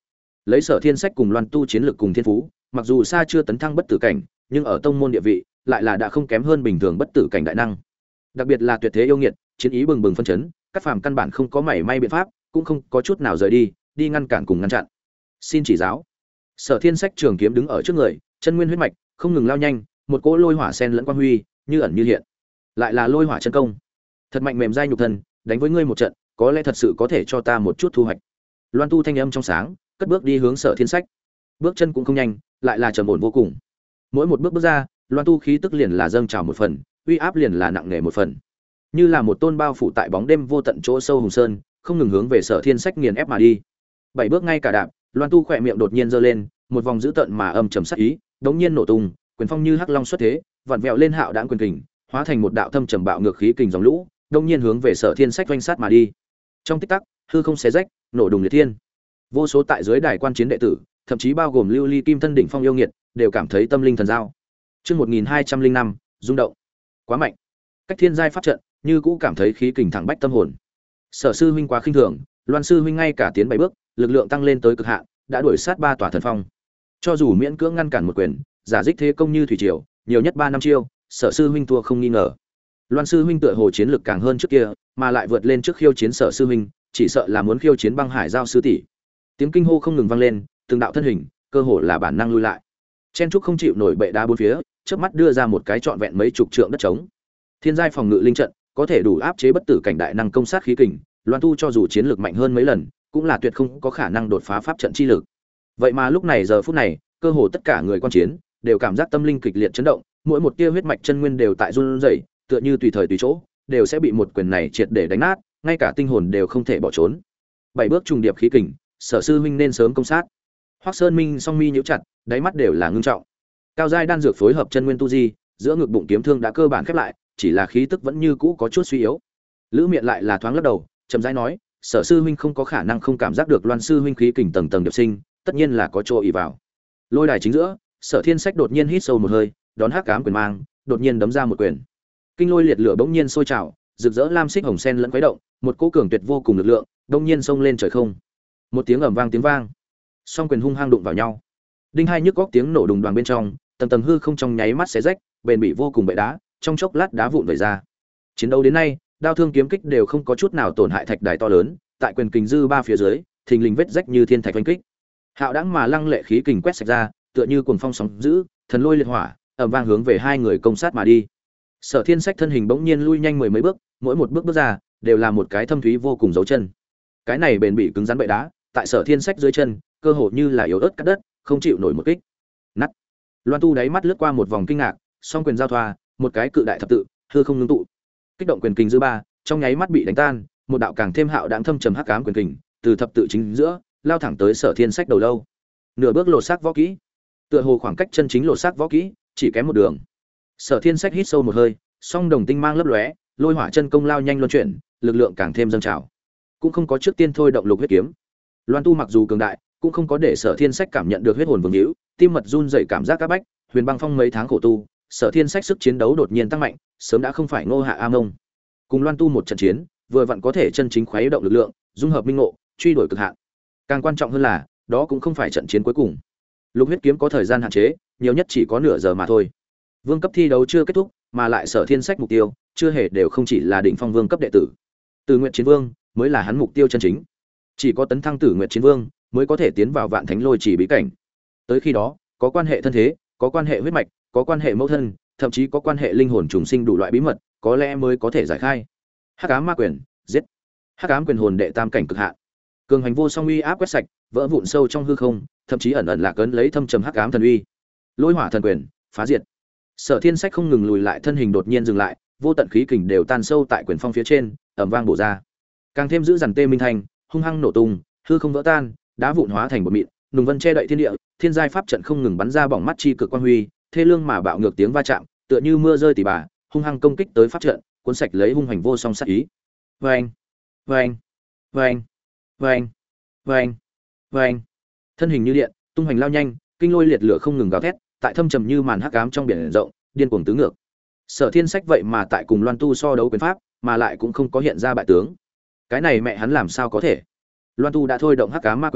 Lấy Sở Thiên Sách cùng Loan Tu chiến lược cùng thiên phú, mặc dù xa chưa tấn thăng bất tử cảnh, nhưng ở tông môn địa vị lại là đã không kém hơn bình thường bất tử cảnh đại năng. Đặc biệt là tuyệt thế yêu nghiệt, chiến ý bừng bừng phân chấn, các phàm căn bản không có mảy may biện pháp, cũng không có chút nào rời đi ngăn cản cùng ngăn chặn. Xin chỉ giáo. Sở Thiên Sách trường kiếm đứng ở trước người, chân nguyên huyết mạch không ngừng lao nhanh, một cỗ lôi hỏa sen lẫn quang huy, như ẩn như hiện. Lại là lôi hỏa chân công. Thật mạnh mềm dai nhục thân, đánh với ngươi một trận, có lẽ thật sự có thể cho ta một chút thu hoạch. Loan Tu thanh âm trong sáng, cất bước đi hướng Sở Thiên Sách. Bước chân cũng không nhanh, lại là trầm ổn vô cùng. Mỗi một bước bước ra, Loan Tu khí tức liền là dâng trào một phần, uy áp liền là nặng nề một phần. Như là một tôn bao phủ tại bóng đêm vô tận chỗ sâu hùng sơn, không ngừng hướng về Sở Thiên Sách nghiền ép mà đi. 7 bước ngay cả đạp, Loan Tu khỏe miệng đột nhiên giơ lên, một vòng dữ tợn mà âm trầm sắc ý, đống nhiên nổ tung, quyền phong như hắc long xuất thế, vặn vẹo lên hạo đãng quyền kình, hóa thành một đạo thâm trầm bạo ngược khí kình dòng lũ, đống nhiên hướng về Sở Thiên Sách oanh sát mà đi. Trong tích tắc, hư không xé rách, nổ đùng liệt thiên. Vô số tại dưới đài quan chiến đệ tử, thậm chí bao gồm Lưu Ly Kim Thân đỉnh phong yêu nghiệt, đều cảm thấy tâm linh thần giao. Chương 1205, rung động. Quá mạnh. Cách thiên giai pháp trận, như cũ cảm thấy khí kình thẳng bách tâm hồn. Sở sư huynh quá khinh thường, Loan sư huynh ngay cả tiến 7 bước, lực lượng tăng lên tới cực hạn, đã đuổi sát 3 tòa thần phong. Cho dù miễn cưỡng ngăn cản một quyền, giả dích thế công như thủy triều, nhiều nhất 3 năm chiêu, Sở sư huynh thua không nghi ngờ. Loan sư huynh tựa hồ chiến lực càng hơn trước kia, mà lại vượt lên trước khiêu chiến Sở sư huynh, chỉ sợ là muốn khiêu chiến Băng Hải giao sư tỷ. Tiếng kinh hô không ngừng vang lên, từng đạo thân hình, cơ hồ là bản năng lui lại. Chen trúc không chịu nổi bệ đá bốn phía, chớp mắt đưa ra một cái trọn vẹn mấy chục trượng đất trống. Thiên giai phòng ngự linh trận, có thể đủ áp chế bất tử cảnh đại năng công sát khí kình, Loan Tu cho dù chiến lược mạnh hơn mấy lần, cũng là tuyệt không có khả năng đột phá pháp trận chi lực. Vậy mà lúc này giờ phút này, cơ hồ tất cả người quan chiến đều cảm giác tâm linh kịch liệt chấn động, mỗi một tia huyết mạch chân nguyên đều tại run rẩy, tựa như tùy thời tùy chỗ đều sẽ bị một quyền này triệt để đánh nát, ngay cả tinh hồn đều không thể bỏ trốn. 7 bước trùng điệp khí kình, Sở sư huynh nên sớm công sát. Hoắc Sơn Minh song mi nhíu chặt, đáy mắt đều là ngưng trọng. Cao giai đan dược phối hợp chân nguyên tu di, giữa ngực bụng kiếm thương đã cơ bản khép lại, chỉ là khí tức vẫn như cũ có chút suy yếu. Lữ Miện lại là thoáng lắc đầu, chậm rãi nói, Sở sư huynh không có khả năng không cảm giác được Loan sư huynh khí kình tầng tầng điệp sinh, tất nhiên là có chỗ ỷ vào. Lôi đài chính giữa, Sở Thiên Sách đột nhiên hít sâu một hơi, đón hắc ám quyền mang, đột nhiên đấm ra một quyền. Kinh lôi liệt lửa bỗng nhiên sôi trào, rực rỡ lam xích hồng sen lẫn khuấy động, một cỗ cường tuyệt vô cùng lực lượng, đột nhiên xông lên trời không. Một tiếng ầm vang tiếng vang, song quyền hung hăng đụng vào nhau. Đinh hai nhức góc tiếng nổ đùng đoàng bên trong, tầng tầng hư không trong nháy mắt xé rách, bền bỉ vô cùng bệ đá, trong chốc lát đá vụn vẩy ra. Chiến đấu đến nay, đao thương kiếm kích đều không có chút nào tổn hại thạch đài to lớn, tại quyền kình dư ba phía dưới, thình lình vết rách như thiên thạch oanh kích. Hạo đãng mà lăng lệ khí kình quét sạch ra, tựa như cuồng phong sóng dữ, thần lôi liệt hỏa, ầm vang hướng về hai người công sát mà đi. Sở Thiên Sách thân hình bỗng nhiên lui nhanh mười mấy bước, mỗi một bước bước ra đều là một cái thâm thúy vô cùng dấu chân. Cái này bền bỉ cứng rắn bệ đá, tại Sở Thiên Sách dưới chân, cơ hồ như là yếu ớt cắt đất, không chịu nổi một kích. Nắt. Loan Tu đáy mắt lướt qua một vòng kinh ngạc, song quyền giao thoa, một cái cự đại thập tự, hư không ngưng tụ. Kích động quyền kình dư ba, trong nháy mắt bị đánh tan, một đạo càng thêm hạo đãng thâm trầm hắc ám quyền kình, từ thập tự chính giữa, lao thẳng tới Sở Thiên Sách đầu lâu. Nửa bước lột xác võ kỹ. Tựa hồ khoảng cách chân chính lột xác võ kỹ, chỉ kém một đường. Sở Thiên Sách hít sâu một hơi, song đồng tinh mang lấp lóe, lôi hỏa chân công lao nhanh luân chuyển, lực lượng càng thêm dâng trào. Cũng không có trước tiên thôi động lục huyết kiếm. Loan Tu mặc dù cường đại, cũng không có để Sở Thiên Sách cảm nhận được huyết hồn vương hữu, tim mật run rẩy cảm giác các bách, Huyền Băng Phong mấy tháng khổ tu, Sở Thiên Sách sức chiến đấu đột nhiên tăng mạnh, sớm đã không phải Ngô Hạ A Mông. Cùng Loan Tu một trận chiến, vừa vặn có thể chân chính khuấy động lực lượng, dung hợp minh ngộ, truy đuổi cực hạn. Càng quan trọng hơn là, đó cũng không phải trận chiến cuối cùng. Lục huyết kiếm có thời gian hạn chế, nhiều nhất chỉ có nửa giờ mà thôi. Vương cấp thi đấu chưa kết thúc, mà lại Sở Thiên Sách mục tiêu chưa hề đều không chỉ là đỉnh phong vương cấp đệ tử. Từ Nguyệt Chiến Vương mới là hắn mục tiêu chân chính. Chỉ có tấn thăng Tử Nguyệt Chiến Vương mới có thể tiến vào Vạn Thánh Lôi Chỉ bí cảnh. Tới khi đó, có quan hệ thân thế, có quan hệ huyết mạch, có quan hệ mẫu thân, thậm chí có quan hệ linh hồn trùng sinh đủ loại bí mật, có lẽ mới có thể giải khai. Hắc ám ma quyền, giết. Hắc ám quyền hồn đệ tam cảnh cực hạn. Cường hành vô song uy áp quét sạch, vỡ vụn sâu trong hư không, thậm chí ẩn ẩn lạc ấn lấy thâm trầm hắc ám thần uy. Lôi hỏa thần quyền, phá diệt. Sở Thiên Sách không ngừng lùi lại, thân hình đột nhiên dừng lại, vô tận khí kình đều tan sâu tại quyền phong phía trên, ầm vang bổ ra. Càng thêm giữ dằn tê minh thành, hung hăng nổ tung, hư không vỡ tan, đá vụn hóa thành bột mịn, nùng vân che đậy thiên địa, thiên giai pháp trận không ngừng bắn ra bỏng mắt chi cực quang huy, thê lương mà bạo ngược tiếng va chạm, tựa như mưa rơi tỉ bà, hung hăng công kích tới pháp trận, cuốn sạch lấy hung hành vô song sát ý. Oeng, oeng, oeng, oeng, oeng, oeng. Thân hình như điện, tung hành lao nhanh, kinh lôi liệt lửa không ngừng gào thét, tại thâm trầm như màn hắc ám trong biển rộng, điên cuồng tứ ngược. Sở Thiên Sách vậy mà tại cùng Loan Tu so đấu quyền pháp, mà lại cũng không có hiện ra bại tướng. Cái này mẹ hắn làm sao có thể? Loan Tu đã thôi động hắc ám ma quyền,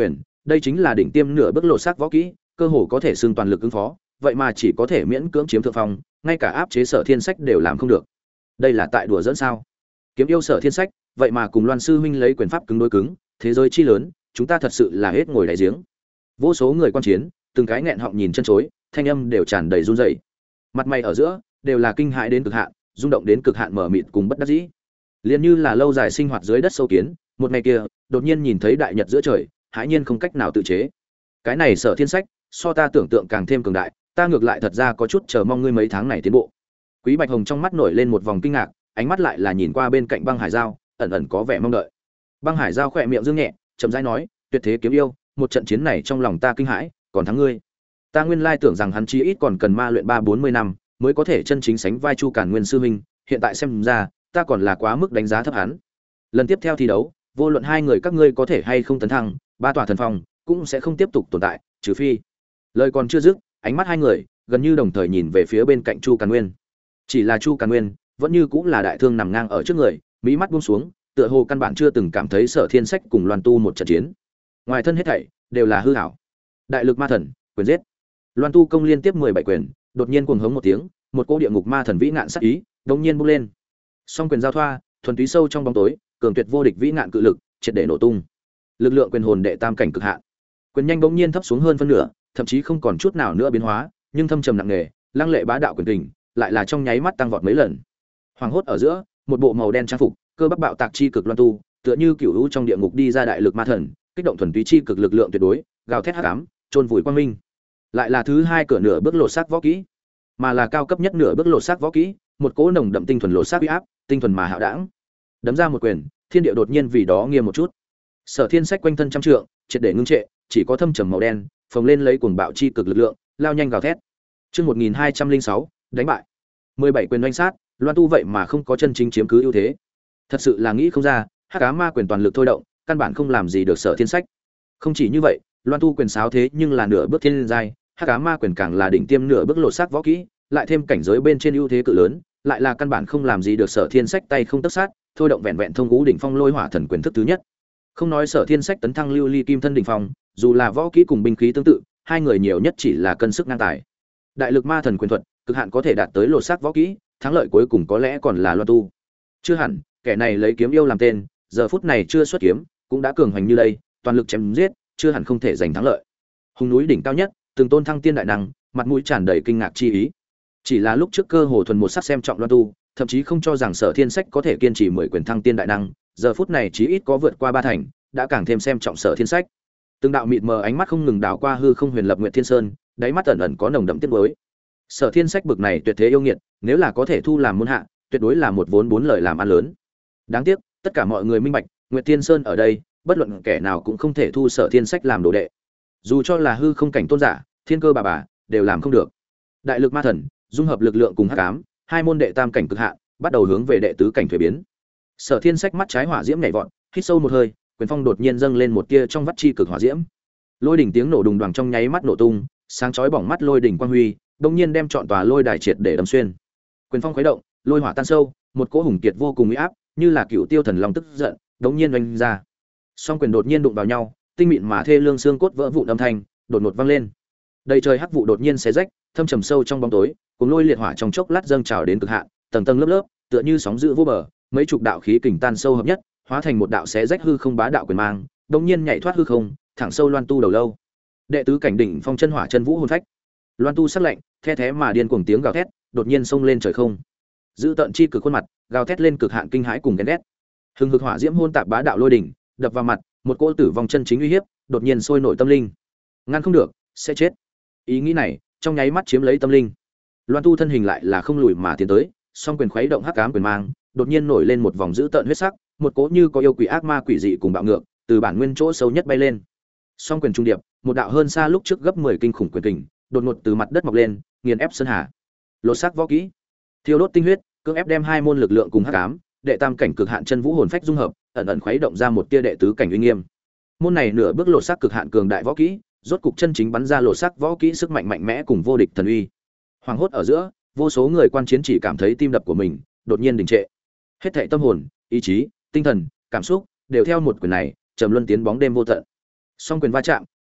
Đây chính là đỉnh tiêm nửa bước lột xác võ kỹ, cơ hồ có thể xưng toàn lực ứng phó, vậy mà chỉ có thể miễn cưỡng chiếm thượng phong, ngay cả áp chế Sở Thiên Sách đều làm không được. Đây là tại đùa giỡn sao? Kiếm yêu Sở Thiên Sách, vậy mà cùng Loan sư huynh lấy quyền pháp cứng đối cứng, thế giới chi lớn, chúng ta thật sự là hết ngồi đáy giếng. Vô số người quan chiến, từng cái nghẹn họng nhìn chân chối, thanh âm đều tràn đầy run rẩy. Mặt mày ở giữa đều là kinh hãi đến cực hạn, rung động đến cực hạn mở mịt cùng bất đắc dĩ. Liền như là lâu dài sinh hoạt dưới đất sâu kiến, một ngày kia, đột nhiên nhìn thấy đại nhật giữa trời, hãi nhiên không cách nào tự chế. Cái này Sở Thiên Sách, so ta tưởng tượng càng thêm cường đại, ta ngược lại thật ra có chút chờ mong ngươi mấy tháng này tiến bộ. Quý Bạch Hồng trong mắt nổi lên một vòng kinh ngạc, ánh mắt lại là nhìn qua bên cạnh Băng Hải Giao, ẩn ẩn có vẻ mong đợi. Băng Hải Giao khẽ miệng dương nhẹ, chậm rãi nói, tuyệt thế kiếm yêu, một trận chiến này trong lòng ta kinh hãi, còn thắng ngươi. Ta nguyên lai tưởng rằng hắn chí ít còn cần ma luyện 3-40 năm mới có thể chân chính sánh vai Chu Càn Nguyên sư huynh, hiện tại xem ra, ta còn là quá mức đánh giá thấp hắn. Lần tiếp theo thi đấu, vô luận hai người các ngươi có thể hay không tấn thăng, ba tòa thần phong cũng sẽ không tiếp tục tồn tại, trừ phi. Lời còn chưa dứt, ánh mắt hai người gần như đồng thời nhìn về phía bên cạnh Chu Càn Nguyên. Chỉ là Chu Càn Nguyên, vẫn như cũng là đại thương nằm ngang ở trước người, mí mắt buông xuống, tựa hồ căn bản chưa từng cảm thấy Sở Thiên Sách cùng Loan Tu một trận chiến. Ngoài thân hết thảy đều là hư ảo. Đại lực ma thần, quyền giết. Loan Tu công liên tiếp 17 quyền, đột nhiên cuồng hống một tiếng, một cỗ địa ngục ma thần vĩ ngạn sắc ý, đột nhiên bốc lên. Song quyền giao thoa, thuần túy sâu trong bóng tối, cường tuyệt vô địch vĩ ngạn cự lực, triệt để nổ tung. Lực lượng quyền hồn đệ tam cảnh cực hạn. Quyền nhanh bỗng nhiên thấp xuống hơn phân nửa, thậm chí không còn chút nào nữa biến hóa, nhưng thâm trầm nặng nề, lăng lệ bá đạo quyền kình, lại là trong nháy mắt tăng vọt mấy lần. Hoàng hốt ở giữa, một bộ màu đen trang phục, cơ bắp bạo tạc chi cực Loan Tu, tựa như cửu u trong địa ngục đi ra đại lực ma thần, kích động thuần túy chi cực lực lượng tuyệt đối, gào thét hắc ám, chôn vùi quang minh. Lại là thứ hai cửa nửa bước lột xác võ kỹ, mà là cao cấp nhất nửa bước lột xác võ kỹ, một cỗ nồng đậm tinh thuần lột xác uy áp, tinh thuần mà hạo đãng. Đấm ra một quyền, thiên địa đột nhiên vì đó nghiêm một chút. Sở Thiên Sách quanh thân trăm trượng, triệt để ngưng trệ, chỉ có thâm trầm màu đen, phồng lên lấy cuồng bạo chi cực lực lượng, lao nhanh gào thét. Chương 1206, đánh bại. 17 quyền đánh sát, Loan Tu vậy mà không có chân chính chiếm cứ ưu thế. Thật sự là nghĩ không ra, Hắc Ám Ma quyền toàn lực thôi động, căn bản không làm gì được Sở Thiên Sách. Không chỉ như vậy, Loan Tu quyền sáo thế nhưng là nửa bước thiên giai, Hắc Ám Ma quyền càng là đỉnh tiêm nửa bước lột xác võ kỹ, lại thêm cảnh giới bên trên ưu thế cự lớn, lại là căn bản không làm gì được Sở Thiên Sách tay không tất sát, thôi động vẹn vẹn thông ngũ đỉnh phong lôi hỏa thần quyền thức thứ nhất. Không nói Sở Thiên Sách tấn thăng lưu ly kim thân đỉnh phong, dù là võ kỹ cùng binh khí tương tự, hai người nhiều nhất chỉ là cân sức ngang tài. Đại lực ma thần quyền thuật, cực hạn có thể đạt tới lột xác võ kỹ, thắng lợi cuối cùng có lẽ còn là Loan Tu. Chưa hẳn, kẻ này lấy kiếm yêu làm tên, giờ phút này chưa xuất kiếm, cũng đã cường hành như đây, toàn lực chém giết, chưa hẳn không thể giành thắng lợi. Hùng núi đỉnh cao nhất, từng tôn thăng tiên đại năng, mặt mũi tràn đầy kinh ngạc chi ý. Chỉ là lúc trước cơ hồ thuần một sắc xem trọng Loan Tu, thậm chí không cho rằng Sở Thiên Sách có thể kiên trì 10 quyền thăng tiên đại năng, giờ phút này chí ít có vượt qua ba thành, đã càng thêm xem trọng Sở Thiên Sách. Từng đạo mịt mờ ánh mắt không ngừng đảo qua hư không huyền lập Nguyệt Thiên Sơn, đáy mắt ẩn ẩn có nồng đậm tiếc nuối. Sở Thiên Sách bực này tuyệt thế yêu nghiệt, nếu là có thể thu làm môn hạ, tuyệt đối là một vốn bốn lời làm ăn lớn. Đáng tiếc, tất cả mọi người minh bạch, Nguyệt Thiên Sơn ở đây, bất luận kẻ nào cũng không thể thu Sở Thiên Sách làm đồ đệ. Dù cho là hư không cảnh tôn giả, thiên cơ bà đều làm không được. Đại lực ma thần, dung hợp lực lượng cùng hắc ám, hai môn đệ tam cảnh cực hạn, bắt đầu hướng về đệ tứ cảnh thuế biến. Sở Thiên Sách mắt trái hỏa diễm nhảy vọt, hít sâu một hơi, quyền phong đột nhiên dâng lên một tia trong vắt chi cực hỏa diễm. Lôi đỉnh tiếng nổ đùng đoàng trong nháy mắt nổ tung, sáng chói bỏng mắt lôi đỉnh quang huy, đột nhiên đem trọn tòa lôi đài triệt để đâm xuyên. Quyền phong khuấy động, lôi hỏa tan sâu, một cỗ hùng kiệt vô cùng uy áp, như là cựu tiêu thần long tức giận, đột nhiên oanh ra. Song quyền đột nhiên đụng vào nhau, tinh mịn mà thê lương xương cốt vỡ vụn âm thanh, đột ngột vang lên. Đầy trời hắc vụ đột nhiên xé rách, thâm trầm sâu trong bóng tối, cùng lôi liệt hỏa trong chốc lát dâng trào đến cực hạn, tầng tầng lớp lớp, tựa như sóng dữ vô bờ, mấy chục đạo khí kình tan sâu hợp nhất, hóa thành một đạo xé rách hư không bá đạo quyền mang, đột nhiên nhảy thoát hư không, thẳng sâu Loan Tu đầu lâu. Đệ tứ cảnh đỉnh phong chân hỏa chân vũ hồn phách. Loan Tu sắc lạnh, the thế mà điên cuồng tiếng gào thét, đột nhiên xông lên trời không. Giữ tận chi cực khuôn mặt, gào thét lên cực hạn kinh hãi cùng ghen ghét. Hừng hực hỏa diễm hôn tạp bá đạo lôi đỉnh, đập vào mặt, một cỗ tử vong chân chính uy hiếp, đột nhiên sôi nổi tâm linh. Ngăn không được, sẽ chết. Ý nghĩ này, trong nháy mắt chiếm lấy tâm linh. Loan Tu thân hình lại là không lùi mà tiến tới, song quyền khuấy động hắc ám quyền mang, đột nhiên nổi lên một vòng dữ tợn huyết sắc, một cỗ như có yêu quỷ ác ma quỷ dị cùng bạo ngược, từ bản nguyên chỗ sâu nhất bay lên. Song quyền trung điệp, một đạo hơn xa lúc trước gấp 10 kinh khủng quyền kình, đột ngột từ mặt đất mọc lên, nghiền ép sơn hà. Lột xác võ kỹ, thiêu đốt tinh huyết, cưỡng ép đem hai môn lực lượng cùng hắc ám, đệ tam cảnh cực hạn chân vũ hồn phách dung hợp, ẩn ẩn khuấy động ra một tia đệ tứ cảnh uy nghiêm. Môn này nửa bước lột xác cực hạn cường đại võ kỹ, rốt cục chân chính bắn ra lột xác võ kỹ sức mạnh mạnh mẽ cùng vô địch thần uy. Hoàng hốt ở giữa, vô số người quan chiến chỉ cảm thấy tim đập của mình đột nhiên đình trệ. Hết thảy tâm hồn, ý chí, tinh thần, cảm xúc đều theo một quyền này trầm luân tiến bóng đêm vô tận. Song quyền va chạm,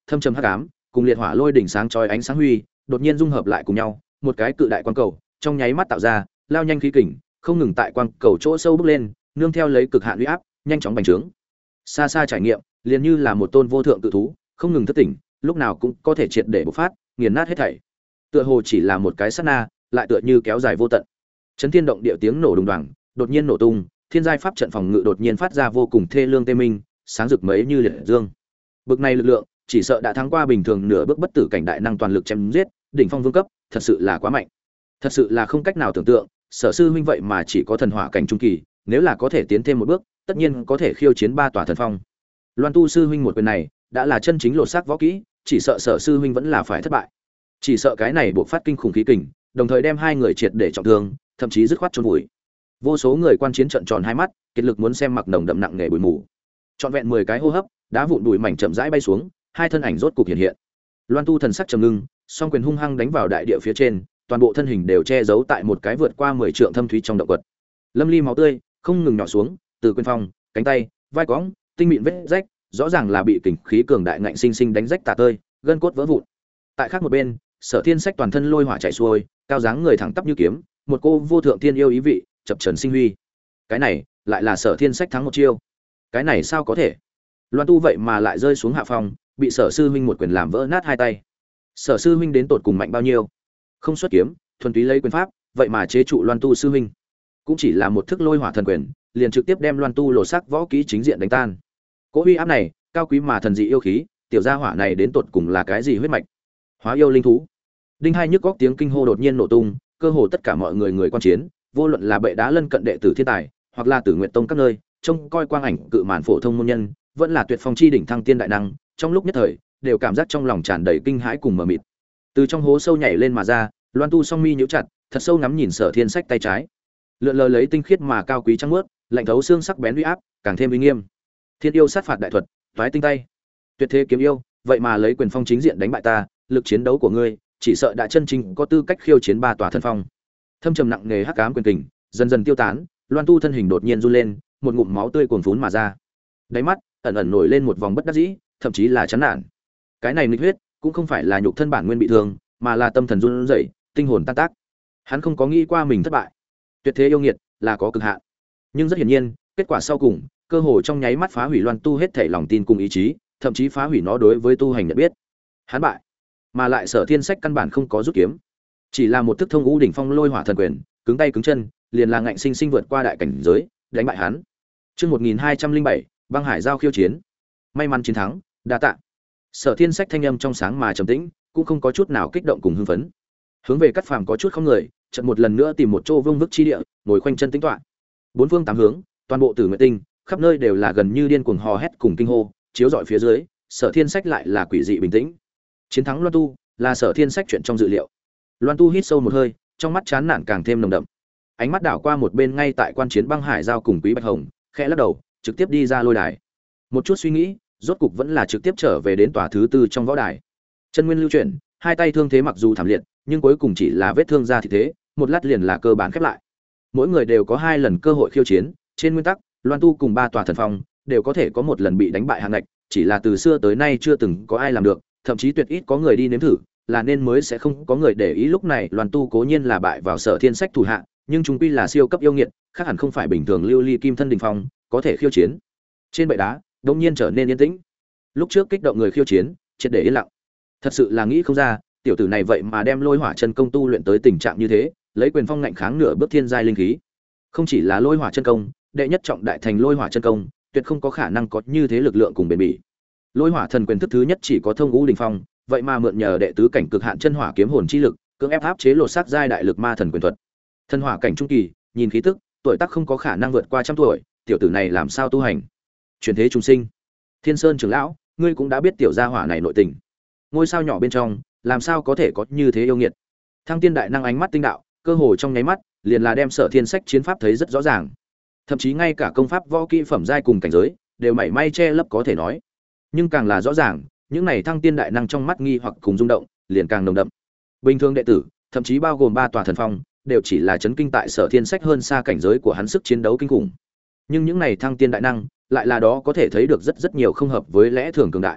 thâm trầm hắc ám cùng liệt hỏa lôi đỉnh sáng chói ánh sáng huy đột nhiên dung hợp lại cùng nhau, một cái cự đại quang cầu trong nháy mắt tạo ra, lao nhanh khí kình, không ngừng tại quang cầu chỗ sâu bước lên, nương theo lấy cực hạn uy áp, nhanh chóng bành trướng. Xa xa trải nghiệm, liền như là một tôn vô thượng cự thú, không ngừng thức tỉnh, lúc nào cũng có thể triệt để bộc phát, nghiền nát hết thảy. Tựa hồ chỉ là một cái sát na, lại tựa như kéo dài vô tận. Chấn thiên động địa tiếng nổ đùng đoàng, đột nhiên nổ tung, thiên giai pháp trận phòng ngự đột nhiên phát ra vô cùng thê lương tê minh, sáng rực mấy như liệt dương. Bực này lực lượng, chỉ sợ đã thắng qua bình thường nửa bước bất tử cảnh đại năng toàn lực chém giết, đỉnh phong vương cấp, thật sự là quá mạnh. Thật sự là không cách nào tưởng tượng, Sở sư huynh vậy mà chỉ có thần hỏa cảnh trung kỳ, nếu là có thể tiến thêm một bước, tất nhiên có thể khiêu chiến ba tòa thần phong. Loan Tu sư huynh một quyền này, đã là chân chính lột xác võ kỹ, chỉ sợ Sở sư huynh vẫn là phải thất bại. Chỉ sợ cái này buộc phát kinh khủng khí kình, đồng thời đem hai người triệt để trọng thương, thậm chí dứt khoát chôn vùi. Vô số người quan chiến trợn tròn hai mắt, kiệt lực muốn xem mặc nồng đậm nặng nề bụi mù. Trọn vẹn 10 cái hô hấp, đá vụn bụi mảnh chậm rãi bay xuống, hai thân ảnh rốt cục hiện hiện. Loan Tu thần sắc trầm ngưng, song quyền hung hăng đánh vào đại địa phía trên, toàn bộ thân hình đều che giấu tại một cái vượt qua 10 trượng thâm thúy trong động quật. Lâm ly máu tươi không ngừng nhỏ xuống, từ quyền phong, cánh tay, vai cõng, tinh mịn vết rách, rõ ràng là bị kình khí cường đại ngạnh sinh sinh đánh rách tả tơi, gân cốt vỡ vụn. Tại khác một bên, Sở Thiên Sách toàn thân lôi hỏa chảy xuôi, cao dáng người thẳng tắp như kiếm, một cô vô thượng tiên yêu ý vị, chập chờn sinh huy. Cái này, lại là Sở Thiên Sách thắng một chiêu. Cái này sao có thể? Loan Tu vậy mà lại rơi xuống hạ phong, bị Sở sư huynh một quyền làm vỡ nát hai tay. Sở sư huynh đến tột cùng mạnh bao nhiêu? Không xuất kiếm, thuần túy lấy quyền pháp, vậy mà chế trụ Loan Tu sư huynh. Cũng chỉ là một thức lôi hỏa thần quyền, liền trực tiếp đem Loan Tu lột xác võ kỹ chính diện đánh tan. Cỗ uy áp này, cao quý mà thần dị yêu khí, tiểu gia hỏa này đến tột cùng là cái gì huyết mạch? Hóa yêu linh thú. Đinh hai nhức góc tiếng kinh hô đột nhiên nổ tung, cơ hồ tất cả mọi người quan chiến, vô luận là bệ đá lân cận đệ tử thiên tài, hoặc là Tử Nguyệt Tông các nơi, trông coi quang ảnh cự màn phổ thông môn nhân, vẫn là tuyệt phong chi đỉnh thăng tiên đại năng, trong lúc nhất thời, đều cảm giác trong lòng tràn đầy kinh hãi cùng mờ mịt. Từ trong hố sâu nhảy lên mà ra, Loan Tu song mi nhíu chặt, thật sâu ngắm nhìn Sở Thiên Sách tay trái. Lượn lờ lấy tinh khiết mà cao quý trắng muốt, lạnh thấu xương sắc bén uy áp, càng thêm uy nghiêm. Thiên yêu sát phạt đại thuật, toái tinh tay. Tuyệt thế kiếm yêu, vậy mà lấy quyền phong chính diện đánh bại ta, lực chiến đấu của ngươi, chỉ sợ đã chân chính có tư cách khiêu chiến ba tòa thần phong. Thâm trầm nặng nề hắc ám quyền kình, dần dần tiêu tán, Loan Tu thân hình đột nhiên run lên, một ngụm máu tươi cuồn phún mà ra. Đáy mắt ẩn ẩn nổi lên một vòng bất đắc dĩ, thậm chí là chán nản. Cái này nghịch huyết, cũng không phải là nhục thân bản nguyên bị thương, mà là tâm thần run rẩy, tinh hồn tan tác. Hắn không có nghĩ qua mình thất bại. Tuyệt thế yêu nghiệt là có cực hạn. Nhưng rất hiển nhiên, kết quả sau cùng, cơ hồ trong nháy mắt phá hủy Loan Tu hết thảy lòng tin cùng ý chí, thậm chí phá hủy nó đối với tu hành nhận biết. Hắn bại, mà lại Sở Thiên Sách căn bản không có rút kiếm, chỉ là một thức thông ngũ đỉnh phong lôi hỏa thần quyền, cứng tay cứng chân, liền là ngạnh sinh sinh vượt qua đại cảnh giới, đánh bại hắn. Chương 1207, băng hải giao khiêu chiến. May mắn chiến thắng, đa tạ. Sở Thiên Sách thanh âm trong sáng mà trầm tĩnh, cũng không có chút nào kích động cùng hưng phấn. Hướng về Cát Phàm có chút không người, chợt một lần nữa tìm một chỗ vương vức chi địa, ngồi khoanh chân tĩnh tọa. Bốn phương tám hướng, toàn bộ Tử Nguyệt Tinh, khắp nơi đều là gần như điên cuồng hò hét cùng kinh hô, chiếu rọi phía dưới, Sở Thiên Sách lại là quỷ dị bình tĩnh. Chiến thắng Loan Tu, là Sở Thiên Sách chuyện trong dự liệu. Loan Tu hít sâu một hơi, trong mắt chán nản càng thêm nồng đậm. Ánh mắt đảo qua một bên ngay tại quan chiến băng hải giao cùng Quý Bạch Hồng, khẽ lắc đầu, trực tiếp đi ra lôi đài. Một chút suy nghĩ, rốt cục vẫn là trực tiếp trở về đến tòa thứ tư trong võ đài. Chân nguyên lưu chuyển, hai tay thương thế mặc dù thảm liệt, nhưng cuối cùng chỉ là vết thương da thịt thế, một lát liền là cơ bản khép lại. Mỗi người đều có 2 lần cơ hội khiêu chiến, trên nguyên tắc, Loan Tu cùng 3 tòa thần phong đều có thể có một lần bị đánh bại hạng ngạch, chỉ là từ xưa tới nay chưa từng có ai làm được, thậm chí tuyệt ít có người đi nếm thử, là nên mới sẽ không có người để ý. Lúc này Loan Tu cố nhiên là bại vào Sở Thiên Sách thủ hạ, nhưng chúng quy là siêu cấp yêu nghiệt, khác hẳn không phải bình thường lưu ly kim thân đỉnh phong có thể khiêu chiến. Trên bệ đá, đột nhiên trở nên yên tĩnh. Lúc trước kích động người khiêu chiến, triệt để yên lặng. Thật sự là nghĩ không ra, tiểu tử này vậy mà đem lôi hỏa chân công tu luyện tới tình trạng như thế, lấy quyền phong ngạnh kháng nửa bước thiên giai linh khí. Không chỉ là lôi hỏa chân công, đệ nhất trọng đại thành lôi hỏa chân công, tuyệt không có khả năng có như thế lực lượng cùng bền bỉ. Lôi hỏa thần quyền thức thứ nhất chỉ có thông ngũ đỉnh phong, vậy mà mượn nhờ đệ tứ cảnh cực hạn chân hỏa kiếm hồn chi lực, cưỡng ép áp chế lột xác giai đại lực ma thần quyền thuật. Thần hỏa cảnh trung kỳ, nhìn khí tức, tuổi tác không có khả năng vượt qua trăm tuổi, tiểu tử này làm sao tu hành? Chuyển thế trùng sinh. Thiên Sơn trưởng lão, ngươi cũng đã biết tiểu gia hỏa này nội tình. Ngôi sao nhỏ bên trong, làm sao có thể có như thế yêu nghiệt? Thăng Tiên đại năng ánh mắt tinh đạo, cơ hồ trong nháy mắt, liền là đem Sở Thiên Sách chiến pháp thấy rất rõ ràng. Thậm chí ngay cả công pháp võ kỹ phẩm giai cùng cảnh giới, đều mảy may che lấp có thể nói. Nhưng càng là rõ ràng, những này Thăng Tiên đại năng trong mắt nghi hoặc cùng rung động, liền càng nồng đậm. Bình thường đệ tử, thậm chí bao gồm 3 tòa thần phong, đều chỉ là chấn kinh tại Sở Thiên Sách hơn xa cảnh giới của hắn sức chiến đấu kinh khủng. Nhưng những này Thăng Tiên đại năng, lại là đó có thể thấy được rất nhiều không hợp với lẽ thường cường đại.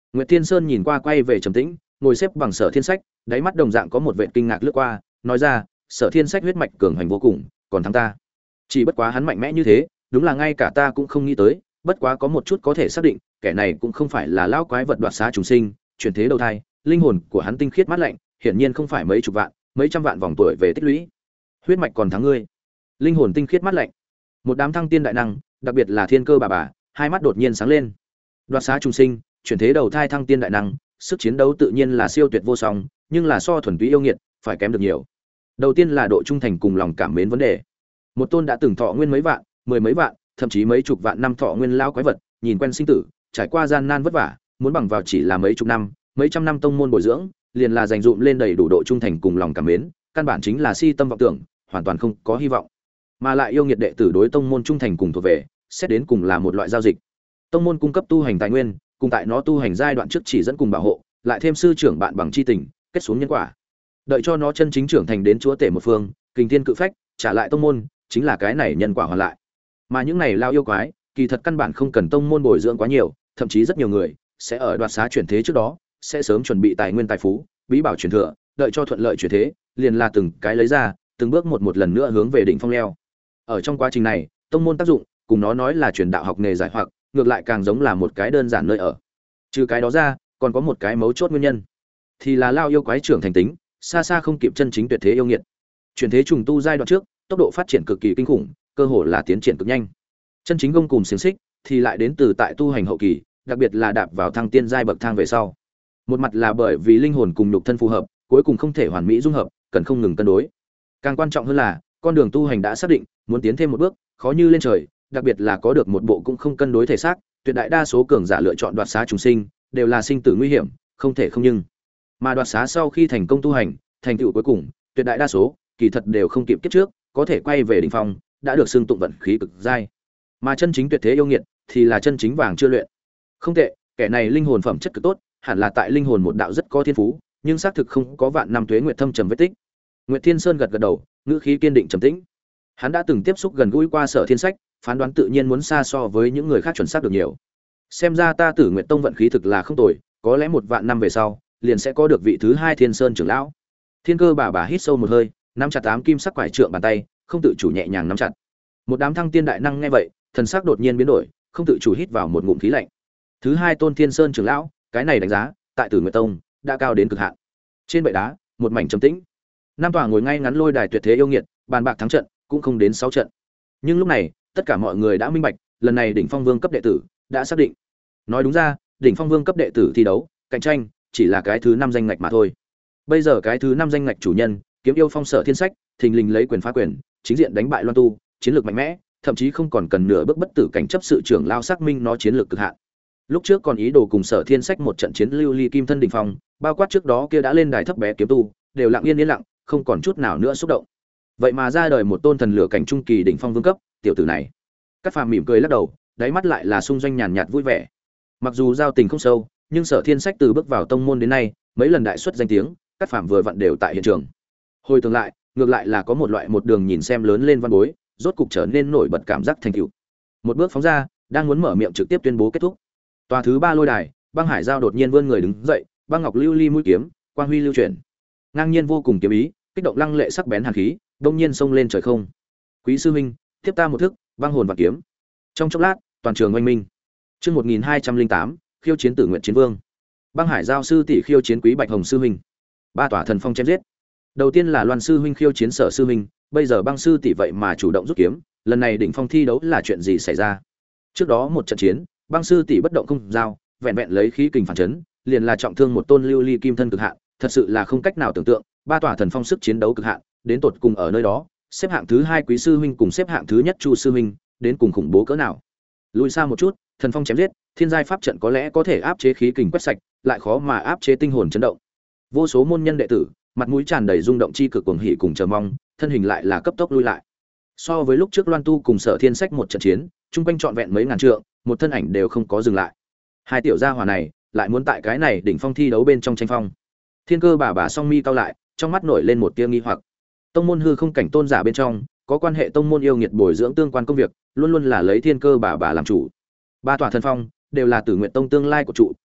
Nguyệt Thiên Sơn nhìn qua quay về trầm tĩnh, ngồi xếp bằng Sở Thiên Sách, đáy mắt đồng dạng có một vệt kinh ngạc lướt qua, nói ra, Sở Thiên Sách huyết mạch cường hành vô cùng, còn thắng ta. Chỉ bất quá hắn mạnh mẽ như thế, đúng là ngay cả ta cũng không nghĩ tới, bất quá có một chút có thể xác định, kẻ này cũng không phải là lão quái vật đoạt xá trùng sinh, chuyển thế đầu thai, linh hồn của hắn tinh khiết mát lạnh, hiển nhiên không phải mấy chục vạn, mấy trăm vạn vòng tuổi về tích lũy. Huyết mạch còn thắng ngươi. Linh hồn tinh khiết mát lạnh. Một đám thăng tiên đại năng, đặc biệt là Thiên Cơ bà, hai mắt đột nhiên sáng lên. Đoạt xá trùng sinh, chuyển thế đầu thai thăng tiên đại năng, sức chiến đấu tự nhiên là siêu tuyệt vô song, nhưng là so thuần túy yêu nghiệt, phải kém được nhiều. Đầu tiên là độ trung thành cùng lòng cảm mến vấn đề. Một tôn đã từng thọ nguyên mấy vạn, mười mấy vạn, thậm chí mấy chục vạn năm thọ nguyên lao quái vật, nhìn quen sinh tử, trải qua gian nan vất vả, muốn bằng vào chỉ là mấy chục năm, mấy trăm năm tông môn bồi dưỡng, liền là dành dụm lên đầy đủ độ trung thành cùng lòng cảm mến, căn bản chính là si tâm vọng tưởng, hoàn toàn không có hy vọng. Mà lại yêu nghiệt đệ tử đối tông môn trung thành cùng thuộc về, xét đến cùng là một loại giao dịch. Tông môn cung cấp tu hành tài nguyên, cùng tại nó tu hành giai đoạn trước chỉ dẫn cùng bảo hộ, lại thêm sư trưởng bạn bằng chi tình, kết xuống nhân quả. Đợi cho nó chân chính trưởng thành đến chúa tể một phương, kình thiên cự phách, trả lại tông môn, chính là cái này nhân quả hoàn lại. Mà những này lao yêu quái, kỳ thật căn bản không cần tông môn bồi dưỡng quá nhiều, thậm chí rất nhiều người sẽ ở đoạt xá chuyển thế trước đó, sẽ sớm chuẩn bị tài nguyên tài phú, bí bảo truyền thừa, đợi cho thuận lợi chuyển thế, liền là từng cái lấy ra, từng bước một lần nữa hướng về đỉnh phong leo. Ở trong quá trình này, tông môn tác dụng, cùng nó nói là truyền đạo học nghề giải hoặc, ngược lại càng giống là một cái đơn giản nơi ở. Trừ cái đó ra, còn có một cái mấu chốt nguyên nhân, thì là lao yêu quái trưởng thành tính, xa xa không kịp chân chính tuyệt thế yêu nghiệt. Chuyển thế trùng tu giai đoạn trước, tốc độ phát triển cực kỳ kinh khủng, cơ hồ là tiến triển cực nhanh. Chân chính gông cùng xiềng xích thì lại đến từ tại tu hành hậu kỳ, đặc biệt là đạp vào thăng tiên giai bậc thang về sau. Một mặt là bởi vì linh hồn cùng nhục thân phù hợp, cuối cùng không thể hoàn mỹ dung hợp, cần không ngừng cân đối. Càng quan trọng hơn là, con đường tu hành đã xác định, muốn tiến thêm một bước, khó như lên trời, đặc biệt là có được một bộ cũng không cân đối thể xác, tuyệt đại đa số cường giả lựa chọn đoạt xá trùng sinh, đều là sinh tử nguy hiểm, không thể không nhưng. Mà đoạt xá sau khi thành công tu hành, thành tựu cuối cùng, tuyệt đại đa số, kỳ thật đều không kịp kiếp trước, có thể quay về đỉnh phong, đã được xưng tụng vận khí cực giai. Mà chân chính tuyệt thế yêu nghiệt thì là chân chính vàng chưa luyện. Không tệ, kẻ này linh hồn phẩm chất cực tốt, hẳn là tại linh hồn một đạo rất có thiên phú, nhưng xác thực không có vạn năm tuế nguyệt thâm trầm vết tích. Nguyệt Thiên Sơn gật gật đầu, ngữ khí kiên định trầm tĩnh. Hắn đã từng tiếp xúc gần gũi qua Sở Thiên Sách, phán đoán tự nhiên muốn xa so với những người khác chuẩn xác được nhiều. Xem ra ta Tử Nguyệt Tông vận khí thực là không tồi, có lẽ một vạn năm về sau, liền sẽ có được vị thứ hai Thiên Sơn trưởng lão. Thiên Cơ bà hít sâu một hơi, nắm chặt tám kim sắc quải trượng bàn tay, không tự chủ nhẹ nhàng nắm chặt. Một đám thăng tiên đại năng nghe vậy, thần sắc đột nhiên biến đổi, không tự chủ hít vào một ngụm khí lạnh. Thứ hai tôn Thiên Sơn trưởng lão, cái này đánh giá, tại Tử Nguyệt Tông đã cao đến cực hạn. Trên bệ đá, một mảnh trầm tĩnh. Nam tòa ngồi ngay ngắn lôi đài tuyệt thế yêu nghiệt, bàn bạc thắng trận, cũng không đến 6 trận. Nhưng lúc này, tất cả mọi người đã minh bạch, lần này đỉnh phong vương cấp đệ tử đã xác định. Nói đúng ra, đỉnh phong vương cấp đệ tử thi đấu, cạnh tranh chỉ là cái thứ 5 danh ngạch mà thôi. Bây giờ cái thứ 5 danh ngạch chủ nhân, Kiếm Yêu Phong Sở Thiên Sách, thình lình lấy quyền phá quyền, chính diện đánh bại Loan Tu, chiến lược mạnh mẽ, thậm chí không còn cần nửa bước bất tử cảnh chấp sự trưởng lao xác minh nó chiến lược cực hạn. Lúc trước còn ý đồ cùng Sở Thiên Sách một trận chiến lưu ly kim thân đỉnh phong, bao quát trước đó kia đã lên đài thấp bé kiếm tu, đều lặng yên lặng, không còn chút nào nữa xúc động. Vậy mà ra đời một tôn thần lửa cảnh trung kỳ đỉnh phong vương cấp, tiểu tử này. Cát Phàm mỉm cười lắc đầu, đáy mắt lại là sung doanh nhàn nhạt vui vẻ. Mặc dù giao tình không sâu, nhưng Sở Thiên Sách từ bước vào tông môn đến nay, mấy lần đại xuất danh tiếng, Cát Phàm vừa vặn đều tại hiện trường. Hồi tưởng lại, ngược lại là có một loại một đường nhìn xem lớn lên văn bối, rốt cục trở nên nổi bật cảm giác thành tựu. Một bước phóng ra, đang muốn mở miệng trực tiếp tuyên bố kết thúc. Tòa thứ 3 lôi đài, Băng Hải Giao đột nhiên vươn người đứng dậy, băng ngọc lưu ly mũi kiếm, quang huy lưu chuyển. Ngang nhiên vô cùng kiếm ý, kích động lăng lệ sắc bén hàn khí, đông nhiên xông lên trời không. Quý sư huynh, tiếp ta một thức, băng hồn và kiếm. Trong chốc lát, toàn trường oanh minh. Chương 1208, khiêu chiến Tử Nguyện Chiến Vương. Băng Hải Giao sư tỷ khiêu chiến Quý Bạch Hồng sư huynh. Ba tỏa thần phong chém giết. Đầu tiên là Loan sư huynh khiêu chiến Sở sư huynh, bây giờ Băng sư tỷ vậy mà chủ động rút kiếm, lần này đỉnh phong thi đấu là chuyện gì xảy ra? Trước đó một trận chiến, Băng sư tỷ bất động không giao, vẹn vẹn lấy khí kình phản chấn, liền là trọng thương một tôn lưu ly kim thân cực hạn, thật sự là không cách nào tưởng tượng, ba tỏa thần phong sức chiến đấu cực hạn, đến tột cùng ở nơi đó, xếp hạng thứ 2 Quý sư huynh cùng xếp hạng thứ nhất Chu sư huynh, đến cùng khủng bố cỡ nào. Lùi xa một chút, thần phong chém giết, thiên giai pháp trận có lẽ có thể áp chế khí kình quét sạch, lại khó mà áp chế tinh hồn chấn động. Vô số môn nhân đệ tử, mặt mũi tràn đầy rung động chi cực cuồng hỉ cùng chờ mong, thân hình lại là cấp tốc lui lại. So với lúc trước Loan Tu cùng Sở Thiên Sách một trận chiến, trung quanh trọn vẹn mấy ngàn trượng, một thân ảnh đều không có dừng lại. Hai tiểu gia hỏa này, lại muốn tại cái này đỉnh phong thi đấu bên trong tranh phong. Thiên Cơ bà song mi cau lại, trong mắt nổi lên một tia nghi hoặc. Tông môn hư không cảnh tôn giả bên trong, có quan hệ tông môn yêu nghiệt bồi dưỡng tương quan công việc, luôn luôn là lấy Thiên Cơ bà làm chủ. Ba tòa thần phong đều là Tử Nguyện Tông tương lai của trụ,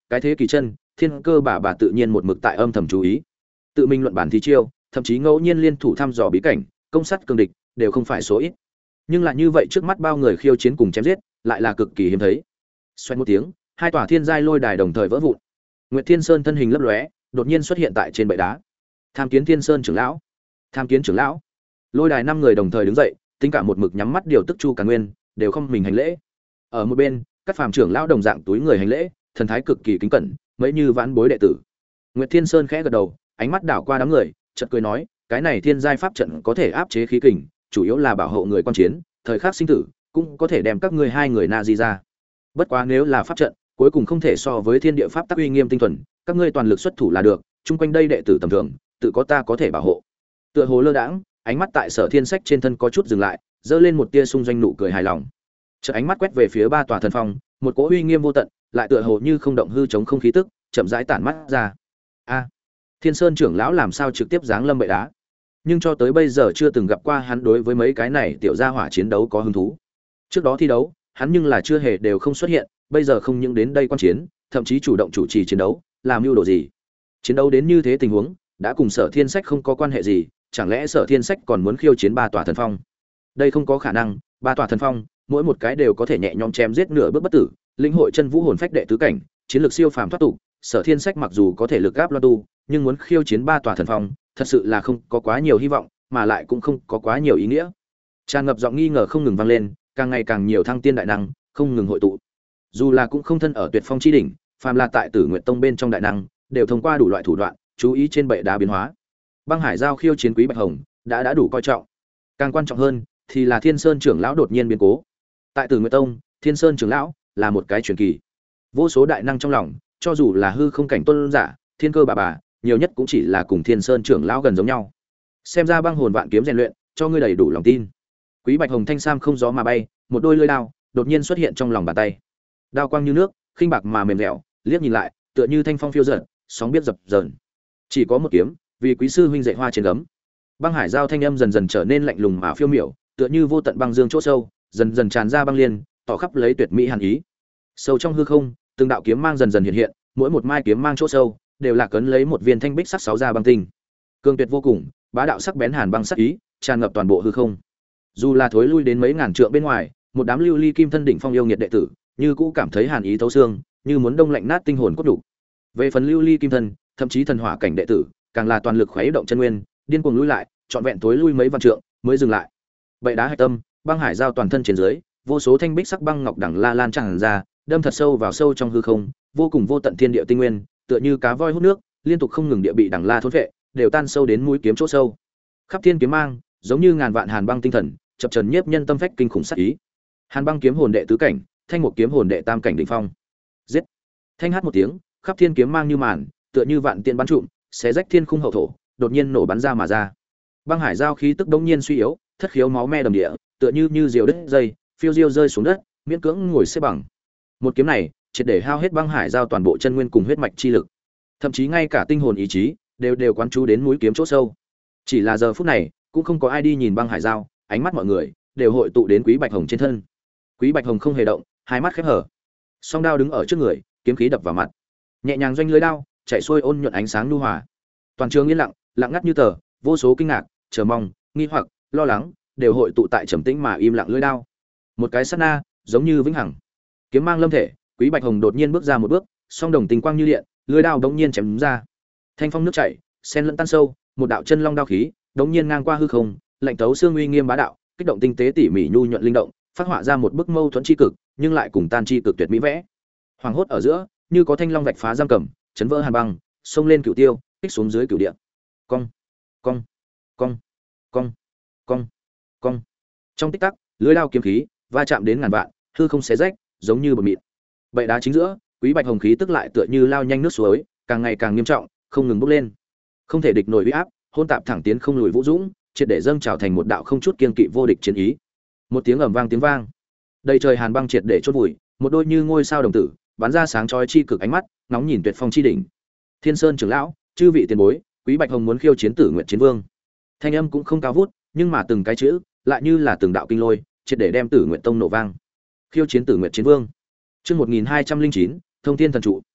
cái thế kỳ chân, thiên cơ bà tự nhiên một mực tại âm thầm chú ý, tự mình luận bản thi chiêu, thậm chí ngẫu nhiên liên thủ thăm dò bí cảnh, công sát cường địch đều không phải số ít. Nhưng lại như vậy trước mắt bao người khiêu chiến cùng chém giết, lại là cực kỳ hiếm thấy. Xoẹt một tiếng, hai tòa thiên giai lôi đài đồng thời vỡ vụn. Nguyệt Thiên Sơn thân hình lấp lóe, đột nhiên xuất hiện tại trên bệ đá. Tham Kiến Thiên Sơn trưởng lão, Tham Kiến trưởng lão. Lôi đài năm người đồng thời đứng dậy, tính cả một mực nhắm mắt điều tức Chu Càn Nguyên, đều không mình hành lễ. Ở một bên, các phàm trưởng lão đồng dạng túi người hành lễ, thần thái cực kỳ kính cẩn, mấy như vãn bối đệ tử. Nguyệt Thiên Sơn khẽ gật đầu, ánh mắt đảo qua đám người, chợt cười nói, cái này thiên giai pháp trận có thể áp chế khí kình, chủ yếu là bảo hộ người quan chiến, thời khắc sinh tử, cũng có thể đem các ngươi hai người na di ra. Bất quá nếu là pháp trận, cuối cùng không thể so với thiên địa pháp tắc uy nghiêm tinh thuần, các ngươi toàn lực xuất thủ là được, chung quanh đây đệ tử tầm thường, tự có ta có thể bảo hộ. Tựa hồ lơ đãng, ánh mắt tại Sở Thiên Sách trên thân có chút dừng lại, giơ lên một tia xung doanh nụ cười hài lòng. Chợt ánh mắt quét về phía ba tòa thần phong, một cỗ uy nghiêm vô tận, lại tựa hồ như không động hư chống không khí tức, chậm rãi tản mắt ra. A, Thiên Sơn trưởng lão làm sao trực tiếp giáng lâm bệ đá? Nhưng cho tới bây giờ chưa từng gặp qua hắn đối với mấy cái này tiểu gia hỏa chiến đấu có hứng thú. Trước đó thi đấu, hắn nhưng là chưa hề đều không xuất hiện, bây giờ không những đến đây quan chiến, thậm chí chủ động chủ trì chiến đấu, làm mưu đồ gì? Chiến đấu đến như thế tình huống, đã cùng Sở Thiên Sách không có quan hệ gì, chẳng lẽ Sở Thiên Sách còn muốn khiêu chiến ba tòa thần phong? Đây không có khả năng, ba tòa thần phong, mỗi một cái đều có thể nhẹ nhõm chém giết nửa bước bất tử, linh hội chân vũ hồn phách đệ tứ cảnh, chiến lược siêu phàm thoát tục, Sở Thiên Sách mặc dù có thể lực áp loan tu, nhưng muốn khiêu chiến ba tòa thần phong, thật sự là không có quá nhiều hy vọng, mà lại cũng không có quá nhiều ý nghĩa. Tràn ngập giọng nghi ngờ không ngừng vang lên, càng ngày càng nhiều thăng tiên đại năng không ngừng hội tụ. Dù là cũng không thân ở Tuyệt Phong chi đỉnh, phàm là tại Tử Nguyệt Tông bên trong đại năng, đều thông qua đủ loại thủ đoạn, chú ý trên bệ đá biến hóa. Băng Hải giao khiêu chiến Quý Bạch Hồng, đã đủ coi trọng. Càng quan trọng hơn thì là Thiên Sơn trưởng lão đột nhiên biến cố. Tại Tử Nguyệt Tông, Thiên Sơn trưởng lão là một cái truyền kỳ. Vô số đại năng trong lòng, cho dù là hư không cảnh tôn giả, thiên cơ bà, nhiều nhất cũng chỉ là cùng Thiên Sơn trưởng lão gần giống nhau. Xem ra băng hồn vạn kiếm rèn luyện, cho ngươi đầy đủ lòng tin. Quý Bạch Hồng thanh sam không gió mà bay, một đôi lưỡi đao đột nhiên xuất hiện trong lòng bàn tay. Đao quang như nước, khinh bạc mà mềm dẻo, liếc nhìn lại, tựa như thanh phong phiêu dật, sóng biết dập dờn. Chỉ có một kiếm, vì quý sư huynh dạy hoa trên gấm. Băng Hải giao thanh âm dần dần trở nên lạnh lùng mà phiêu miểu, tựa như vô tận băng dương chỗ sâu, dần dần tràn ra băng liên, tỏ khắp lấy tuyệt mỹ hàn ý. Sâu trong hư không, từng đạo kiếm mang dần dần hiện hiện, mỗi một mai kiếm mang chỗ sâu đều là cấn lấy một viên thanh bích sắc sáu ra băng tinh. Cương tuyệt vô cùng, bá đạo sắc bén hàn băng sắc ý, tràn ngập toàn bộ hư không. Dù là thối lui đến mấy ngàn trượng bên ngoài, một đám lưu ly kim thân đỉnh phong yêu nghiệt đệ tử, như cũ cảm thấy hàn ý thấu xương, như muốn đông lạnh nát tinh hồn cốt đủ. Về phần lưu ly kim thân, thậm chí thần hỏa cảnh đệ tử, càng là toàn lực khuấy động chân nguyên, điên cuồng lui lại, trọn vẹn thối lui mấy vạn trượng mới dừng lại. Bệ đá hạch tâm, băng hải giao toàn thân trên dưới, vô số thanh bích sắc băng ngọc đẳng la lan tràn ra, đâm thật sâu vào sâu trong hư không, vô cùng vô tận thiên địa tinh nguyên, tựa như cá voi hút nước, liên tục không ngừng địa bị đẳng la thôn phệ, đều tan sâu đến mũi kiếm chỗ sâu. Khắp thiên kiếm mang, giống như ngàn vạn hàn băng tinh thần, chập chờn nhiếp nhân tâm phách kinh khủng sát ý. Hàn băng kiếm hồn đệ tứ cảnh, thanh một kiếm hồn đệ tam cảnh đỉnh phong. Giết! Thanh hát một tiếng, khắp thiên kiếm mang như màn, tựa như vạn tiên bắn trụm, xé rách thiên khung hậu thổ, đột nhiên nổ bắn ra mà ra. Băng hải giao khí tức đống nhiên suy yếu, thất khiếu máu me đầm địa, tựa như diều đứt dây, phiêu diêu rơi xuống đất, miễn cưỡng ngồi xếp bằng. Một kiếm này, triệt để hao hết băng hải giao toàn bộ chân nguyên cùng huyết mạch chi lực, thậm chí ngay cả tinh hồn ý chí đều quán chú đến mũi kiếm chỗ sâu. Chỉ là giờ phút này, cũng không có ai đi nhìn băng hải giao, ánh mắt mọi người đều hội tụ đến Quý Bạch Hồng trên thân. Quý Bạch Hồng không hề động, hai mắt khép hở, song đao đứng ở trước người, kiếm khí đập vào mặt, nhẹ nhàng doanh lưới đao, chạy xuôi ôn nhuận ánh sáng nhu hòa. Toàn trường yên lặng, lặng ngắt như tờ, vô số kinh ngạc, chờ mong, nghi hoặc, lo lắng, đều hội tụ tại trầm tĩnh mà im lặng lưỡi đao. Một cái sát na, giống như vĩnh hằng. Kiếm mang lâm thể, Quý Bạch Hồng đột nhiên bước ra một bước, song đồng tình quang như điện, lưỡi đao đống nhiên chém đúng ra. Thanh phong nước chảy, sen lẫn tan sâu, một đạo chân long đao khí, đống nhiên ngang qua hư không, lạnh tấu xương uy nghiêm bá đạo, kích động tinh tế tỉ mỉ nhu nhuận linh động, phát họa ra một bức mâu thuẫn chi cực, nhưng lại cùng tan chi cực tuyệt mỹ vẽ. Hoàng hốt ở giữa, như có thanh long vạch phá giam cầm, chấn vỡ hàn băng, xông lên cửu tiêu, kích xuống dưới cửu địa. Cong, cong, cong, cong, cong, cong. Trong tích tắc, lưỡi đao kiếm khí va chạm đến ngàn vạn, hư không xé rách, giống như bột mịn. Bệ đá chính giữa, Quý Bạch Hồng khí tức lại tựa như lao nhanh nước suối, càng ngày càng nghiêm trọng, không ngừng bốc lên. Không thể địch nổi uy áp, hôn tạp thẳng tiến không lùi vũ dũng, triệt để dâng trào thành một đạo không chút kiên kỵ vô địch chiến ý. Một tiếng ầm vang tiếng vang, đầy trời hàn băng triệt để chốt vùi, một đôi như ngôi sao đồng tử, bắn ra sáng chói chi cực ánh mắt, nóng nhìn tuyệt phong chi đỉnh. Thiên Sơn trưởng lão, chư vị tiền bối, Quý Bạch Hồng muốn khiêu chiến Tử Nguyệt Chiến Vương. Thanh âm cũng không cao vút, nhưng mà từng cái chữ lại như là từng đạo kinh lôi, triệt để đem Tử Nguyệt Tông nổ vang. Khiêu chiến Tử Nguyệt Chiến Vương. Chương 1209, Thông Thiên Thần Trụ.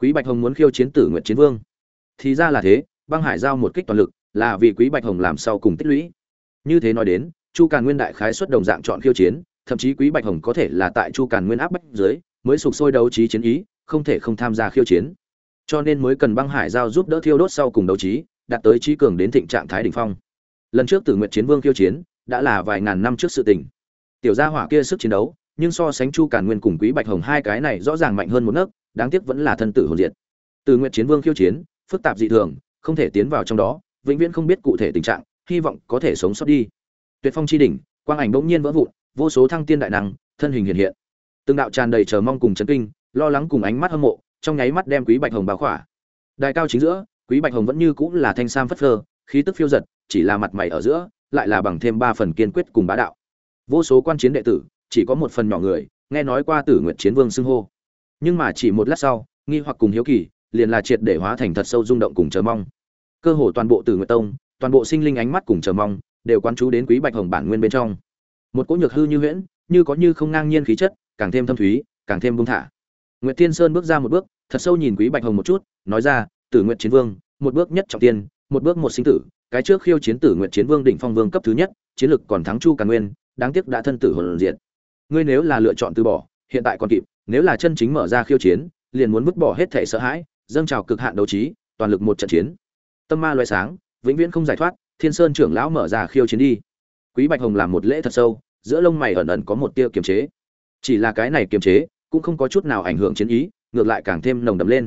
Quý Bạch Hồng muốn khiêu chiến Tử Nguyệt Chiến Vương. Thì ra là thế, Băng Hải giao một kích toàn lực, là vì Quý Bạch Hồng làm sau cùng tích lũy. Như thế nói đến, Chu Càn Nguyên đại khái xuất đồng dạng chọn khiêu chiến, thậm chí Quý Bạch Hồng có thể là tại Chu Càn Nguyên áp bách dưới, mới sục sôi đấu trí chiến ý, không thể không tham gia khiêu chiến. Cho nên mới cần Băng Hải giao giúp đỡ thiêu đốt sau cùng đấu trí, đạt tới trí cường đến thịnh trạng thái đỉnh phong. Lần trước Tử Nguyệt Chiến Vương khiêu chiến, đã là vài ngàn năm trước sự tình. Tiểu gia hỏa kia sức chiến đấu, nhưng so sánh Chu Càn Nguyên cùng Quý Bạch Hồng hai cái này rõ ràng mạnh hơn một nấc, đáng tiếc vẫn là thân tử hồn diệt. Tử Nguyệt Chiến Vương khiêu chiến, phức tạp dị thường, không thể tiến vào trong đó, vĩnh viễn không biết cụ thể tình trạng, hy vọng có thể sống sót đi. Tuyệt Phong chi đỉnh, quang ảnh bỗng nhiên vỡ vụn, vô số thăng tiên đại năng, thân hình hiện hiện. Từng đạo tràn đầy chờ mong cùng chấn kinh, lo lắng cùng ánh mắt hâm mộ, trong nháy mắt đem Quý Bạch Hồng bao khỏa. Đài cao chính giữa, Quý Bạch Hồng vẫn như cũ là thanh sam phất phơ, khí tức phiêu giật, chỉ là mặt mày ở giữa, lại là bằng thêm 3 phần kiên quyết cùng bá đạo. Vô số quan chiến đệ tử, chỉ có một phần nhỏ người, nghe nói qua Tử Nguyệt Chiến Vương xưng hô. Nhưng mà chỉ một lát sau, nghi hoặc cùng hiếu kỳ, liền là triệt để hóa thành thật sâu rung động cùng chờ mong. Cơ hồ toàn bộ Tử Nguyệt Tông, toàn bộ sinh linh ánh mắt cùng chờ mong, đều quán chú đến Quý Bạch Hồng bản nguyên bên trong. Một cỗ nhược hư như huyễn, như có như không ngang nhiên khí chất, càng thêm thâm thúy, càng thêm buông thả. Nguyệt Thiên Sơn bước ra một bước, thật sâu nhìn Quý Bạch Hồng một chút, nói ra, Tử Nguyệt Chiến Vương, một bước nhất trọng tiên, một bước một sinh tử, cái trước khiêu chiến Tử Nguyệt Chiến Vương đỉnh phong vương cấp thứ nhất, chiến lực còn thắng Chu Càn Nguyên, đáng tiếc đã thân tử hồn diệt. Ngươi nếu là lựa chọn từ bỏ, hiện tại còn kịp, nếu là chân chính mở ra khiêu chiến, liền muốn vứt bỏ hết thảy sợ hãi, dâng trào cực hạn đấu trí, toàn lực một trận chiến. Tâm ma loé sáng, vĩnh viễn không giải thoát, Thiên Sơn trưởng lão mở ra khiêu chiến đi. Quý Bạch Hồng làm một lễ thật sâu, giữa lông mày ẩn ẩn có một tia kiềm chế. Chỉ là cái này kiềm chế, cũng không có chút nào ảnh hưởng chiến ý, ngược lại càng thêm nồng đậm lên.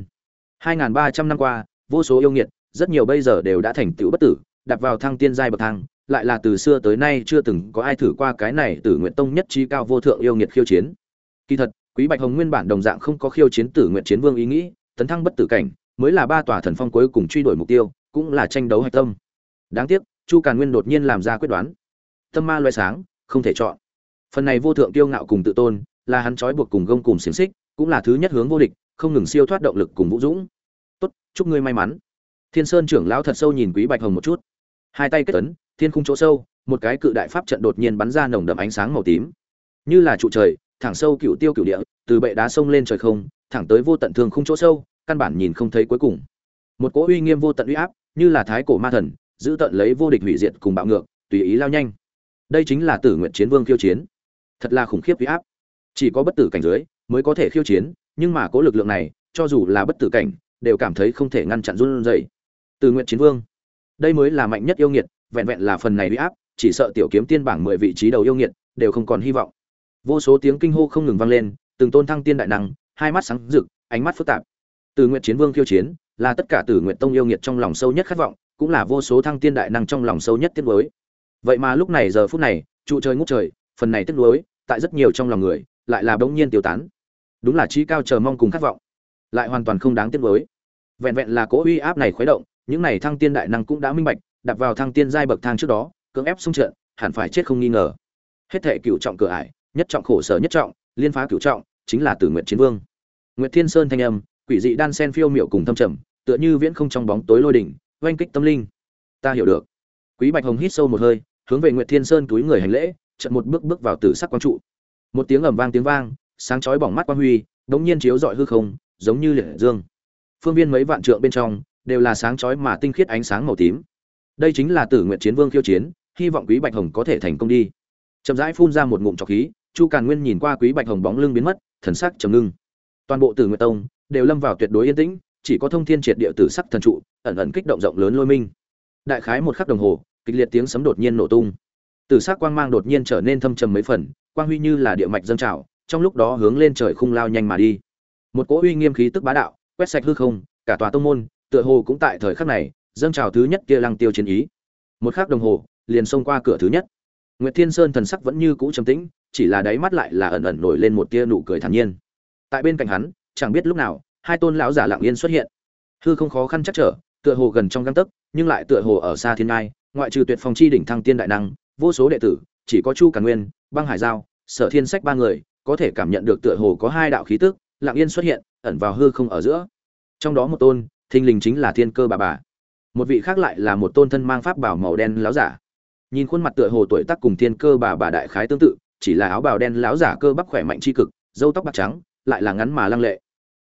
2300 năm qua, vô số yêu nghiệt, rất nhiều bây giờ đều đã thành tựu bất tử, đạp vào thăng tiên giai bậc thang, lại là từ xưa tới nay chưa từng có ai thử qua cái này Tử Nguyệt Tông nhất trí cao vô thượng yêu nghiệt khiêu chiến. Kỳ thật, Quý Bạch Hồng nguyên bản đồng dạng không có khiêu chiến Tử Nguyệt Chiến Vương ý nghĩ, tấn thăng bất tử cảnh mới là 3 tòa thần phong cuối cùng truy đuổi mục tiêu, cũng là tranh đấu hạch tâm. Đáng tiếc, Chu Càn Nguyên đột nhiên làm ra quyết đoán. Tâm ma loé sáng, không thể chọn. Phần này vô thượng tiêu ngạo cùng tự tôn, là hắn trói buộc cùng gông cùng xiềng xích, cũng là thứ nhất hướng vô địch, không ngừng siêu thoát động lực cùng vũ dũng. Tốt, chúc ngươi may mắn. Thiên Sơn trưởng lão thật sâu nhìn Quý Bạch Hồng một chút, hai tay kết ấn, thiên khung chỗ sâu, một cái cự đại pháp trận đột nhiên bắn ra nồng đậm ánh sáng màu tím, như là trụ trời, thẳng sâu cựu tiêu cựu địa, từ bệ đá sông lên trời không, thẳng tới vô tận thương khung chỗ sâu, căn bản nhìn không thấy cuối cùng. Một cỗ uy nghiêm vô tận uy áp, như là thái cổ ma thần, giữ tận lấy vô địch hủy diệt cùng bạo ngược, tùy ý lao nhanh. Đây chính là Tử Nguyệt Chiến Vương khiêu chiến. Thật là khủng khiếp uy áp. Chỉ có bất tử cảnh giới mới có thể khiêu chiến, nhưng mà cỗ lực lượng này, cho dù là bất tử cảnh, đều cảm thấy không thể ngăn chặn run rẩy. Tử Nguyệt Chiến Vương, đây mới là mạnh nhất yêu nghiệt, vẹn vẹn là phần này uy áp, chỉ sợ tiểu kiếm tiên bảng 10 vị trí đầu yêu nghiệt đều không còn hy vọng. Vô số tiếng kinh hô không ngừng vang lên, từng tôn thăng tiên đại năng, hai mắt sáng rực, ánh mắt phức tạp. Tử Nguyệt Chiến Vương khiêu chiến, là tất cả Tử Nguyệt Tông yêu nghiệt trong lòng sâu nhất khát vọng, cũng là vô số thăng tiên đại năng trong lòng sâu nhất tiếc nuối. Vậy mà lúc này giờ phút này, trụ trời ngút trời, phần này tiếc nuối, tại rất nhiều trong lòng người, lại là bỗng nhiên tiêu tán. Đúng là chí cao chờ mong cùng khát vọng, lại hoàn toàn không đáng tiếc nuối. Vẹn vẹn là cỗ uy áp này khuấy động, những này thăng tiên đại năng cũng đã minh bạch, đặt vào thăng tiên giai bậc thang trước đó, cưỡng ép xung trận, hẳn phải chết không nghi ngờ. Hết thệ cửu trọng cửa ải, nhất trọng khổ sở nhất trọng, liên phá cửu trọng, chính là Tử Nguyệt Chiến Vương. Nguyệt Thiên Sơn thanh âm, quỷ dị đan sen phiêu miệu cùng thâm trầm, tựa như viễn không trong bóng tối lôi đỉnh, oanh kích tâm linh. Ta hiểu được. Quý Bạch Hồng hít sâu một hơi, hướng về Nguyệt Thiên Sơn túi người hành lễ, chợt một bước bước vào tử sắc quang trụ. Một tiếng ầm vang tiếng vang, sáng chói bỏng mắt quang huy, đống nhiên chiếu rọi hư không, giống như liệt dương. Phương viên mấy vạn trượng bên trong, đều là sáng chói mà tinh khiết ánh sáng màu tím. Đây chính là Tử Nguyệt Chiến Vương khiêu chiến, hy vọng Quý Bạch Hồng có thể thành công đi. Chậm rãi phun ra một ngụm trọc khí, Chu Càn Nguyên nhìn qua Quý Bạch Hồng bóng lưng biến mất, thần sắc trầm ngưng. Toàn bộ Tử Nguyệt Tông đều lâm vào tuyệt đối yên tĩnh, chỉ có Thông Thiên Triệt Địa Tử Sắc thần trụ, ẩn ẩn kích động rộng lớn lôi minh. Đại khái một khắc đồng hồ, kịch liệt tiếng sấm đột nhiên nổ tung. Tử sắc quang mang đột nhiên trở nên thâm trầm mấy phần, quang huy như là địa mạch dâng trào, trong lúc đó hướng lên trời khung lao nhanh mà đi. Một cỗ uy nghiêm khí tức bá đạo, quét sạch hư không, cả tòa tông môn, tựa hồ cũng tại thời khắc này, dâng trào thứ nhất kia lăng tiêu chiến ý. Một khắc đồng hồ, liền xông qua cửa thứ nhất. Nguyệt Thiên Sơn thần sắc vẫn như cũ trầm tĩnh, chỉ là đáy mắt lại là ẩn ẩn nổi lên một tia nụ cười thản nhiên. Tại bên cạnh hắn, chẳng biết lúc nào, hai tôn lão giả lặng yên xuất hiện. Hư không khó khăn chắc trở, tựa hồ gần trong gang tấc, nhưng lại tựa hồ ở xa thiên ngai, ngoại trừ Tuyệt Phong chi đỉnh thăng tiên đại năng, vô số đệ tử, chỉ có Chu Càn Nguyên, Băng Hải Giao, Sở Thiên Sách ba người, có thể cảm nhận được tựa hồ có hai đạo khí tức, lặng yên xuất hiện, ẩn vào hư không ở giữa. Trong đó một tôn, thình lình chính là Thiên Cơ bà bà. Một vị khác lại là một tôn thân mang pháp bảo màu đen lão giả. Nhìn khuôn mặt tựa hồ tuổi tác cùng Thiên Cơ bà đại khái tương tự, chỉ là áo bào đen lão giả cơ bắp khỏe mạnh chi cực, râu tóc bạc trắng, lại là ngắn mà lăng lệ.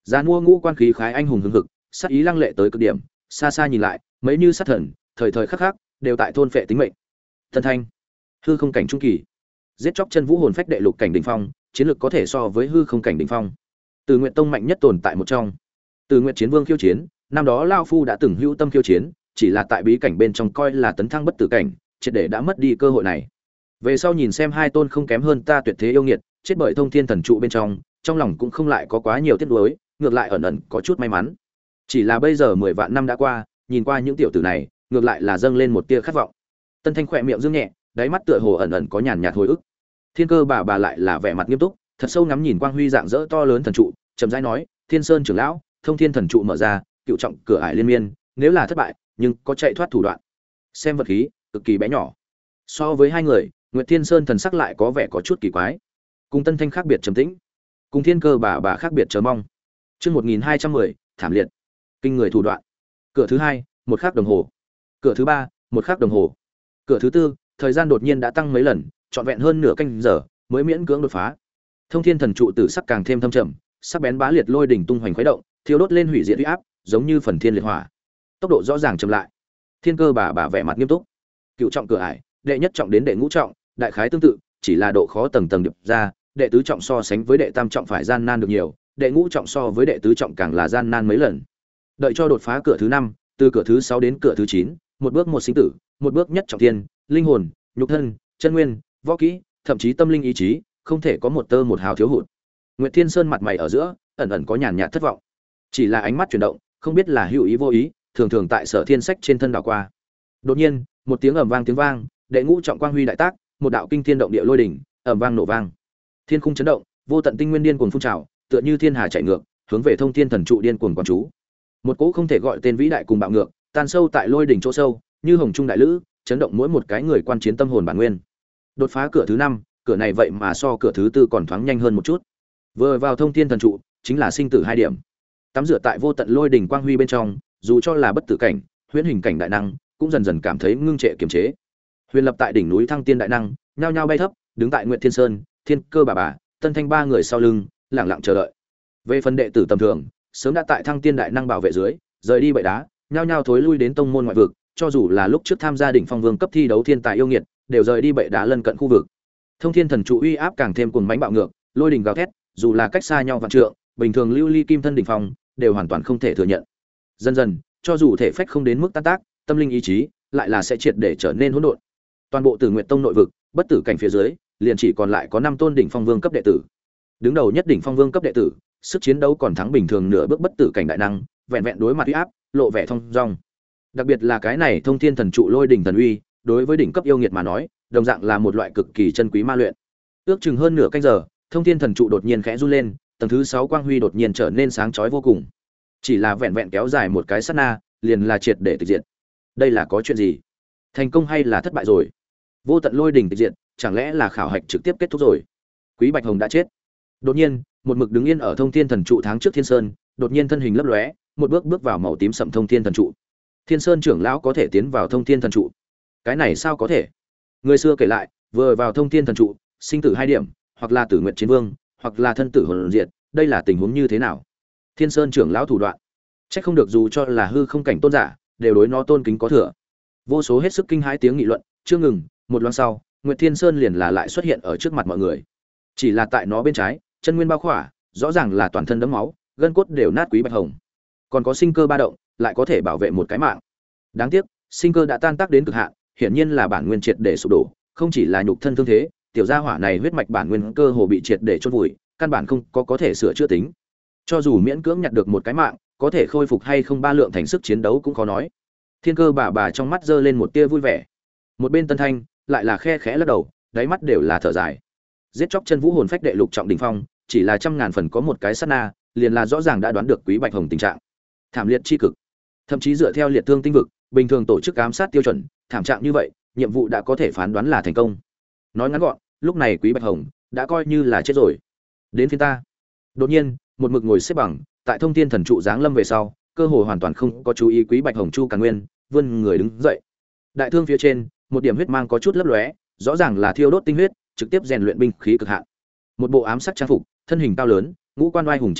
Giá mua ngũ quan khí khái anh hùng hừng hực, sát ý lăng lệ tới cực điểm, xa xa nhìn lại, mấy như sát thần, thời thời khắc khắc đều tại thôn phệ tính mệnh. Tân Thanh, hư không cảnh trung kỳ, giết chóc chân vũ hồn phách đệ lục cảnh đỉnh phong, chiến lược có thể so với hư không cảnh đỉnh phong. Từ Nguyệt Tông mạnh nhất tồn tại một trong. Từ Nguyệt Chiến Vương khiêu chiến, năm đó lão phu đã từng hữu tâm khiêu chiến, chỉ là tại bí cảnh bên trong coi là tấn thăng bất tử cảnh, triệt để đã mất đi cơ hội này. Về sau nhìn xem hai tôn không kém hơn ta tuyệt thế yêu nghiệt, chết bởi Thông Thiên Thần trụ bên trong lòng cũng không lại có quá nhiều tiếc nuối, ngược lại ẩn ẩn có chút may mắn. Chỉ là bây giờ 10 vạn năm đã qua, nhìn qua những tiểu tử này, ngược lại là dâng lên một tia khát vọng. Tân Thanh khỏe miệng dương nhẹ, đáy mắt tựa hồ ẩn ẩn có nhàn nhạt hồi ức. Thiên Cơ bà lại là vẻ mặt nghiêm túc, thật sâu ngắm nhìn quang huy dạng dỡ to lớn thần trụ, chậm rãi nói, Thiên Sơn trưởng lão, Thông Thiên Thần trụ mở ra, cựu trọng cửa ải liên miên, nếu là thất bại, nhưng có chạy thoát thủ đoạn. Xem vật khí, cực kỳ bé nhỏ. So với hai người, Nguyệt Thiên Sơn thần sắc lại có vẻ có chút kỳ quái. Cùng Tân Thanh khác biệt trầm tĩnh, cùng Thiên Cơ bà khác biệt chờ mong. Chương 1210, thảm liệt. Kinh người thủ đoạn. Cửa thứ hai, 1 khắc đồng hồ. Cửa thứ ba, 1 khắc đồng hồ. Cửa thứ tư, thời gian đột nhiên đã tăng mấy lần, trọn vẹn hơn nửa canh giờ mới miễn cưỡng đột phá. Thông Thiên Thần trụ tử sắc càng thêm thâm trầm, sắc bén bá liệt lôi đỉnh tung hoành khuấy động, thiêu đốt lên hủy diệt uy áp, giống như phần thiên liệt hỏa. Tốc độ rõ ràng chậm lại. Thiên Cơ bà vẻ mặt nghiêm túc. Cựu trọng cửa ải, đệ nhất trọng đến đệ ngũ trọng, đại khái tương tự, chỉ là độ khó tầng tầng điệp ra, đệ tứ trọng so sánh với đệ tam trọng phải gian nan được nhiều, đệ ngũ trọng so với đệ tứ trọng càng là gian nan mấy lần. Đợi cho đột phá cửa thứ 5, từ cửa thứ 6 đến cửa thứ 9, một bước một sinh tử, một bước nhất trọng thiên, linh hồn, nhục thân, chân nguyên, võ kỹ, thậm chí tâm linh ý chí, không thể có một tơ một hào thiếu hụt. Nguyệt Thiên Sơn mặt mày ở giữa, ẩn ẩn có nhàn nhạt thất vọng. Chỉ là ánh mắt chuyển động, không biết là hữu ý vô ý, thường thường tại Sở Thiên Sách trên thân đảo qua. Đột nhiên, một tiếng ầm vang tiếng vang, đệ ngũ trọng quang huy đại tác, một đạo kinh thiên động địa lôi đỉnh, ầm vang nổ vang. Thiên khung chấn động, vô tận tinh nguyên điên cuồng phun trào, tựa như thiên hà chạy ngược, hướng về Thông Thiên Thần trụ điên cuồng quán chú. Một cỗ không thể gọi tên vĩ đại cùng bạo ngược, tan sâu tại lôi đỉnh chỗ sâu, như hồng trung đại lữ, chấn động mỗi một cái người quan chiến tâm hồn bản nguyên. Đột phá cửa thứ 5, cửa này vậy mà so cửa thứ 4 còn thoáng nhanh hơn một chút. Vừa vào Thông Thiên Thần trụ, chính là sinh tử 2 điểm. Tắm rửa tại vô tận lôi đỉnh quang huy bên trong, dù cho là bất tử cảnh, huyễn hình cảnh đại năng, cũng dần dần cảm thấy ngưng trệ kiềm chế. Huyền lập tại đỉnh núi Thăng Tiên đại năng, nhao nhao bay thấp, đứng tại Nguyệt Thiên Sơn, Thiên Cơ bà, Tân Thanh ba người sau lưng, lặng lặng chờ đợi. Về phần đệ tử tầm thường, sớm đã tại Thăng Tiên đại năng bảo vệ dưới, rời đi bệ đá, nhao nhao thối lui đến tông môn ngoại vực, cho dù là lúc trước tham gia đỉnh phong vương cấp thi đấu thiên tài yêu nghiệt, đều rời đi bệ đá lân cận khu vực. Thông Thiên Thần trụ uy áp càng thêm cuồng mãnh bạo ngược, lôi đỉnh gào thét, dù là cách xa nhau vạn trượng, bình thường lưu ly kim thân đỉnh phong, đều hoàn toàn không thể thừa nhận. Dần dần, cho dù thể phách không đến mức tan tác, tâm linh ý chí lại là sẽ triệt để trở nên hỗn độn. Toàn bộ Tử Nguyệt Tông nội vực, bất tử cảnh phía dưới, liền chỉ còn lại có 5 tôn đỉnh phong vương cấp đệ tử. Đứng đầu nhất đỉnh phong vương cấp đệ tử, sức chiến đấu còn thắng bình thường nửa bước bất tử cảnh đại năng, vẹn vẹn đối mặt uy áp, lộ vẻ thông dong. Đặc biệt là cái này Thông Thiên Thần trụ lôi đỉnh thần uy, đối với đỉnh cấp yêu nghiệt mà nói, đồng dạng là một loại cực kỳ chân quý ma luyện. Ước chừng hơn nửa canh giờ, Thông Thiên Thần trụ đột nhiên khẽ run lên, tầng thứ 6 quang huy đột nhiên trở nên sáng chói vô cùng. Chỉ là vẹn vẹn kéo dài một cái sát na, liền là triệt để tịch diệt. Đây là có chuyện gì? Thành công hay là thất bại rồi? Vô tận lôi đỉnh tịch diệt, chẳng lẽ là khảo hạch trực tiếp kết thúc rồi? Quý Bạch Hồng đã chết. Đột nhiên, một mực đứng yên ở Thông Thiên Thần trụ tháng trước Thiên Sơn, đột nhiên thân hình lấp lóe, một bước bước vào màu tím sẫm Thông Thiên Thần trụ. Thiên Sơn trưởng lão có thể tiến vào Thông Thiên Thần trụ? Cái này sao có thể? Người xưa kể lại, vừa vào Thông Thiên Thần trụ, sinh tử 2 điểm, hoặc là Tử Nguyệt Chiến Vương, hoặc là thân tử hồn diệt, đây là tình huống như thế nào? Thiên Sơn trưởng lão thủ đoạn, chắc không được dù cho là hư không cảnh tôn giả, đều đối nó tôn kính có thừa. Vô số hết sức kinh hãi tiếng nghị luận, chưa ngừng, một loáng sau, Nguyệt Thiên Sơn liền là lại xuất hiện ở trước mặt mọi người. Chỉ là tại nó bên trái, chân nguyên bao khỏa, rõ ràng là toàn thân đẫm máu, gân cốt đều nát Quý Bạch Hồng. Còn có sinh cơ ba động, lại có thể bảo vệ một cái mạng. Đáng tiếc, sinh cơ đã tan tác đến cực hạn, hiển nhiên là bản nguyên triệt để sụp đổ, không chỉ là nhục thân thương thế, tiểu gia hỏa này huyết mạch bản nguyên cơ hồ bị triệt để chôn vùi, căn bản không có thể sửa chữa tính. Cho dù miễn cưỡng nhặt được một cái mạng, có thể khôi phục hay không ba lượng thành sức chiến đấu cũng khó nói. Thiên Cơ bà trong mắt giơ lên một tia vui vẻ. Một bên Tân Thanh lại là khe khẽ lắc đầu, đáy mắt đều là thở dài. Giết chóc chân vũ hồn phách đệ lục trọng đỉnh phong, chỉ là trăm ngàn phần có một cái sát na, liền là rõ ràng đã đoán được Quý Bạch Hồng tình trạng. Thảm liệt chi cực. Thậm chí dựa theo liệt thương tinh vực, bình thường tổ chức ám sát tiêu chuẩn, thảm trạng như vậy, nhiệm vụ đã có thể phán đoán là thành công. Nói ngắn gọn, lúc này Quý Bạch Hồng đã coi như là chết rồi. Đến phiên ta. Đột nhiên, một mực ngồi xếp bằng, tại Thông Thiên Thần trụ giáng lâm về sau, cơ hội hoàn toàn không có chú ý Quý Bạch Hồng Chu Càn Nguyên, vươn người đứng dậy. Đại thương phía trên, một điểm huyết mang có chút lấp lóe, rõ ràng là thiêu đốt tinh huyết, trực tiếp rèn luyện binh khí cực hạn. Một bộ ám sắc trang phục, thân hình cao lớn, ngũ quan oai hùng chi cực,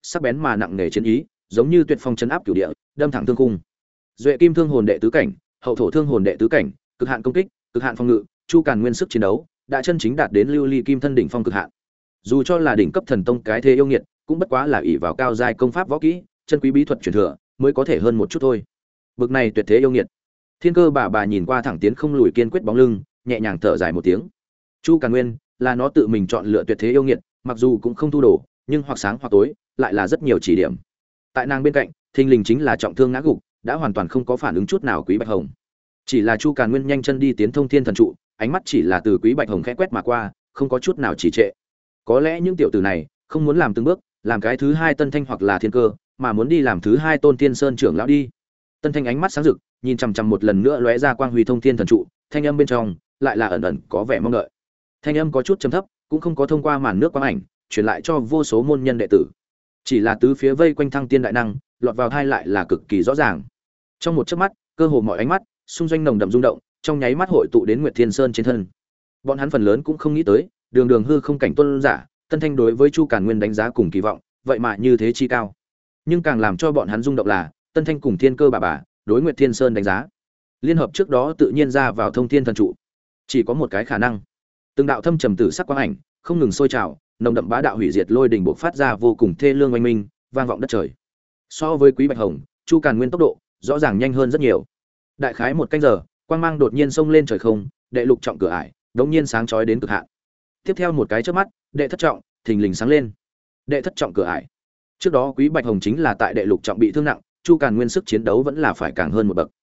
sắc bén mà nặng nề chiến ý, giống như tuyệt phong chấn áp cửu địa, đâm thẳng thương khung. Duệ kim thương hồn đệ tứ cảnh, hậu thổ thương hồn đệ tứ cảnh, cực hạn công kích, cực hạn phòng ngự, Chu Càn Nguyên sức chiến đấu đã chân chính đạt đến lưu ly kim thân đỉnh phong cực hạn. Dù cho là đỉnh cấp thần tông cái thế yêu nghiệt, cũng bất quá là ỷ vào cao giai công pháp võ kỹ, chân quý bí thuật truyền thừa, mới có thể hơn một chút thôi. Bực này tuyệt thế yêu nghiệt. Thiên Cơ bà nhìn qua thẳng tiến không lùi kiên quyết bóng lưng, nhẹ nhàng thở dài một tiếng. Chu Càn Nguyên là nó tự mình chọn lựa tuyệt thế yêu nghiệt, mặc dù cũng không thu đồ, nhưng hoặc sáng hoặc tối, lại là rất nhiều chỉ điểm. Tại nàng bên cạnh, thình lình chính là trọng thương ngã gục, đã hoàn toàn không có phản ứng chút nào Quý Bạch Hồng. Chỉ là Chu Càn Nguyên nhanh chân đi tiến thông thiên thần trụ, ánh mắt chỉ là từ Quý Bạch Hồng khẽ quét mà qua, không có chút nào trì trệ. Có lẽ những tiểu tử này không muốn làm từng bước, làm cái thứ hai Tân Thanh hoặc là Thiên Cơ, mà muốn đi làm thứ hai Tôn Tiên Sơn trưởng lão đi. Tân Thanh ánh mắt sáng rực, nhìn chằm chằm một lần nữa lóe ra quang huy thông thiên thần trụ, thanh âm bên trong lại là ẩn ẩn có vẻ mong đợi. Thanh âm có chút trầm thấp, cũng không có thông qua màn nước quang ảnh, truyền lại cho vô số môn nhân đệ tử. Chỉ là tứ phía vây quanh thăng tiên đại năng, lọt vào tai lại là cực kỳ rõ ràng. Trong một chớp mắt, cơ hồ mọi ánh mắt xung doanh nồng đậm rung động, trong nháy mắt hội tụ đến Nguyệt Thiên Sơn trên thân. Bọn hắn phần lớn cũng không nghĩ tới, đường đường hư không cảnh tôn giả, Tân Thanh đối với Chu Càn Nguyên đánh giá cùng kỳ vọng, vậy mà như thế chi cao. Nhưng càng làm cho bọn hắn rung động là, Tân Thanh cùng Thiên Cơ bà đối Nguyệt Thiên Sơn đánh giá. Liên hợp trước đó tự nhiên ra vào thông thiên thần trụ. Chỉ có một cái khả năng. Từng đạo thâm trầm tử sắc quang ảnh, không ngừng sôi trào, nồng đậm bá đạo hủy diệt lôi đình bộc phát ra vô cùng thê lương oanh minh, vang vọng đất trời. So với Quý Bạch Hồng, Chu Càn Nguyên tốc độ rõ ràng nhanh hơn rất nhiều. Đại khái một canh giờ, quang mang đột nhiên xông lên trời không, đệ lục trọng cửa ải, đống nhiên sáng chói đến cực hạn. Tiếp theo một cái chớp mắt, đệ thất trọng thình lình sáng lên. Đệ thất trọng cửa ải. Trước đó Quý Bạch Hồng chính là tại đệ lục trọng bị thương nặng, Chu Càn Nguyên sức chiến đấu vẫn là phải càng hơn một bậc.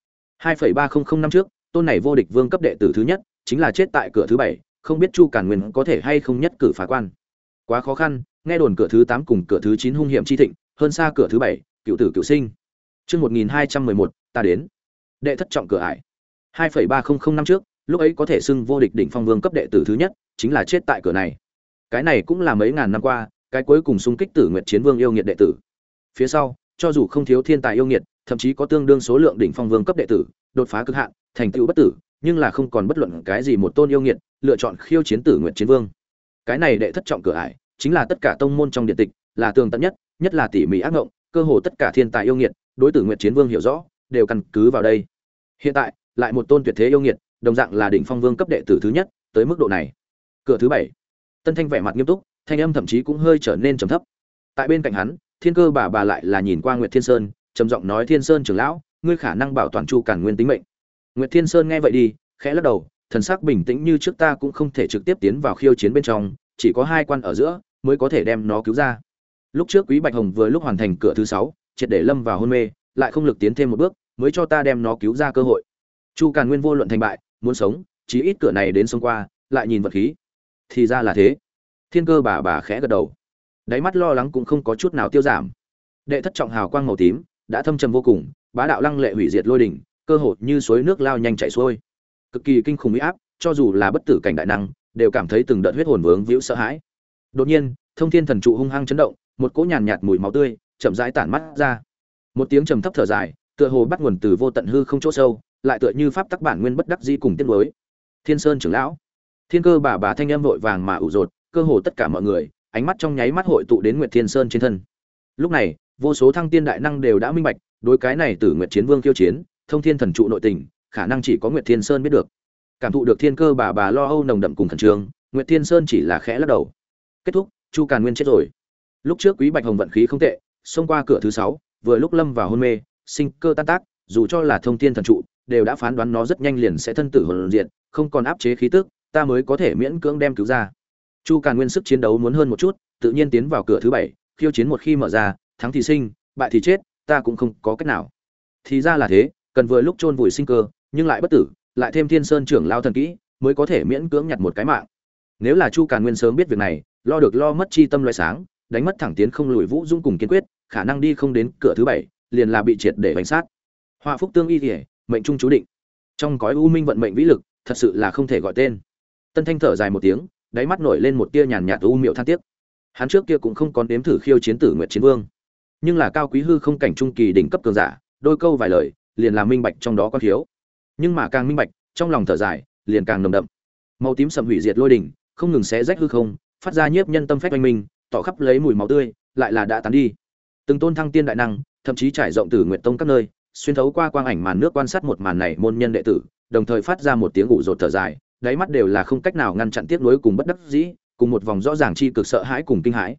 2,3005 năm trước, tôn này vô địch vương cấp đệ tử thứ nhất, chính là chết tại cửa thứ 7, không biết Chu Càn Nguyên có thể hay không nhất cử phá quan. Quá khó khăn, nghe đồn cửa thứ 8 cùng cửa thứ 9 hung hiểm chi thịnh, hơn xa cửa thứ 7, cựu tử cựu sinh. Chương 1211, ta đến. Đệ thất trọng cửa ải. 2,3005 năm trước, lúc ấy có thể xưng vô địch đỉnh phong vương cấp đệ tử thứ nhất, chính là chết tại cửa này. Cái này cũng là mấy ngàn năm qua, cái cuối cùng xung kích Tử Nguyệt Chiến Vương yêu nghiệt đệ tử. Phía sau, cho dù không thiếu thiên tài yêu nghiệt, thậm chí có tương đương số lượng đỉnh phong vương cấp đệ tử, đột phá cực hạn, thành tựu bất tử, nhưng là không còn bất luận cái gì một tôn yêu nghiệt, lựa chọn khiêu chiến Tử Nguyệt Chiến Vương. Cái này đệ thất trọng cửa ải, chính là tất cả tông môn trong điện tịch, là tường tận nhất, nhất là tỉ mỉ ác ngộng, cơ hồ tất cả thiên tài yêu nghiệt, đối Tử Nguyệt Chiến Vương hiểu rõ, đều căn cứ vào đây. Hiện tại, lại một tôn tuyệt thế yêu nghiệt, đồng dạng là đỉnh phong vương cấp đệ tử thứ nhất, tới mức độ này. Cửa thứ 7. Tân Thanh vẻ mặt nghiêm túc, thanh âm thậm chí cũng hơi trở nên trầm thấp. Tại bên cạnh hắn, Thiên Cơ bà lại là nhìn qua Nguyệt Thiên Sơn, trầm giọng nói: "Thiên Sơn trưởng lão, ngươi khả năng bảo toàn Chu Càn Nguyên tính mệnh." Nguyệt Thiên Sơn nghe vậy đi, khẽ lắc đầu, thần sắc bình tĩnh như trước: "Ta cũng không thể trực tiếp tiến vào khiêu chiến bên trong, chỉ có hai quan ở giữa mới có thể đem nó cứu ra." Lúc trước Quý Bạch Hồng vừa lúc hoàn thành cửa thứ 6, triệt để lâm vào hôn mê, lại không lực tiến thêm một bước, mới cho ta đem nó cứu ra cơ hội. Chu Càn Nguyên vô luận thành bại, muốn sống, chí ít cửa này đến sống qua, lại nhìn vật khí. Thì ra là thế. Thiên Cơ bà khẽ gật đầu. Đáy mắt lo lắng cũng không có chút nào tiêu giảm. Đệ thất trọng hào quang màu tím đã thâm trầm vô cùng, bá đạo lăng lệ hủy diệt lôi đỉnh, cơ hội như suối nước lao nhanh chảy xuôi. Cực kỳ kinh khủng uy áp, cho dù là bất tử cảnh đại năng, đều cảm thấy từng đợt huyết hồn vướng víu sợ hãi. Đột nhiên, thông thiên thần trụ hung hăng chấn động, một cỗ nhàn nhạt mùi máu tươi chậm rãi tản mắt ra. Một tiếng trầm thấp thở dài, tựa hồ bắt nguồn từ vô tận hư không chỗ sâu, lại tựa như pháp tắc bản nguyên bất đắc dĩ cùng tiếc nuối. Thiên Sơn trưởng lão, Thiên Cơ bà thanh âm vội vàng mà ủ rột, cơ hồ tất cả mọi người, ánh mắt trong nháy mắt hội tụ đến Nguyệt Thiên Sơn trên thân. Lúc này, vô số thăng tiên đại năng đều đã minh bạch, đối cái này Tử Nguyệt Chiến Vương kiêu chiến, thông thiên thần trụ nội tình, khả năng chỉ có Nguyệt Thiên Sơn biết được. Cảm thụ được Thiên Cơ bà lo âu nồng đậm cùng khẩn trương, Nguyệt Thiên Sơn chỉ là khẽ lắc đầu. Kết thúc, Chu Càn Nguyên chết rồi. Lúc trước Quý Bạch Hồng vận khí không tệ, xông qua cửa thứ 6, vừa lúc lâm vào hôn mê, sinh cơ tan tác, dù cho là thông thiên thần trụ, đều đã phán đoán nó rất nhanh liền sẽ thân tử hồn diệt, không còn áp chế khí tức, ta mới có thể miễn cưỡng đem cứu ra. Chu Càn Nguyên sức chiến đấu muốn hơn một chút, tự nhiên tiến vào cửa thứ 7, khiêu chiến một khi mở ra, thắng thì sinh, bại thì chết, ta cũng không có cách nào. Thì ra là thế, cần vừa lúc chôn vùi sinh cơ, nhưng lại bất tử, lại thêm Thiên Sơn trưởng lao thần kỹ, mới có thể miễn cưỡng nhặt một cái mạng. Nếu là Chu Càn Nguyên sớm biết việc này, lo được lo mất chi tâm loại sáng, đánh mất thẳng tiến không lùi vũ dũng cùng kiên quyết, khả năng đi không đến cửa thứ 7, liền là bị triệt để bánh sát. Họa phúc tương y liễu, mệnh trung chú định. Trong cõi u minh vận mệnh vĩ lực, thật sự là không thể gọi tên. Tân Thanh thở dài một tiếng, đáy mắt nổi lên một tia nhàn nhạt u miệu than tiếc. Hắn trước kia cũng không còn đếm thử khiêu chiến Tử Nguyệt Chiến Vương, nhưng là cao quý hư không cảnh trung kỳ đỉnh cấp cường giả, đôi câu vài lời, liền là minh bạch trong đó có thiếu. Nhưng mà càng minh bạch, trong lòng thở dài, liền càng nồng đậm. Màu tím sầm hủy diệt lôi đỉnh, không ngừng xé rách hư không, phát ra nhiếp nhân tâm phách oanh minh, tỏ khắp lấy mùi máu tươi, lại là đã tán đi. Từng tôn thăng tiên đại năng, thậm chí trải rộng từ Nguyệt Tông các nơi, xuyên thấu qua quang ảnh màn nước quan sát một màn này môn nhân đệ tử, đồng thời phát ra một tiếng ủ rột thở dài, đáy mắt đều là không cách nào ngăn chặn tiếc nuối cùng bất đắc dĩ, cùng một vòng rõ ràng chi cực sợ hãi cùng kinh hãi.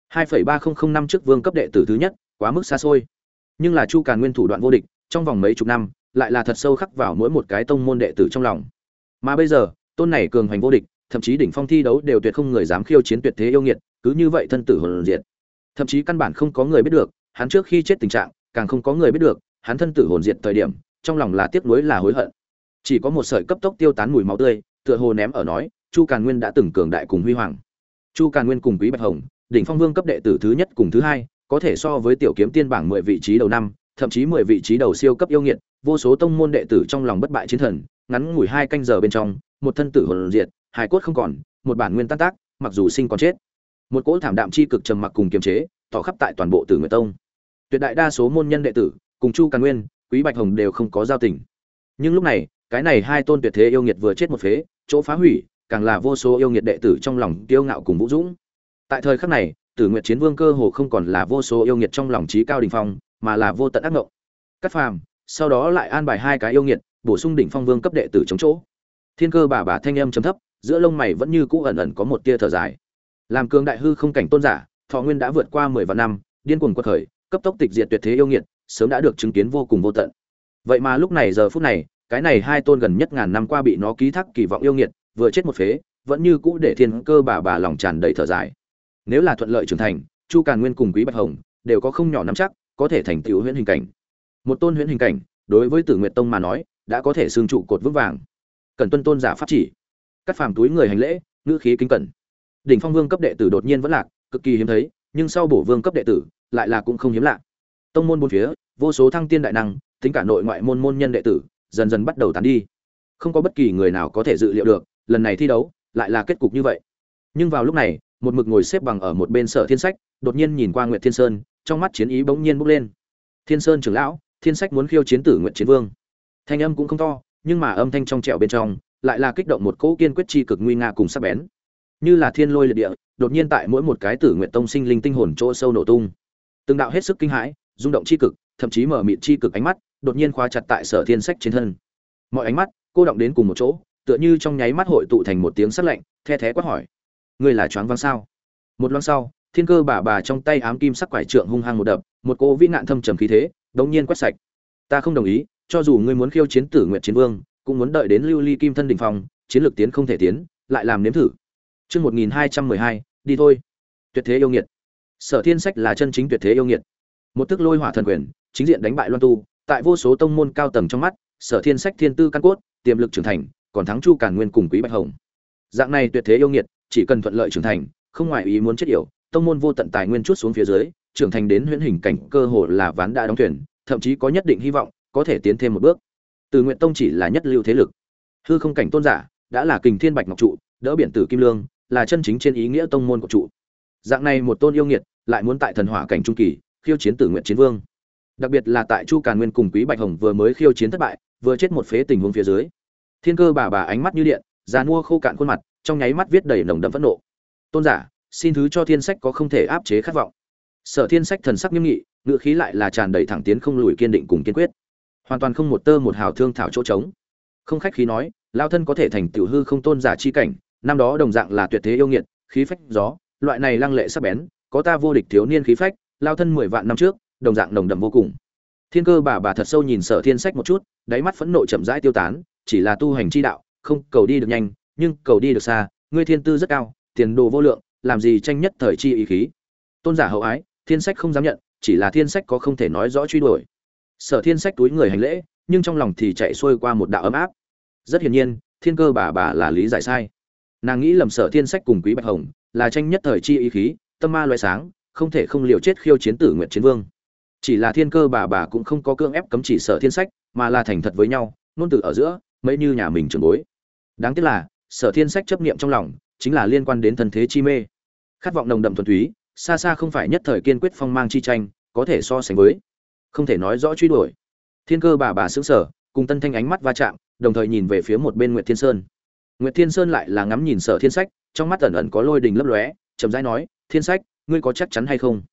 2,3005 năm trước vương cấp đệ tử thứ nhất, quá mức xa xôi. Nhưng là Chu Càn Nguyên thủ đoạn vô địch, trong vòng mấy chục năm, lại là thật sâu khắc vào mỗi một cái tông môn đệ tử trong lòng. Mà bây giờ, tôn này cường hành vô địch, thậm chí đỉnh phong thi đấu đều tuyệt không người dám khiêu chiến tuyệt thế yêu nghiệt, cứ như vậy thân tử hồn diệt. Thậm chí căn bản không có người biết được, hắn trước khi chết tình trạng, càng không có người biết được, hắn thân tử hồn diệt thời điểm, trong lòng là tiếc nuối là hối hận. Chỉ có một sợi cấp tốc tiêu tán mùi máu tươi, tựa hồ ném ở nói, Chu Càn Nguyên đã từng cường đại cùng huy hoàng. Chu Càn Nguyên cùng Quý Bạch Hồng, đỉnh phong vương cấp đệ tử thứ nhất cùng thứ hai, có thể so với tiểu kiếm tiên bảng 10 vị trí đầu năm, thậm chí 10 vị trí đầu siêu cấp yêu nghiệt, vô số tông môn đệ tử trong lòng bất bại chiến thần, ngắn ngủi 2 canh giờ bên trong, một thân tử hồn diệt, hài cốt không còn, một bản nguyên tan tác, mặc dù sinh còn chết. Một cỗ thảm đạm chi cực trầm mặc cùng kiềm chế, tỏ khắp tại toàn bộ Tử Nguyệt Tông. Tuyệt đại đa số môn nhân đệ tử, cùng Chu Càn Nguyên, Quý Bạch Hồng đều không có giao tình. Nhưng lúc này, cái này hai tôn tuyệt thế yêu nghiệt vừa chết một phế, chỗ phá hủy, càng là vô số yêu nghiệt đệ tử trong lòng kiêu ngạo cùng vũ dũng. Tại thời khắc này, Tử Nguyệt Chiến Vương cơ hồ không còn là vô số yêu nghiệt trong lòng chí cao đỉnh phong, mà là vô tận ác ngộng. Cắt phàm, sau đó lại an bài hai cái yêu nghiệt, bổ sung đỉnh phong vương cấp đệ tử chống chỗ. Thiên Cơ bà thanh âm trầm thấp, giữa lông mày vẫn như cũ ẩn ẩn có một tia thở dài. Làm cường đại hư không cảnh tôn giả, thọ nguyên đã vượt qua 10 vạn năm, điên cuồng quật khởi, cấp tốc tịch diệt tuyệt thế yêu nghiệt, sớm đã được chứng kiến vô cùng vô tận. Vậy mà lúc này giờ phút này, cái này hai tôn gần nhất ngàn năm qua bị nó ký thác kỳ vọng yêu nghiệt, vừa chết một phế, vẫn như cũ để Thiên Cơ bà lòng tràn đầy thở dài. Nếu là thuận lợi trưởng thành, Chu Càn Nguyên cùng Quý Bạch Hồng đều có không nhỏ nắm chắc, có thể thành tựu huyễn hình cảnh. Một tôn huyễn hình cảnh, đối với Tử Nguyệt Tông mà nói, đã có thể xương trụ cột vững vàng. Cần tuân tôn giả pháp chỉ. Cắt phàm túi người hành lễ, ngữ khí kính cẩn. Đỉnh phong vương cấp đệ tử đột nhiên vẫn lạc, cực kỳ hiếm thấy, nhưng sau bổ vương cấp đệ tử, lại là cũng không hiếm lạ. Tông môn bốn phía, vô số thăng tiên đại năng, tính cả nội ngoại môn môn nhân đệ tử, dần dần bắt đầu tán đi. Không có bất kỳ người nào có thể dự liệu được, lần này thi đấu lại là kết cục như vậy. Nhưng vào lúc này, một mực ngồi xếp bằng ở một bên Sở Thiên Sách, đột nhiên nhìn qua Nguyệt Thiên Sơn, trong mắt chiến ý bỗng nhiên bốc lên. Thiên Sơn trưởng lão, Thiên Sách muốn khiêu chiến Tử Nguyệt Chiến Vương. Thanh âm cũng không to, nhưng mà âm thanh trong trẻo bên trong, lại là kích động một cỗ kiên quyết chi cực nguy nga cùng sắc bén. Như là thiên lôi liệt địa, đột nhiên tại mỗi một cái Tử Nguyệt Tông sinh linh tinh hồn chỗ sâu nổ tung. Từng đạo hết sức kinh hãi, rung động chi cực, thậm chí mở mịt chi cực ánh mắt, đột nhiên khóa chặt tại Sở Thiên Sách trên thân. Mọi ánh mắt cô động đến cùng một chỗ, tựa như trong nháy mắt hội tụ thành một tiếng sắc lạnh, the thé quát hỏi: "Ngươi là choáng váng sao?" Một loáng sau, Thiên Cơ bà trong tay ám kim sắc quải trượng hung hăng một đập, một cỗ vĩ nạn thâm trầm khí thế, đống nhiên quét sạch. "Ta không đồng ý, cho dù ngươi muốn khiêu chiến Tử Nguyệt Chiến Vương, cũng muốn đợi đến Lưu Ly Kim Thân đỉnh phong, chiến lược tiến không thể tiến, lại làm nếm thử." Chương 1212, đi thôi. Tuyệt thế yêu nghiệt. Sở Thiên Sách là chân chính tuyệt thế yêu nghiệt. Một tức lôi hỏa thần quyền, chính diện đánh bại Loan Tu, tại vô số tông môn cao tầng trong mắt, Sở Thiên Sách thiên tư căn cốt, tiềm lực trưởng thành, còn thắng Chu Càn Nguyên cùng Quý Bạch Hồng. Dạng này tuyệt thế yêu nghiệt, chỉ cần thuận lợi trưởng thành, không ngoài ý muốn chết yểu, tông môn vô tận tài nguyên chuốt xuống phía dưới, trưởng thành đến huyễn hình cảnh cơ hồ là ván đã đóng thuyền, thậm chí có nhất định hy vọng có thể tiến thêm một bước. Từ Nguyệt Tông chỉ là nhất lưu thế lực. Hư không cảnh tôn giả, đã là Kình Thiên Bạch Ngọc trụ, đỡ biển tử kim lương, là chân chính trên ý nghĩa tông môn của trụ. Dạng này một tôn yêu nghiệt, lại muốn tại thần hỏa cảnh trung kỳ, khiêu chiến Tử Nguyệt Chiến Vương. Đặc biệt là tại Chu Càn Nguyên cùng Quý Bạch Hồng vừa mới khiêu chiến thất bại, vừa chết một phế tình huống phía dưới. Thiên Cơ bà ánh mắt như điện, già nua khô cạn khuôn mặt, trong nháy mắt viết đầy nồng đậm phẫn nộ. "Tôn giả, xin thứ cho Thiên Sách có không thể áp chế khát vọng." Sở Thiên Sách thần sắc nghiêm nghị, ngữ khí lại là tràn đầy thẳng tiến không lùi kiên định cùng kiên quyết. Hoàn toàn không một tơ một hào thương thảo chỗ trống. Không khách khí nói, lao thân có thể thành tiểu hư không tôn giả chi cảnh, năm đó đồng dạng là tuyệt thế yêu nghiệt, khí phách gió, loại này lăng lệ sắc bén, có ta vô địch thiếu niên khí phách, lao thân 10 vạn năm trước, đồng dạng nồng đậm vô cùng. Thiên Cơ bà thật sâu nhìn Sở Thiên Sách một chút, đáy mắt phẫn nộ chậm rãi tiêu tán, chỉ là tu hành chi đạo, không cầu đi được nhanh, nhưng cầu đi được xa, ngươi thiên tư rất cao, tiền đồ vô lượng, làm gì tranh nhất thời chi ý khí. Tôn giả hậu ái, Thiên Sách không dám nhận, chỉ là Thiên Sách có không thể nói rõ truy đuổi. Sở Thiên Sách túi người hành lễ, nhưng trong lòng thì chạy xuôi qua một đạo ấm áp. Rất hiển nhiên, Thiên Cơ bà là lý giải sai. Nàng nghĩ lầm Sở Thiên Sách cùng Quý Bạch Hồng là tranh nhất thời chi ý khí, tâm ma loé sáng, không thể không liều chết khiêu chiến Tử Nguyệt Chiến Vương. Chỉ là Thiên Cơ bà cũng không có cưỡng ép cấm chỉ Sở Thiên Sách, mà là thành thật với nhau, ngôn từ ở giữa, mấy như nhà mình trưởng bối. Đáng tiếc là, Sở Thiên Sách chấp niệm trong lòng, chính là liên quan đến thân thế chi mê. Khát vọng nồng đậm thuần túy, xa xa không phải nhất thời kiên quyết phong mang chi tranh, có thể so sánh với. Không thể nói rõ truy đuổi. Thiên Cơ bà sững sờ, cùng Tân Thanh ánh mắt va chạm, đồng thời nhìn về phía một bên Nguyệt Thiên Sơn. Nguyệt Thiên Sơn lại là ngắm nhìn Sở Thiên Sách, trong mắt ẩn ẩn có lôi đình lấp lóe, chậm rãi nói: "Thiên Sách, ngươi có chắc chắn hay không?"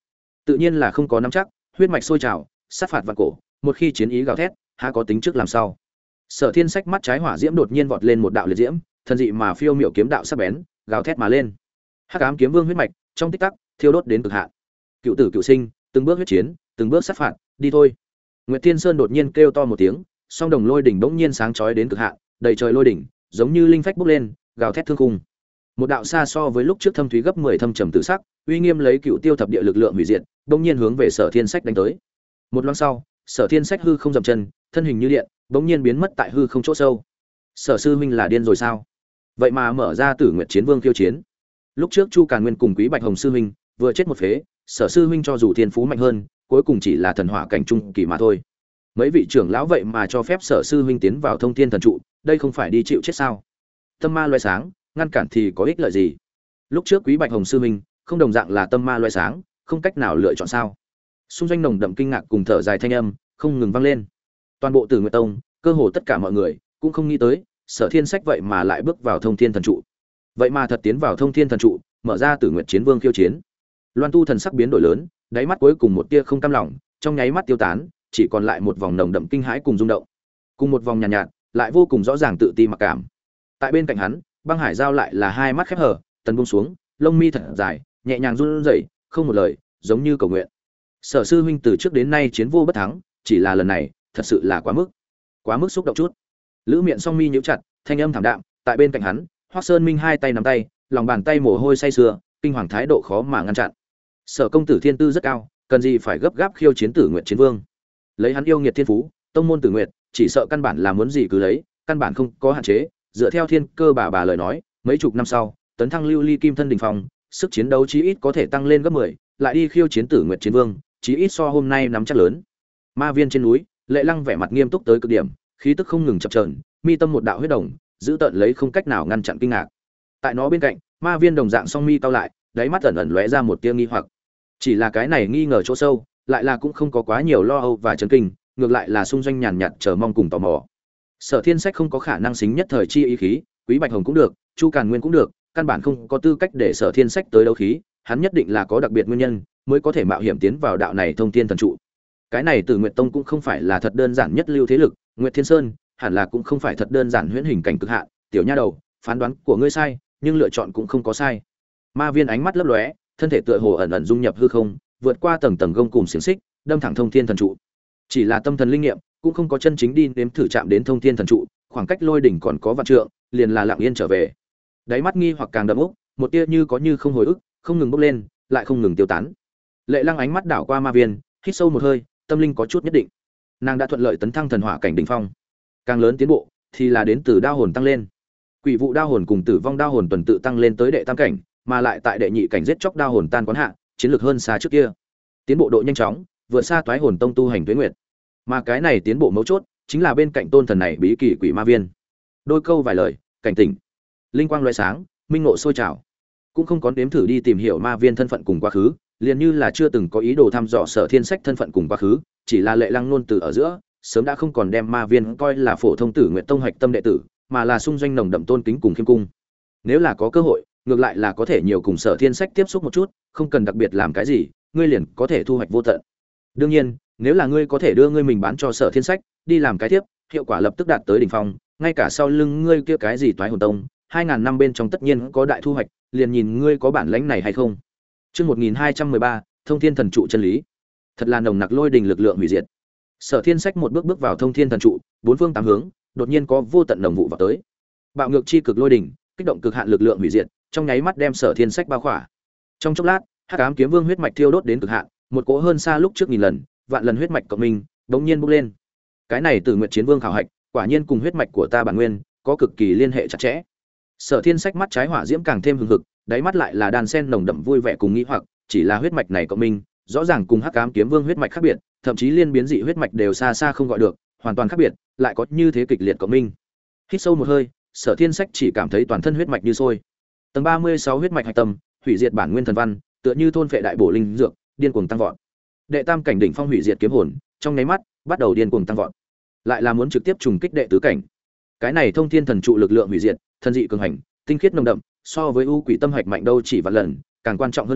tự nhiên là không có nắm chắc, huyết mạch sôi trào, sát phạt vạn cổ, một khi chiến ý gào thét, há có tính trước làm sao. Sở Thiên Sách mắt trái hỏa diễm đột nhiên vọt lên một đạo liệt diễm, thần dị mà phiêu miểu kiếm đạo sắc bén, gào thét mà lên. Hắc ám kiếm vương huyết mạch, trong tích tắc, thiêu đốt đến cực hạn. Cựu tử cựu sinh, từng bước huyết chiến, từng bước sát phạt, đi thôi. Nguyệt Thiên Sơn đột nhiên kêu to một tiếng, song đồng lôi đỉnh bỗng nhiên sáng chói đến cực hạn, đầy trời lôi đỉnh, giống như linh phách bốc lên, gào thét thương khung. Một đạo xa so với lúc trước thâm thúy gấp 10 thâm trầm tự sắc, uy nghiêm lấy cựu tiêu thập địa lực lượng hủy diệt, bỗng nhiên hướng về Sở Thiên Sách đánh tới. Một loáng sau, Sở Thiên Sách hư không dậm chân, thân hình như điện, bỗng nhiên biến mất tại hư không chỗ sâu. Sở sư huynh là điên rồi sao? Vậy mà mở ra Tử Nguyệt Chiến Vương khiêu chiến. Lúc trước Chu Càn Nguyên cùng Quý Bạch Hồng sư huynh vừa chết một phế, Sở sư huynh cho dù thiên phú mạnh hơn, cuối cùng chỉ là thần hỏa cảnh trung kỳ mà thôi. Mấy vị trưởng lão vậy mà cho phép Sở sư huynh tiến vào Thông Thiên thần trụ, đây không phải đi chịu chết sao? Tâm ma loé sáng, ngăn cản thì có ích lợi gì? Lúc trước Quý Bạch Hồng sư huynh không đồng dạng là tâm ma loé sáng, không cách nào lựa chọn sao? Xung doanh nồng đậm kinh ngạc cùng thở dài thanh âm không ngừng vang lên. Toàn bộ Tử Nguyệt Tông, cơ hồ tất cả mọi người cũng không nghĩ tới, Sở Thiên Sách vậy mà lại bước vào Thông Thiên thần trụ. Vậy mà thật tiến vào Thông Thiên thần trụ, mở ra Tử Nguyệt Chiến Vương khiêu chiến. Loan Tu thần sắc biến đổi lớn, đáy mắt cuối cùng một tia không cam lòng, trong nháy mắt tiêu tán, chỉ còn lại một vòng nồng đậm kinh hãi cùng rung động, cùng một vòng nhàn nhạt, lại vô cùng rõ ràng tự ti mặc cảm. Tại bên cạnh hắn, Băng Hải Giao lại là hai mắt khép hờ, tần buông xuống, lông mi thật dài, nhẹ nhàng run rẩy, không một lời, giống như cầu nguyện. Sở sư huynh từ trước đến nay chiến vô bất thắng, chỉ là lần này, thật sự là quá mức xúc động chút. Lữ Miện song mi nhíu chặt, thanh âm thảm đạm, tại bên cạnh hắn, Hoắc Sơn Minh hai tay nắm tay, lòng bàn tay mồ hôi say sưa, kinh hoàng thái độ khó mà ngăn chặn. Sở công tử thiên tư rất cao, cần gì phải gấp gáp khiêu chiến Tử Nguyệt Chiến Vương? Lấy hắn yêu nghiệt thiên phú, tông môn Tử Nguyệt, chỉ sợ căn bản là muốn gì cứ lấy, căn bản không có hạn chế, dựa theo thiên cơ bà lời nói, mấy chục năm sau, tấn thăng lưu ly kim thân đỉnh phong, sức chiến đấu chí ít có thể tăng lên gấp 10, lại đi khiêu chiến Tử Nguyệt Chiến Vương, chí ít so hôm nay nắm chắc lớn. Ma viên trên núi, Lệ Lăng vẻ mặt nghiêm túc tới cực điểm, khí tức không ngừng chập chờn, mi tâm một đạo huyết đồng, giữ tận lấy không cách nào ngăn chặn kinh ngạc. Tại nó bên cạnh, Ma viên đồng dạng song mi cau lại, đáy mắt ẩn ẩn lóe ra một tia nghi hoặc. Chỉ là cái này nghi ngờ chỗ sâu, lại là cũng không có quá nhiều lo âu và chấn kinh, ngược lại là xung doanh nhàn nhạt chờ mong cùng tò mò. Sở Thiên Sách không có khả năng xính nhất thời chi ý khí, Quý Bạch Hồng cũng được, Chu Càn Nguyên cũng được, căn bản không có tư cách để Sở Thiên Sách tới đấu khí, hắn nhất định là có đặc biệt nguyên nhân, mới có thể mạo hiểm tiến vào đạo này Thông Thiên thần trụ. Cái này Tử Nguyệt Tông cũng không phải là thật đơn giản nhất lưu thế lực, Nguyệt Thiên Sơn hẳn là cũng không phải thật đơn giản huyễn hình cảnh cực hạn, tiểu nha đầu, phán đoán của ngươi sai, nhưng lựa chọn cũng không có sai. Ma viên ánh mắt lấp lóe, thân thể tựa hồ ẩn ẩn dung nhập hư không, vượt qua tầng tầng gông cùm xiềng xích, đâm thẳng Thông Thiên thần trụ. Chỉ là tâm thần linh nghiệm, cũng không có chân chính đi nếm thử chạm đến Thông Thiên thần trụ, khoảng cách lôi đỉnh còn có vạn trượng, liền là lặng yên trở về. Đáy mắt nghi hoặc càng đậm úc, một tia như có như không hồi ức, không ngừng bốc lên, lại không ngừng tiêu tán. Lệ Lăng ánh mắt đảo qua Ma viên, hít sâu một hơi, tâm linh có chút nhất định. Nàng đã thuận lợi tấn thăng thần hỏa cảnh đỉnh phong. Càng lớn tiến bộ thì là đến từ đao hồn tăng lên. Quỷ vụ đao hồn cùng tử vong đao hồn tuần tự tăng lên tới đệ tam cảnh, mà lại tại đệ nhị cảnh giết chóc đao hồn tan quán hạ, chiến lược hơn xa trước kia. Tiến bộ độ nhanh chóng, vượt xa toái hồn tông tu hành tuế nguyệt. Mà cái này tiến bộ mấu chốt chính là bên cạnh tôn thần này bí kỳ quỷ ma viên. Đôi câu vài lời, cảnh tỉnh. Linh quang lóe sáng, minh ngộ sôi trào. Cũng không có đếm thử đi tìm hiểu ma viên thân phận cùng quá khứ, liền như là chưa từng có ý đồ thăm dò Sở Thiên Sách thân phận cùng quá khứ, chỉ là Lệ Lăng nôn từ ở giữa, sớm đã không còn đem ma viên coi là phổ thông Tử Nguyệt Tông hạch tâm đệ tử, mà là xung doanh nồng đậm tôn kính cùng khiêm cung. Nếu là có cơ hội, ngược lại là có thể nhiều cùng Sở Thiên Sách tiếp xúc một chút, không cần đặc biệt làm cái gì, ngươi liền có thể thu hoạch vô tận. Đương nhiên, nếu là ngươi có thể đưa ngươi mình bán cho Sở Thiên Sách, đi làm cái tiếp, hiệu quả lập tức đạt tới đỉnh phong, ngay cả sau lưng ngươi kia cái gì toái hồn tông, 2000 năm bên trong tất nhiên có đại thu hoạch, liền nhìn ngươi có bản lĩnh này hay không. Chương 1213, Thông Thiên thần trụ chân lý. Thật là nồng nặc lôi đình lực lượng hủy diệt. Sở Thiên Sách một bước bước vào Thông Thiên thần trụ, bốn phương tám hướng, đột nhiên có vô tận đồng vụ vào tới. Bạo ngược chi cực lôi đình, kích động cực hạn lực lượng hủy diệt, trong nháy mắt đem Sở Thiên Sách bao khỏa. Trong chốc lát, Hắc Ám Kiếm Vương huyết mạch thiêu đốt đến cực hạn, một cỗ hơn xa lúc trước nghìn lần, vạn lần huyết mạch cộng minh, đống nhiên bốc lên. Cái này Tử Nguyệt Chiến Vương khảo hạch, quả nhiên cùng huyết mạch của ta bản nguyên có cực kỳ liên hệ chặt chẽ. Sở Thiên Sách mắt trái hỏa diễm càng thêm hừng hực, đáy mắt lại là đan sen nồng đậm vui vẻ cùng nghĩ hoặc, chỉ là huyết mạch này cộng minh, rõ ràng cùng Hắc Ám Kiếm Vương huyết mạch khác biệt, thậm chí liên biến dị huyết mạch đều xa xa không gọi được, hoàn toàn khác biệt, lại có như thế kịch liệt cộng minh. Hít sâu một hơi, Sở Thiên Sách chỉ cảm thấy toàn thân huyết mạch như sôi. Tầng 36 huyết mạch hạch tâm, hủy diệt bản nguyên thần văn, tựa như thôn phệ đại bổ linh dược, điên cuồng tăng vọt. Đệ tam cảnh đỉnh phong hủy diệt kiếm hồn, trong nháy mắt bắt đầu điên cuồng tăng vọt. Lại là muốn trực tiếp trùng kích đệ tứ cảnh. Cái này Thông Thiên thần trụ lực lượng hủy diệt, thần dị cường hành, tinh khiết nồng đậm, so với u quỷ tâm hạch mạnh đâu chỉ vạn lần, càng quan trọng hơn là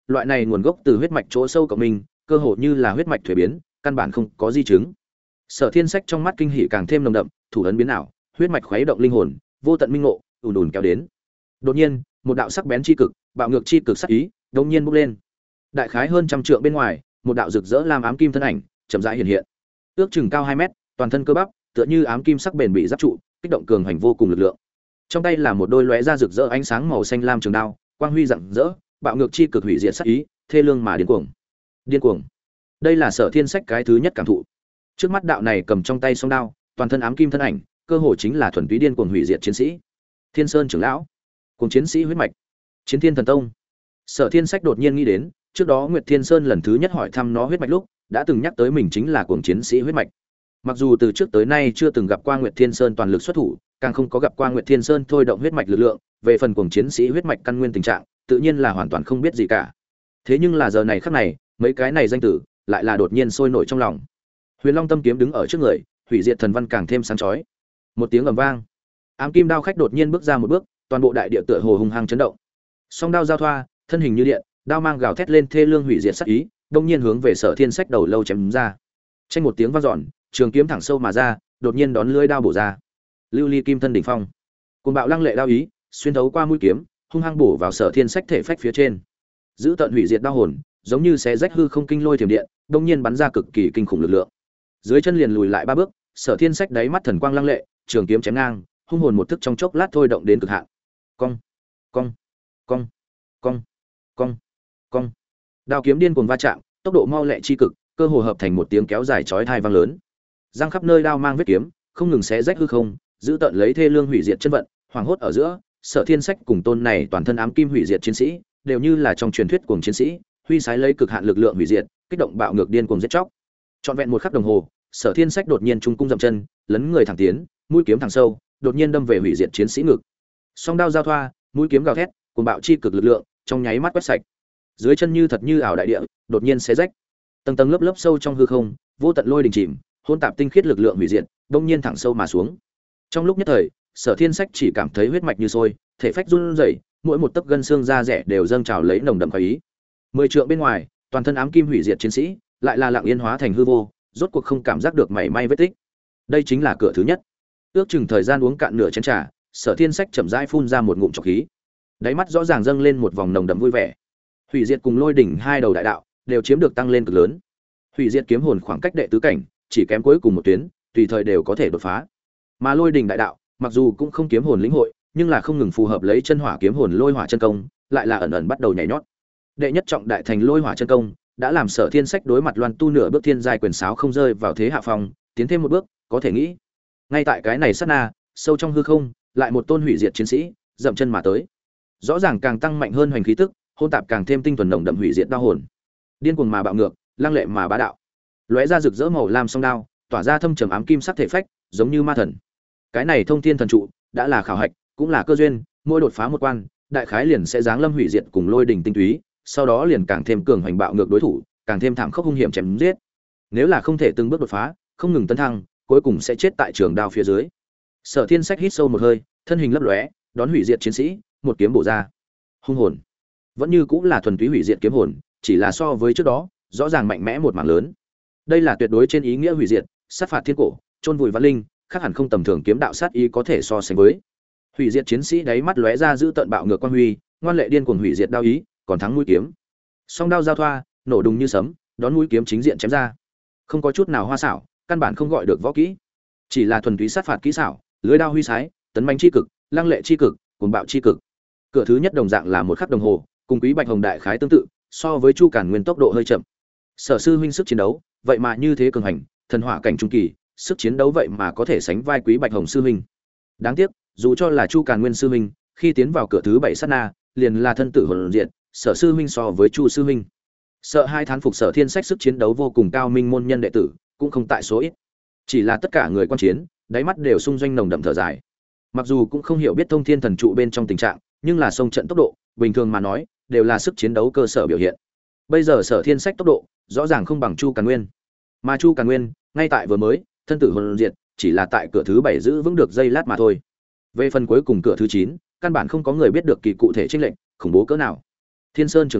loại này nguồn gốc từ huyết mạch chỗ sâu của mình, cơ hồ như là huyết mạch thuế biến, căn bản không có di chứng. Sở Thiên Sách trong mắt kinh hỉ càng thêm nồng đậm, thủ ấn biến ảo, huyết mạch khuấy động linh hồn, vô tận minh ngộ, ùn ùn kéo đến. Đột nhiên, một đạo sắc bén chi cực, bạo ngược chi cực sắc ý, đột nhiên bốc lên. Đại khái hơn trăm trượng bên ngoài, một đạo rực rỡ lam ám kim thân ảnh, chậm rãi hiện hiện. Ước chừng cao 2 mét, toàn thân cơ bắp, tựa như ám kim sắc bền bị giáp trụ, kích động cường hành vô cùng lực lượng. Trong tay là một đôi lóe ra rực rỡ ánh sáng màu xanh lam trường đao, quang huy rạng rỡ, bạo ngược chi cực hủy diệt sát ý, thê lương mà điên cuồng. Điên cuồng. Đây là Sở Thiên Sách cái thứ nhất cảm thụ. Trước mắt đạo này cầm trong tay song đao, toàn thân ám kim thân ảnh, cơ hồ chính là thuần túy điên cuồng hủy diệt chiến sĩ. Thiên Sơn trưởng lão, cùng chiến sĩ huyết mạch, Chiến Thiên Thần Tông. Sở Thiên Sách đột nhiên nghĩ đến, trước đó Nguyệt Thiên Sơn lần thứ nhất hỏi thăm nó huyết mạch lúc, đã từng nhắc tới mình chính là cuồng chiến sĩ huyết mạch. Mặc dù từ trước tới nay chưa từng gặp qua Nguyệt Thiên Sơn toàn lực xuất thủ, càng không có gặp qua Nguyệt Thiên Sơn thôi động huyết mạch lực lượng, về phần cuồng chiến sĩ huyết mạch căn nguyên tình trạng, tự nhiên là hoàn toàn không biết gì cả. Thế nhưng là giờ này khắc này, mấy cái này danh tử lại là đột nhiên sôi nổi trong lòng. Huyền Long Tâm kiếm đứng ở trước người, hủy diệt thần văn càng thêm sáng chói. Một tiếng ầm vang, ám kim đao khách đột nhiên bước ra một bước, toàn bộ đại địa tựa hồ hung hăng chấn động. Song đao giao thoa, thân hình như điện, đao mang gào thét lên thê lương hủy diệt sát ý, đông nhiên hướng về Sở Thiên Sách đầu lâu chém ra. Tranh một tiếng vang dọn, trường kiếm thẳng sâu mà ra, đột nhiên đón lưỡi đao bổ ra. Lưu ly kim thân đỉnh phong, cuồng bạo lăng lệ đao ý, xuyên thấu qua mũi kiếm, hung hăng bổ vào Sở Thiên Sách thể phách phía trên. Giữ tận hủy diệt đao hồn, giống như xé rách hư không kinh lôi thiểm điện, đông nhiên bắn ra cực kỳ kinh khủng lực lượng. Dưới chân liền lùi lại 3 bước, Sở Thiên Sách đáy mắt thần quang lăng lệ, trường kiếm chém ngang, hung hồn một thức trong chốc lát thôi động đến cực hạn. Cong, cong, cong, cong, cong, cong. Đao kiếm điên cuồng va chạm, tốc độ mau lẹ chi cực, cơ hồ hợp thành một tiếng kéo dài chói tai vang lớn. Giang khắp nơi đao mang vết kiếm, không ngừng xé rách hư không, giữ tận lấy thê lương hủy diệt chân vận, hoàng hốt ở giữa, Sở Thiên Sách cùng tôn này toàn thân ám kim hủy diệt chiến sĩ, đều như là trong truyền thuyết cuồng chiến sĩ, huy sái lấy cực hạn lực lượng hủy diệt, kích động bạo ngược điên cuồng giết chóc. Trọn vẹn một khắc đồng hồ, Sở Thiên Sách đột nhiên trung cung dậm chân, lấn người thẳng tiến, mũi kiếm thẳng sâu, đột nhiên đâm về hủy diệt chiến sĩ ngực. Song đao giao thoa, mũi kiếm gào thét, cuồng bạo chi cực lực lượng, trong nháy mắt quét sạch. Dưới chân như thật như ảo đại địa, đột nhiên xé rách. Tầng tầng lớp lớp sâu trong hư không, vô tận lôi đình chìm, hỗn tạp tinh khiết lực lượng hủy diệt, đột nhiên thẳng sâu mà xuống. Trong lúc nhất thời, Sở Thiên Sách chỉ cảm thấy huyết mạch như sôi, thể phách run rẩy, mỗi một tấc gân xương da rẻ đều dâng trào lấy nồng đậm khoái ý. 10 trượng bên ngoài, toàn thân ám kim hủy diệt chiến sĩ, lại là lặng yên hóa thành hư vô, rốt cuộc không cảm giác được mảy may vết tích. Đây chính là cửa thứ nhất. Ước chừng thời gian uống cạn nửa chén trà, Sở Thiên Sách chậm rãi phun ra một ngụm trọc khí. Đáy mắt rõ ràng dâng lên một vòng nồng đậm vui vẻ. Hủy diệt cùng lôi đỉnh hai đầu đại đạo đều chiếm được tăng lên cực lớn. Hủy diệt kiếm hồn khoảng cách đệ tứ cảnh, chỉ kém cuối cùng một tuyến, tùy thời đều có thể đột phá. Mà lôi đỉnh đại đạo, mặc dù cũng không kiếm hồn lĩnh hội, nhưng là không ngừng phù hợp lấy chân hỏa kiếm hồn lôi hỏa chân công, lại là ẩn ẩn bắt đầu nhảy nhót. Đệ nhất trọng đại thành lôi hỏa chân công, đã làm Sở Thiên Sách đối mặt Loan tu nửa bước thiên giai quyền sáo không rơi vào thế hạ phong, tiến thêm một bước, có thể nghĩ. Ngay tại cái này sát na, sâu trong hư không, lại một tôn hủy diệt chiến sĩ, dậm chân mà tới. Rõ ràng càng tăng mạnh hơn hoành khí tức, hôn tạp càng thêm tinh thuần nồng đậm hủy diệt đao hồn. Điên cuồng mà bạo ngược, lăng lệ mà bá đạo. Lóe ra rực rỡ màu lam song đao, tỏa ra thâm trầm ám kim sắc thể phách, giống như ma thần. Cái này thông thiên thần trụ, đã là khảo hạch, cũng là cơ duyên, mỗi đột phá một quan, đại khái liền sẽ giáng lâm hủy diệt cùng lôi đỉnh tinh túy, sau đó liền càng thêm cường hoành bạo ngược đối thủ, càng thêm thảm khốc hung hiểm chém giết. Nếu là không thể từng bước đột phá, không ngừng tấn thăng, cuối cùng sẽ chết tại trường đao phía dưới. Sở Thiên Sách hít sâu một hơi, thân hình lấp lóe, đón hủy diệt chiến sĩ, một kiếm bổ ra. Hung hồn, vẫn như cũng là thuần túy hủy diệt kiếm hồn, chỉ là so với trước đó, rõ ràng mạnh mẽ một mảng lớn. Đây là tuyệt đối trên ý nghĩa hủy diệt, sát phạt thiên cổ, chôn vùi văn linh, khác hẳn không tầm thường kiếm đạo sát ý có thể so sánh với. Hủy diệt chiến sĩ đáy mắt lóe ra giữ tận bạo ngược quan huy, ngoan lệ điên cuồng hủy diệt đao ý, còn thắng mũi kiếm. Song đao giao thoa, nổ đùng như sấm, đón mũi kiếm chính diện chém ra. Không có chút nào hoa xảo, căn bản không gọi được võ kỹ, chỉ là thuần túy sát phạt kỹ xảo, lưỡi đao huy sái, tấn mãnh chi cực, lăng lệ chi cực, cuồng bạo chi cực. Cửa thứ nhất đồng dạng là một khắc đồng hồ, cùng Quý Bạch Hồng đại khái tương tự, so với Chu Cản Nguyên tốc độ hơi chậm. Sở sư huynh sức chiến đấu, vậy mà như thế cường hành, thần hỏa cảnh trung kỳ, sức chiến đấu vậy mà có thể sánh vai Quý Bạch Hồng sư huynh. Đáng tiếc, dù cho là Chu Càn Nguyên sư huynh, khi tiến vào cửa thứ 7 sát na, liền là thân tử hồn diện, Sở sư huynh so với Chu sư huynh. Sợ hai thán phục Sở Thiên Sách sức chiến đấu vô cùng cao minh môn nhân đệ tử, cũng không tại số ít. Chỉ là tất cả người quan chiến, đáy mắt đều xung doanh nồng đậm thở dài. Mặc dù cũng không hiểu biết Thông Thiên Thần trụ bên trong tình trạng, nhưng là sông trận tốc độ, bình thường mà nói, đều là sức chiến đấu cơ sở biểu hiện. Bây giờ Sở Thiên Sách tốc độ, rõ ràng không bằng Chu Càn Nguyên. Mà Chu Càn Nguyên, ngay tại vừa mới, thân tử hồn diệt, chỉ là tại cửa thứ 7 giữ vững được giây lát mà thôi. Về phần cuối cùng cửa thứ 9, căn bản không có người biết được kỳ cụ thể chênh lệnh, khủng bố cỡ nào. Thiên Sơn trưởng lão,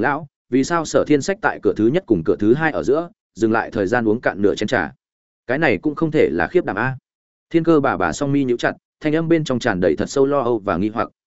vì sao Sở Thiên Sách tại cửa thứ nhất cùng cửa thứ hai ở giữa dừng lại thời gian uống cạn nửa chén trà? Cái này cũng không thể là khiếp đảm a. Thiên Cơ bà song mi nhíu chặt, thanh âm bên trong tràn đầy thật sâu lo âu và nghi hoặc.